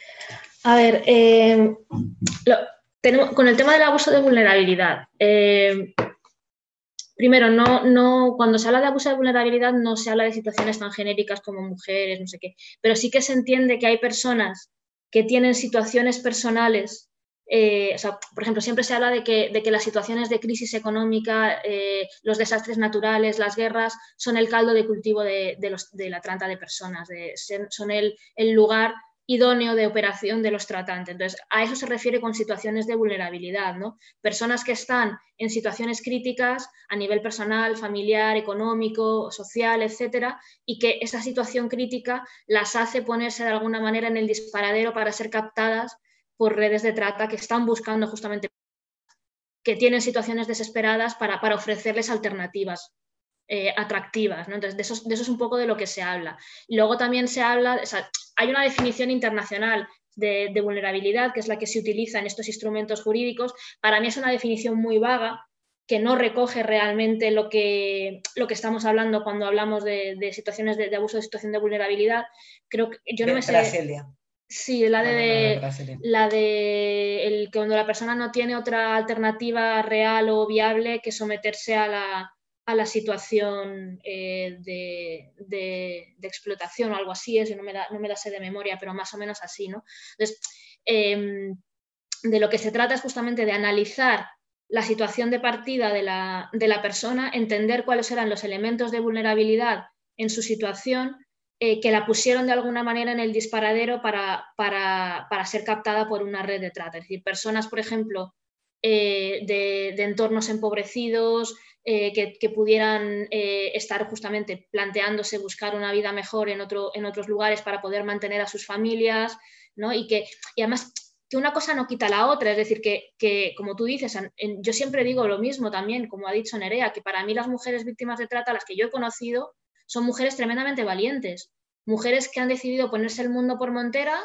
A ver, eh, lo, tenemos, con el tema del abuso de vulnerabilidad, eh, primero, no, no, cuando se habla de abuso de vulnerabilidad no se habla de situaciones tan genéricas como mujeres, no sé qué, pero sí que se entiende que hay personas que tienen situaciones personales. Eh, o sea, por ejemplo, siempre se habla de que, de que las situaciones de crisis económica, eh, los desastres naturales, las guerras, son el caldo de cultivo de, de, los, de la trata de personas, de, son el, el lugar idóneo de operación de los tratantes. Entonces, a eso se refiere con situaciones de vulnerabilidad, ¿no? Personas que están en situaciones críticas a nivel personal, familiar, económico, social, etcétera, y que esa situación crítica las hace ponerse de alguna manera en el disparadero para ser captadas por redes de trata que están buscando justamente, que tienen situaciones desesperadas para, para ofrecerles alternativas eh, atractivas, ¿no? Entonces, de eso, de eso es un poco de lo que se habla. Y luego también se habla, o sea, hay una definición internacional de, de vulnerabilidad, que es la que se utiliza en estos instrumentos jurídicos. Para mí es una definición muy vaga, que no recoge realmente lo que, lo que estamos hablando cuando hablamos de, de situaciones de, de abuso, de situación de vulnerabilidad. Creo que yo no me sé... Brasilia. Sí, la de, no, no, no, no, la de el, cuando la persona no tiene otra alternativa real o viable que someterse a la, a la situación eh, de, de, de explotación o algo así, eso no me, da, no me la sé de memoria, pero más o menos así, ¿no? Entonces, eh, de lo que se trata es justamente de analizar la situación de partida de la, de la persona, entender cuáles eran los elementos de vulnerabilidad en su situación, eh, que la pusieron de alguna manera en el disparadero para, para, para ser captada por una red de trata. Es decir, personas, por ejemplo, eh, de, de entornos empobrecidos, eh, que, que pudieran eh, estar justamente planteándose buscar una vida mejor en, otro, en otros lugares para poder mantener a sus familias, ¿no? Y, que, y además que una cosa no quita la otra, es decir, que, que como tú dices, en, yo siempre digo lo mismo también, como ha dicho Nerea, que para mí las mujeres víctimas de trata, las que yo he conocido, son mujeres tremendamente valientes, mujeres que han decidido ponerse el mundo por montera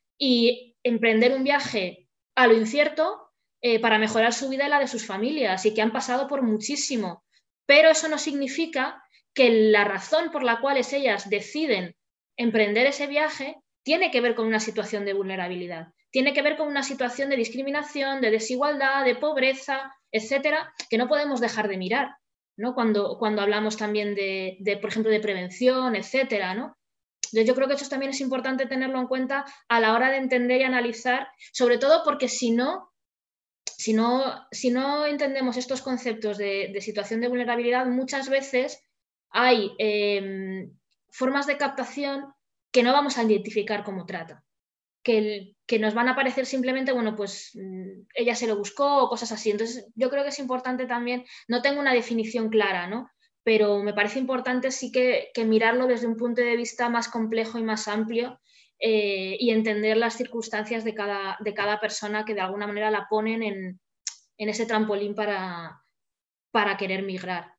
y emprender un viaje a lo incierto eh, para mejorar su vida y la de sus familias, y que han pasado por muchísimo. Pero eso no significa que la razón por la cual ellas deciden emprender ese viaje tiene que ver con una situación de vulnerabilidad. Tiene que ver con una situación de discriminación, de desigualdad, de pobreza, etcétera, que no podemos dejar de mirar, ¿no? Cuando, cuando hablamos también de, de, por ejemplo, de prevención, etcétera, ¿no? Entonces, yo creo que eso también es importante tenerlo en cuenta a la hora de entender y analizar, sobre todo porque si no, si no, si no entendemos estos conceptos de, de situación de vulnerabilidad, muchas veces hay eh, formas de captación que no vamos a identificar como trata. Que, el, que nos van a parecer simplemente, bueno, pues ella se lo buscó o cosas así. Entonces, yo creo que es importante también, no tengo una definición clara, ¿no? Pero me parece importante sí que, que mirarlo desde un punto de vista más complejo y más amplio eh, y entender las circunstancias de cada, de cada persona que de alguna manera la ponen en, en ese trampolín para, para querer migrar.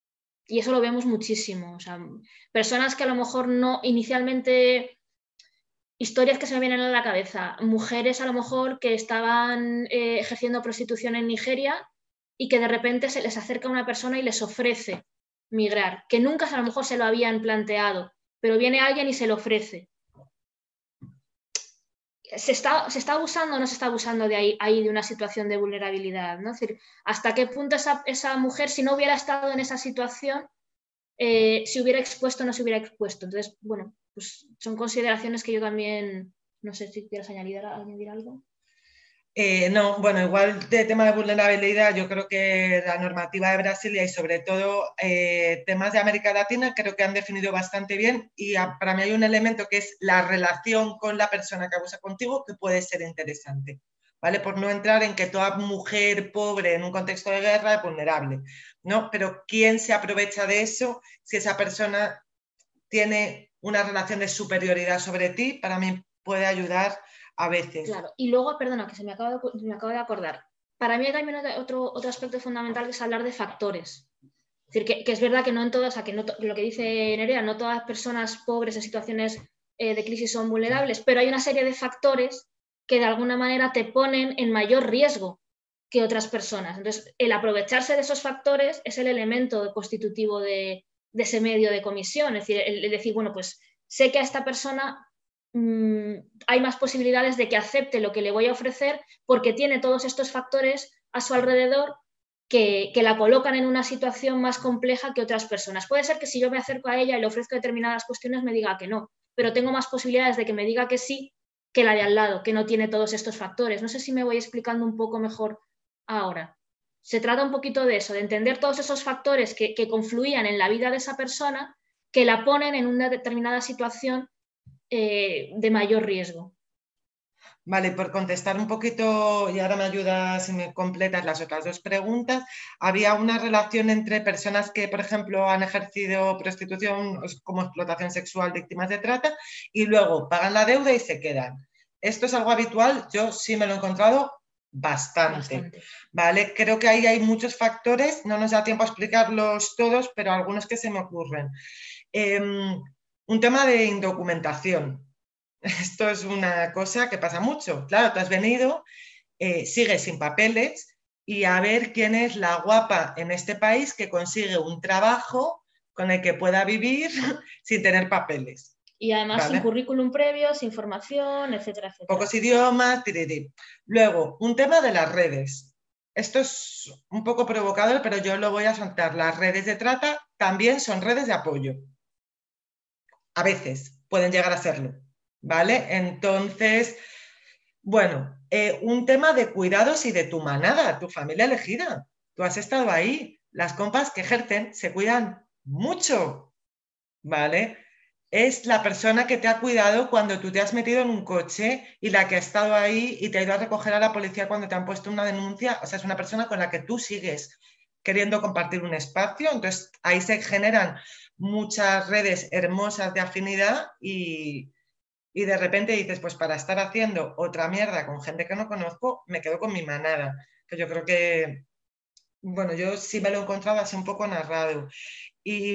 Y eso lo vemos muchísimo. O sea, personas que a lo mejor no inicialmente... Historias que se me vienen a la cabeza, mujeres a lo mejor que estaban eh, ejerciendo prostitución en Nigeria y que de repente se les acerca una persona y les ofrece migrar, que nunca a lo mejor se lo habían planteado, pero viene alguien y se lo ofrece. ¿Se está, se está abusando o no se está abusando de ahí, ahí de una situación de vulnerabilidad, ¿no? Es decir, ¿hasta qué punto esa, esa mujer, si no hubiera estado en esa situación, eh, se hubiera expuesto o no se hubiera expuesto? Entonces, bueno, pues son consideraciones que yo también, no sé si quieres añadir, añadir algo. Eh, no, bueno, igual de tema de vulnerabilidad, yo creo que la normativa de Brasilia y sobre todo eh, temas de América Latina creo que han definido bastante bien y a, para mí hay un elemento que es la relación con la persona que abusa contigo que puede ser interesante, ¿vale? Por no entrar en que toda mujer pobre en un contexto de guerra es vulnerable, ¿no? Pero ¿quién se aprovecha de eso si esa persona tiene una relación de superioridad sobre ti? Para mí puede ayudar a veces. Claro, y luego, perdona, que se me acaba de, me acabo de acordar. Para mí hay también otro, otro aspecto fundamental que es hablar de factores. Es decir, que, que es verdad que no en todas, o sea, que no, lo que dice Nerea, no todas las personas pobres en situaciones eh, de crisis son vulnerables, pero hay una serie de factores que de alguna manera te ponen en mayor riesgo que otras personas. Entonces, el aprovecharse de esos factores es el elemento constitutivo de, de ese medio de comisión. Es decir, el, el decir, bueno, pues sé que a esta persona hay más posibilidades de que acepte lo que le voy a ofrecer porque tiene todos estos factores a su alrededor que, que la colocan en una situación más compleja que otras personas. Puede ser que si yo me acerco a ella y le ofrezco determinadas cuestiones me diga que no, pero tengo más posibilidades de que me diga que sí que la de al lado, que no tiene todos estos factores. No sé si me voy explicando un poco mejor ahora. Se trata un poquito de eso, de entender todos esos factores que, que confluían en la vida de esa persona que la ponen en una determinada situación Eh, de mayor riesgo. Vale, por contestar un poquito, y ahora me ayudas si me completas las otras dos preguntas, había una relación entre personas que, por ejemplo, han ejercido prostitución como explotación sexual, víctimas de trata, y luego pagan la deuda y se quedan. ¿Esto es algo habitual? Yo sí me lo he encontrado bastante, bastante. ¿Vale? Creo que ahí hay muchos factores, no nos da tiempo a explicarlos todos, pero algunos que se me ocurren. Eh, un tema de indocumentación. Esto es una cosa que pasa mucho. Claro, tú has venido, eh, sigues sin papeles y a ver quién es la guapa en este país que consigue un trabajo con el que pueda vivir sin tener papeles. Y además ¿vale? Sin currículum previo, sin formación, etcétera, etcétera. Pocos idiomas, tirirí. Luego, un tema de las redes. Esto es un poco provocador, pero yo lo voy a soltar. Las redes de trata también son redes de apoyo. A veces pueden llegar a serlo. ¿Vale? Entonces, bueno, eh, un tema de cuidados y de tu manada, tu familia elegida. Tú has estado ahí. Las compas que ejercen se cuidan mucho, ¿vale? Es la persona que te ha cuidado cuando tú te has metido en un coche y la que ha estado ahí y te ha ido a recoger a la policía cuando te han puesto una denuncia. O sea, es una persona con la que tú sigues queriendo compartir un espacio. Entonces, ahí se generan muchas redes hermosas de afinidad y... Y de repente dices, pues para estar haciendo otra mierda con gente que no conozco, me quedo con mi manada. Que yo creo que, bueno, yo sí me lo he encontrado así un poco narrado. Y,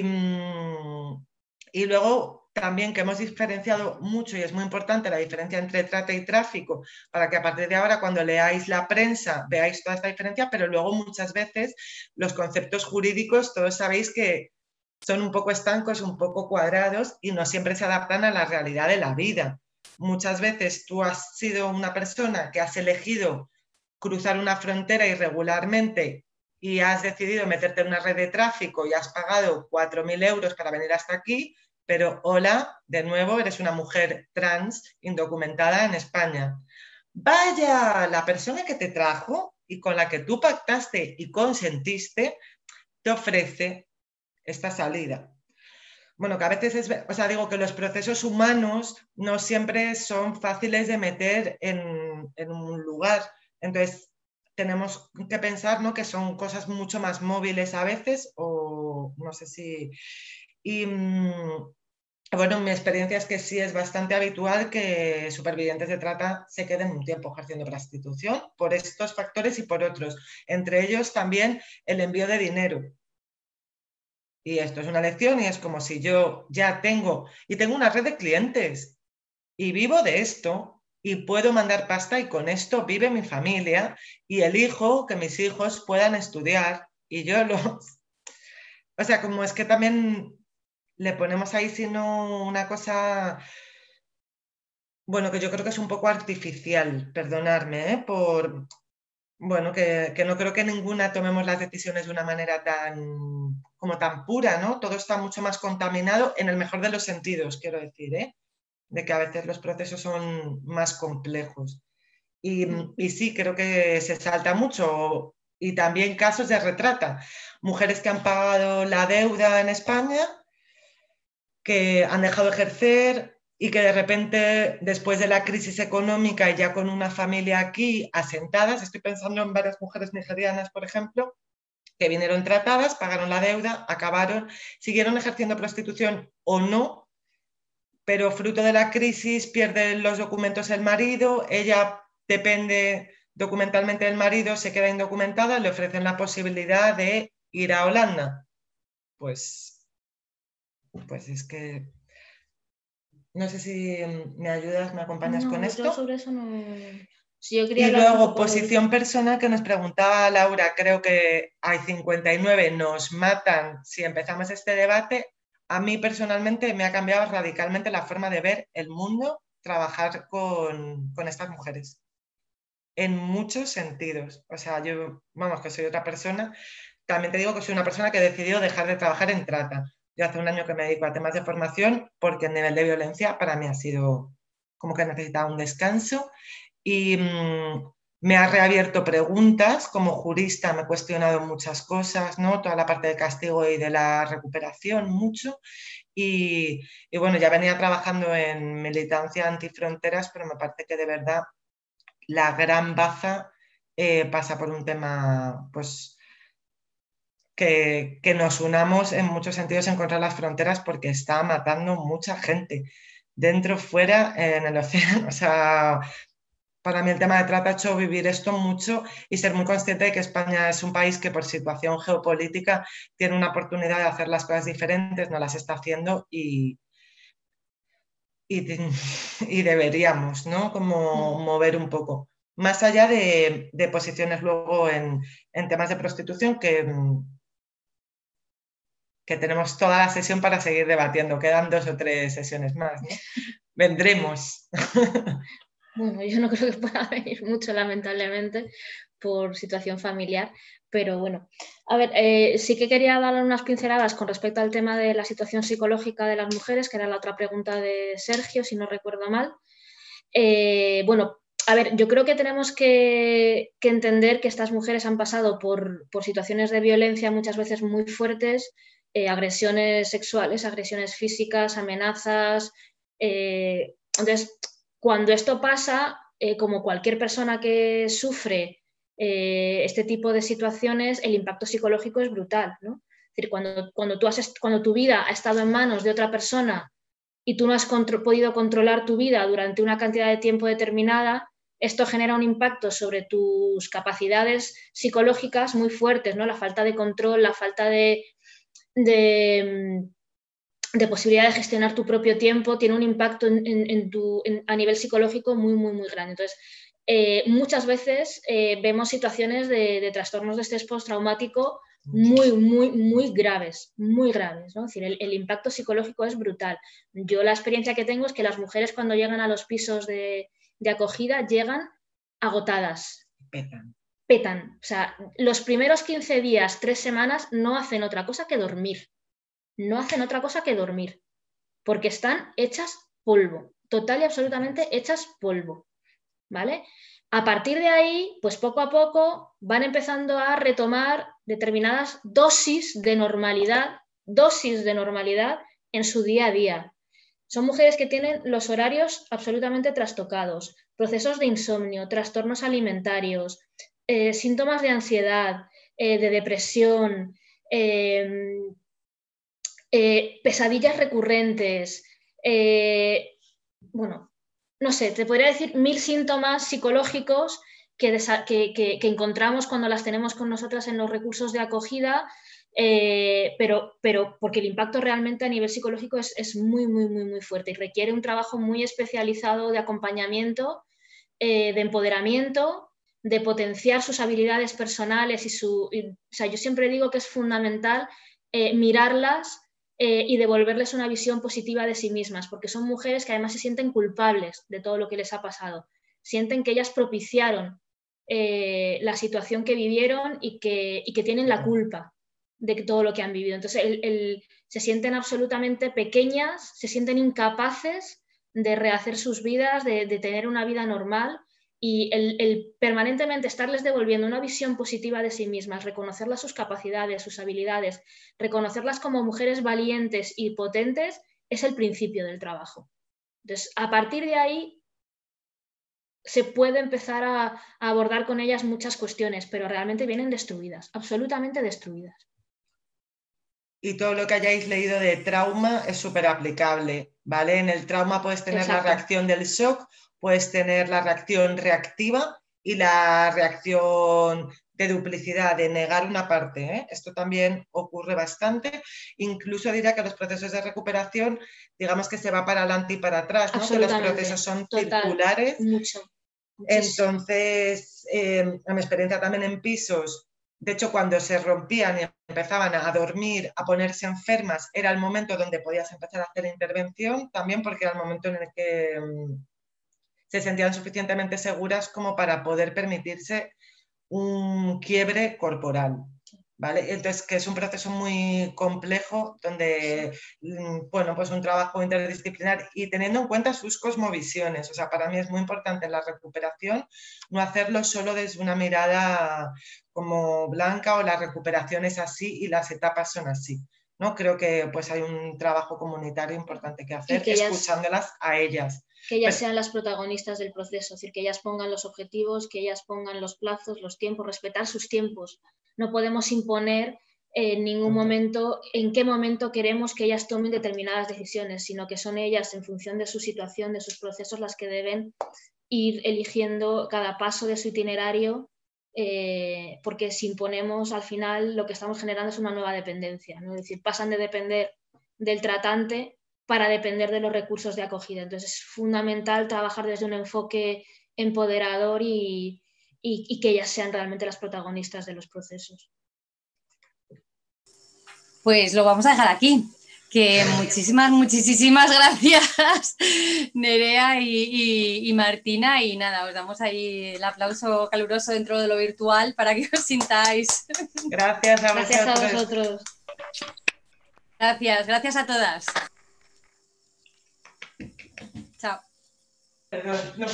y luego también que hemos diferenciado mucho, y es muy importante la diferencia entre trata y tráfico, para que a partir de ahora cuando leáis la prensa veáis toda esta diferencia, pero luego muchas veces los conceptos jurídicos, todos sabéis que son un poco estancos, un poco cuadrados y no siempre se adaptan a la realidad de la vida. Muchas veces tú has sido una persona que has elegido cruzar una frontera irregularmente y has decidido meterte en una red de tráfico y has pagado cuatro mil euros para venir hasta aquí, pero hola, de nuevo, eres una mujer trans indocumentada en España. Vaya, la persona que te trajo y con la que tú pactaste y consentiste te ofrece esta salida. Bueno, que a veces es, o sea, digo que los procesos humanos no siempre son fáciles de meter en, en un lugar. Entonces, tenemos que pensar, ¿no?, que son cosas mucho más móviles a veces, o no sé si... Y, bueno, mi experiencia es que sí es bastante habitual que supervivientes de trata se queden un tiempo ejerciendo prostitución por estos factores y por otros. Entre ellos también el envío de dinero. Y esto es una lección y es como si yo ya tengo, y tengo una red de clientes y vivo de esto y puedo mandar pasta y con esto vive mi familia y elijo que mis hijos puedan estudiar y yo los... O sea, como es que también le ponemos ahí sino una cosa, bueno, que yo creo que es un poco artificial, perdonadme, ¿eh? por... Bueno, que, que no creo que ninguna tomemos las decisiones de una manera tan, como tan pura, ¿no? Todo está mucho más contaminado en el mejor de los sentidos, quiero decir, ¿eh? De que a veces los procesos son más complejos. Y, y sí, creo que se salta mucho. Y también casos de retrata. Mujeres que han pagado la deuda en España, que han dejado de ejercer y que de repente, después de la crisis económica y ya con una familia aquí asentadas, estoy pensando en varias mujeres nigerianas, por ejemplo, que vinieron tratadas, pagaron la deuda, acabaron, siguieron ejerciendo prostitución o no, pero fruto de la crisis pierde los documentos el marido, ella depende documentalmente del marido, se queda indocumentada, le ofrecen la posibilidad de ir a Holanda. Pues, pues es que... No sé si me ayudas, me acompañas no, con esto. Yo sobre eso no... Si yo y luego, posición de... personal que nos preguntaba Laura, creo que hay cincuenta y nueve, nos matan si empezamos este debate. A mí personalmente me ha cambiado radicalmente la forma de ver el mundo, trabajar con, con estas mujeres. En muchos sentidos. O sea, yo, vamos, que soy otra persona. También te digo que soy una persona que decidió dejar de trabajar en trata. Yo hace un año que me dedico a temas de formación porque el nivel de violencia para mí ha sido como que necesitaba un descanso y mmm, me ha reabierto preguntas. Como jurista me he cuestionado muchas cosas, ¿no? Toda la parte de castigo y de la recuperación, mucho. Y, y bueno, ya venía trabajando en militancia antifronteras, pero me parece que de verdad la gran baza eh, pasa por un tema, pues, que, que nos unamos en muchos sentidos en contra de las fronteras porque está matando mucha gente, dentro, fuera, en el océano. O sea, para mí el tema de trata ha hecho vivir esto mucho y ser muy consciente de que España es un país que por situación geopolítica tiene una oportunidad de hacer las cosas diferentes, no las está haciendo y, y, y deberíamos, ¿no? Como mover un poco. Más allá de, de posiciones luego en, en temas de prostitución que, que tenemos toda la sesión para seguir debatiendo. Quedan dos o tres sesiones más, ¿no? Vendremos. Bueno, yo no creo que pueda venir mucho, lamentablemente, por situación familiar, pero bueno. A ver, eh, sí que quería dar unas pinceladas con respecto al tema de la situación psicológica de las mujeres, que era la otra pregunta de Sergio, si no recuerdo mal. Eh, bueno, a ver, yo creo que tenemos que, que entender que estas mujeres han pasado por, por situaciones de violencia muchas veces muy fuertes, eh, agresiones sexuales, agresiones físicas, amenazas. Eh, entonces, cuando esto pasa, eh, como cualquier persona que sufre eh, este tipo de situaciones, el impacto psicológico es brutal, ¿no? Es decir, cuando, cuando, tú has, cuando tu vida ha estado en manos de otra persona y tú no has contro- podido controlar tu vida durante una cantidad de tiempo determinada, esto genera un impacto sobre tus capacidades psicológicas muy fuertes, ¿no? La falta de control, la falta de... de de posibilidad de gestionar tu propio tiempo, tiene un impacto en, en, en tu, en, a nivel psicológico muy, muy, muy grande. Entonces, eh, muchas veces eh, vemos situaciones de, de trastornos de estrés postraumático muy, muy, muy graves, muy graves, ¿no? Es decir, el, el impacto psicológico es brutal. Yo la experiencia que tengo es que las mujeres cuando llegan a los pisos de, de acogida llegan agotadas. Petan. Petan. O sea, los primeros quince días, tres semanas, no hacen otra cosa que dormir. No hacen otra cosa que dormir, porque están hechas polvo, total y absolutamente hechas polvo, ¿vale? A partir de ahí, pues poco a poco van empezando a retomar determinadas dosis de normalidad, dosis de normalidad en su día a día. Son mujeres que tienen los horarios absolutamente trastocados, procesos de insomnio, trastornos alimentarios, eh, síntomas de ansiedad, eh, de depresión, eh, Eh, pesadillas recurrentes, eh, bueno, no sé, te podría decir mil síntomas psicológicos que, que, que, que encontramos cuando las tenemos con nosotras en los recursos de acogida, eh, pero, pero porque el impacto realmente a nivel psicológico es, es muy, muy, muy, muy fuerte y requiere un trabajo muy especializado de acompañamiento, eh, de empoderamiento, de potenciar sus habilidades personales y su... Y, o sea, yo siempre digo que es fundamental eh, mirarlas Eh, y devolverles una visión positiva de sí mismas, porque son mujeres que además se sienten culpables de todo lo que les ha pasado, sienten que ellas propiciaron eh, la situación que vivieron y que, y que tienen la culpa de todo lo que han vivido. Entonces el, el, se sienten absolutamente pequeñas, se sienten incapaces de rehacer sus vidas, de, de tener una vida normal Y el, el permanentemente estarles devolviendo una visión positiva de sí mismas, reconocerlas sus capacidades, sus habilidades, reconocerlas como mujeres valientes y potentes, es el principio del trabajo. Entonces, a partir de ahí se puede empezar a, a abordar con ellas muchas cuestiones, pero realmente vienen destruidas, absolutamente destruidas. Y todo lo que hayáis leído de trauma es súper aplicable, ¿vale? En el trauma puedes tener Exacto. la reacción del shock, puedes tener la reacción reactiva y la reacción de duplicidad, de negar una parte, ¿eh? Esto también ocurre bastante. Incluso diría que los procesos de recuperación, digamos que se va para adelante y para atrás, ¿no? Que los procesos son total, circulares. Mucho. Entonces, eh, a mi experiencia también en pisos, de hecho, cuando se rompían y empezaban a dormir, a ponerse enfermas, era el momento donde podías empezar a hacer intervención, también porque era el momento en el que um, se sentían suficientemente seguras como para poder permitirse un quiebre corporal, ¿vale? Entonces, que es un proceso muy complejo donde, bueno, pues un trabajo interdisciplinar y teniendo en cuenta sus cosmovisiones. O sea, para mí es muy importante en la recuperación no hacerlo solo desde una mirada como blanca o la recuperación es así y las etapas son así, ¿no? Creo que pues hay un trabajo comunitario importante que hacer, que ellas, escuchándolas a ellas. Que ellas Pero, sean las protagonistas del proceso, es decir, que ellas pongan los objetivos, que ellas pongan los plazos, los tiempos, respetar sus tiempos. No podemos imponer en ningún momento en qué momento queremos que ellas tomen determinadas decisiones, sino que son ellas, en función de su situación, de sus procesos, las que deben ir eligiendo cada paso de su itinerario, eh, porque si imponemos, al final lo que estamos generando es una nueva dependencia, ¿no? Es decir, pasan de depender del tratante para depender de los recursos de acogida. Entonces es fundamental trabajar desde un enfoque empoderador y, y, y que ellas sean realmente las protagonistas de los procesos. Pues lo vamos a dejar aquí. Que muchísimas, muchísimas gracias, Nerea y, y, y Martina. Y nada, os damos ahí el aplauso caluroso dentro de lo virtual para que os sintáis. Gracias a Gracias vosotros. a vosotros. Gracias, gracias a todas. Chao. Perdón, no.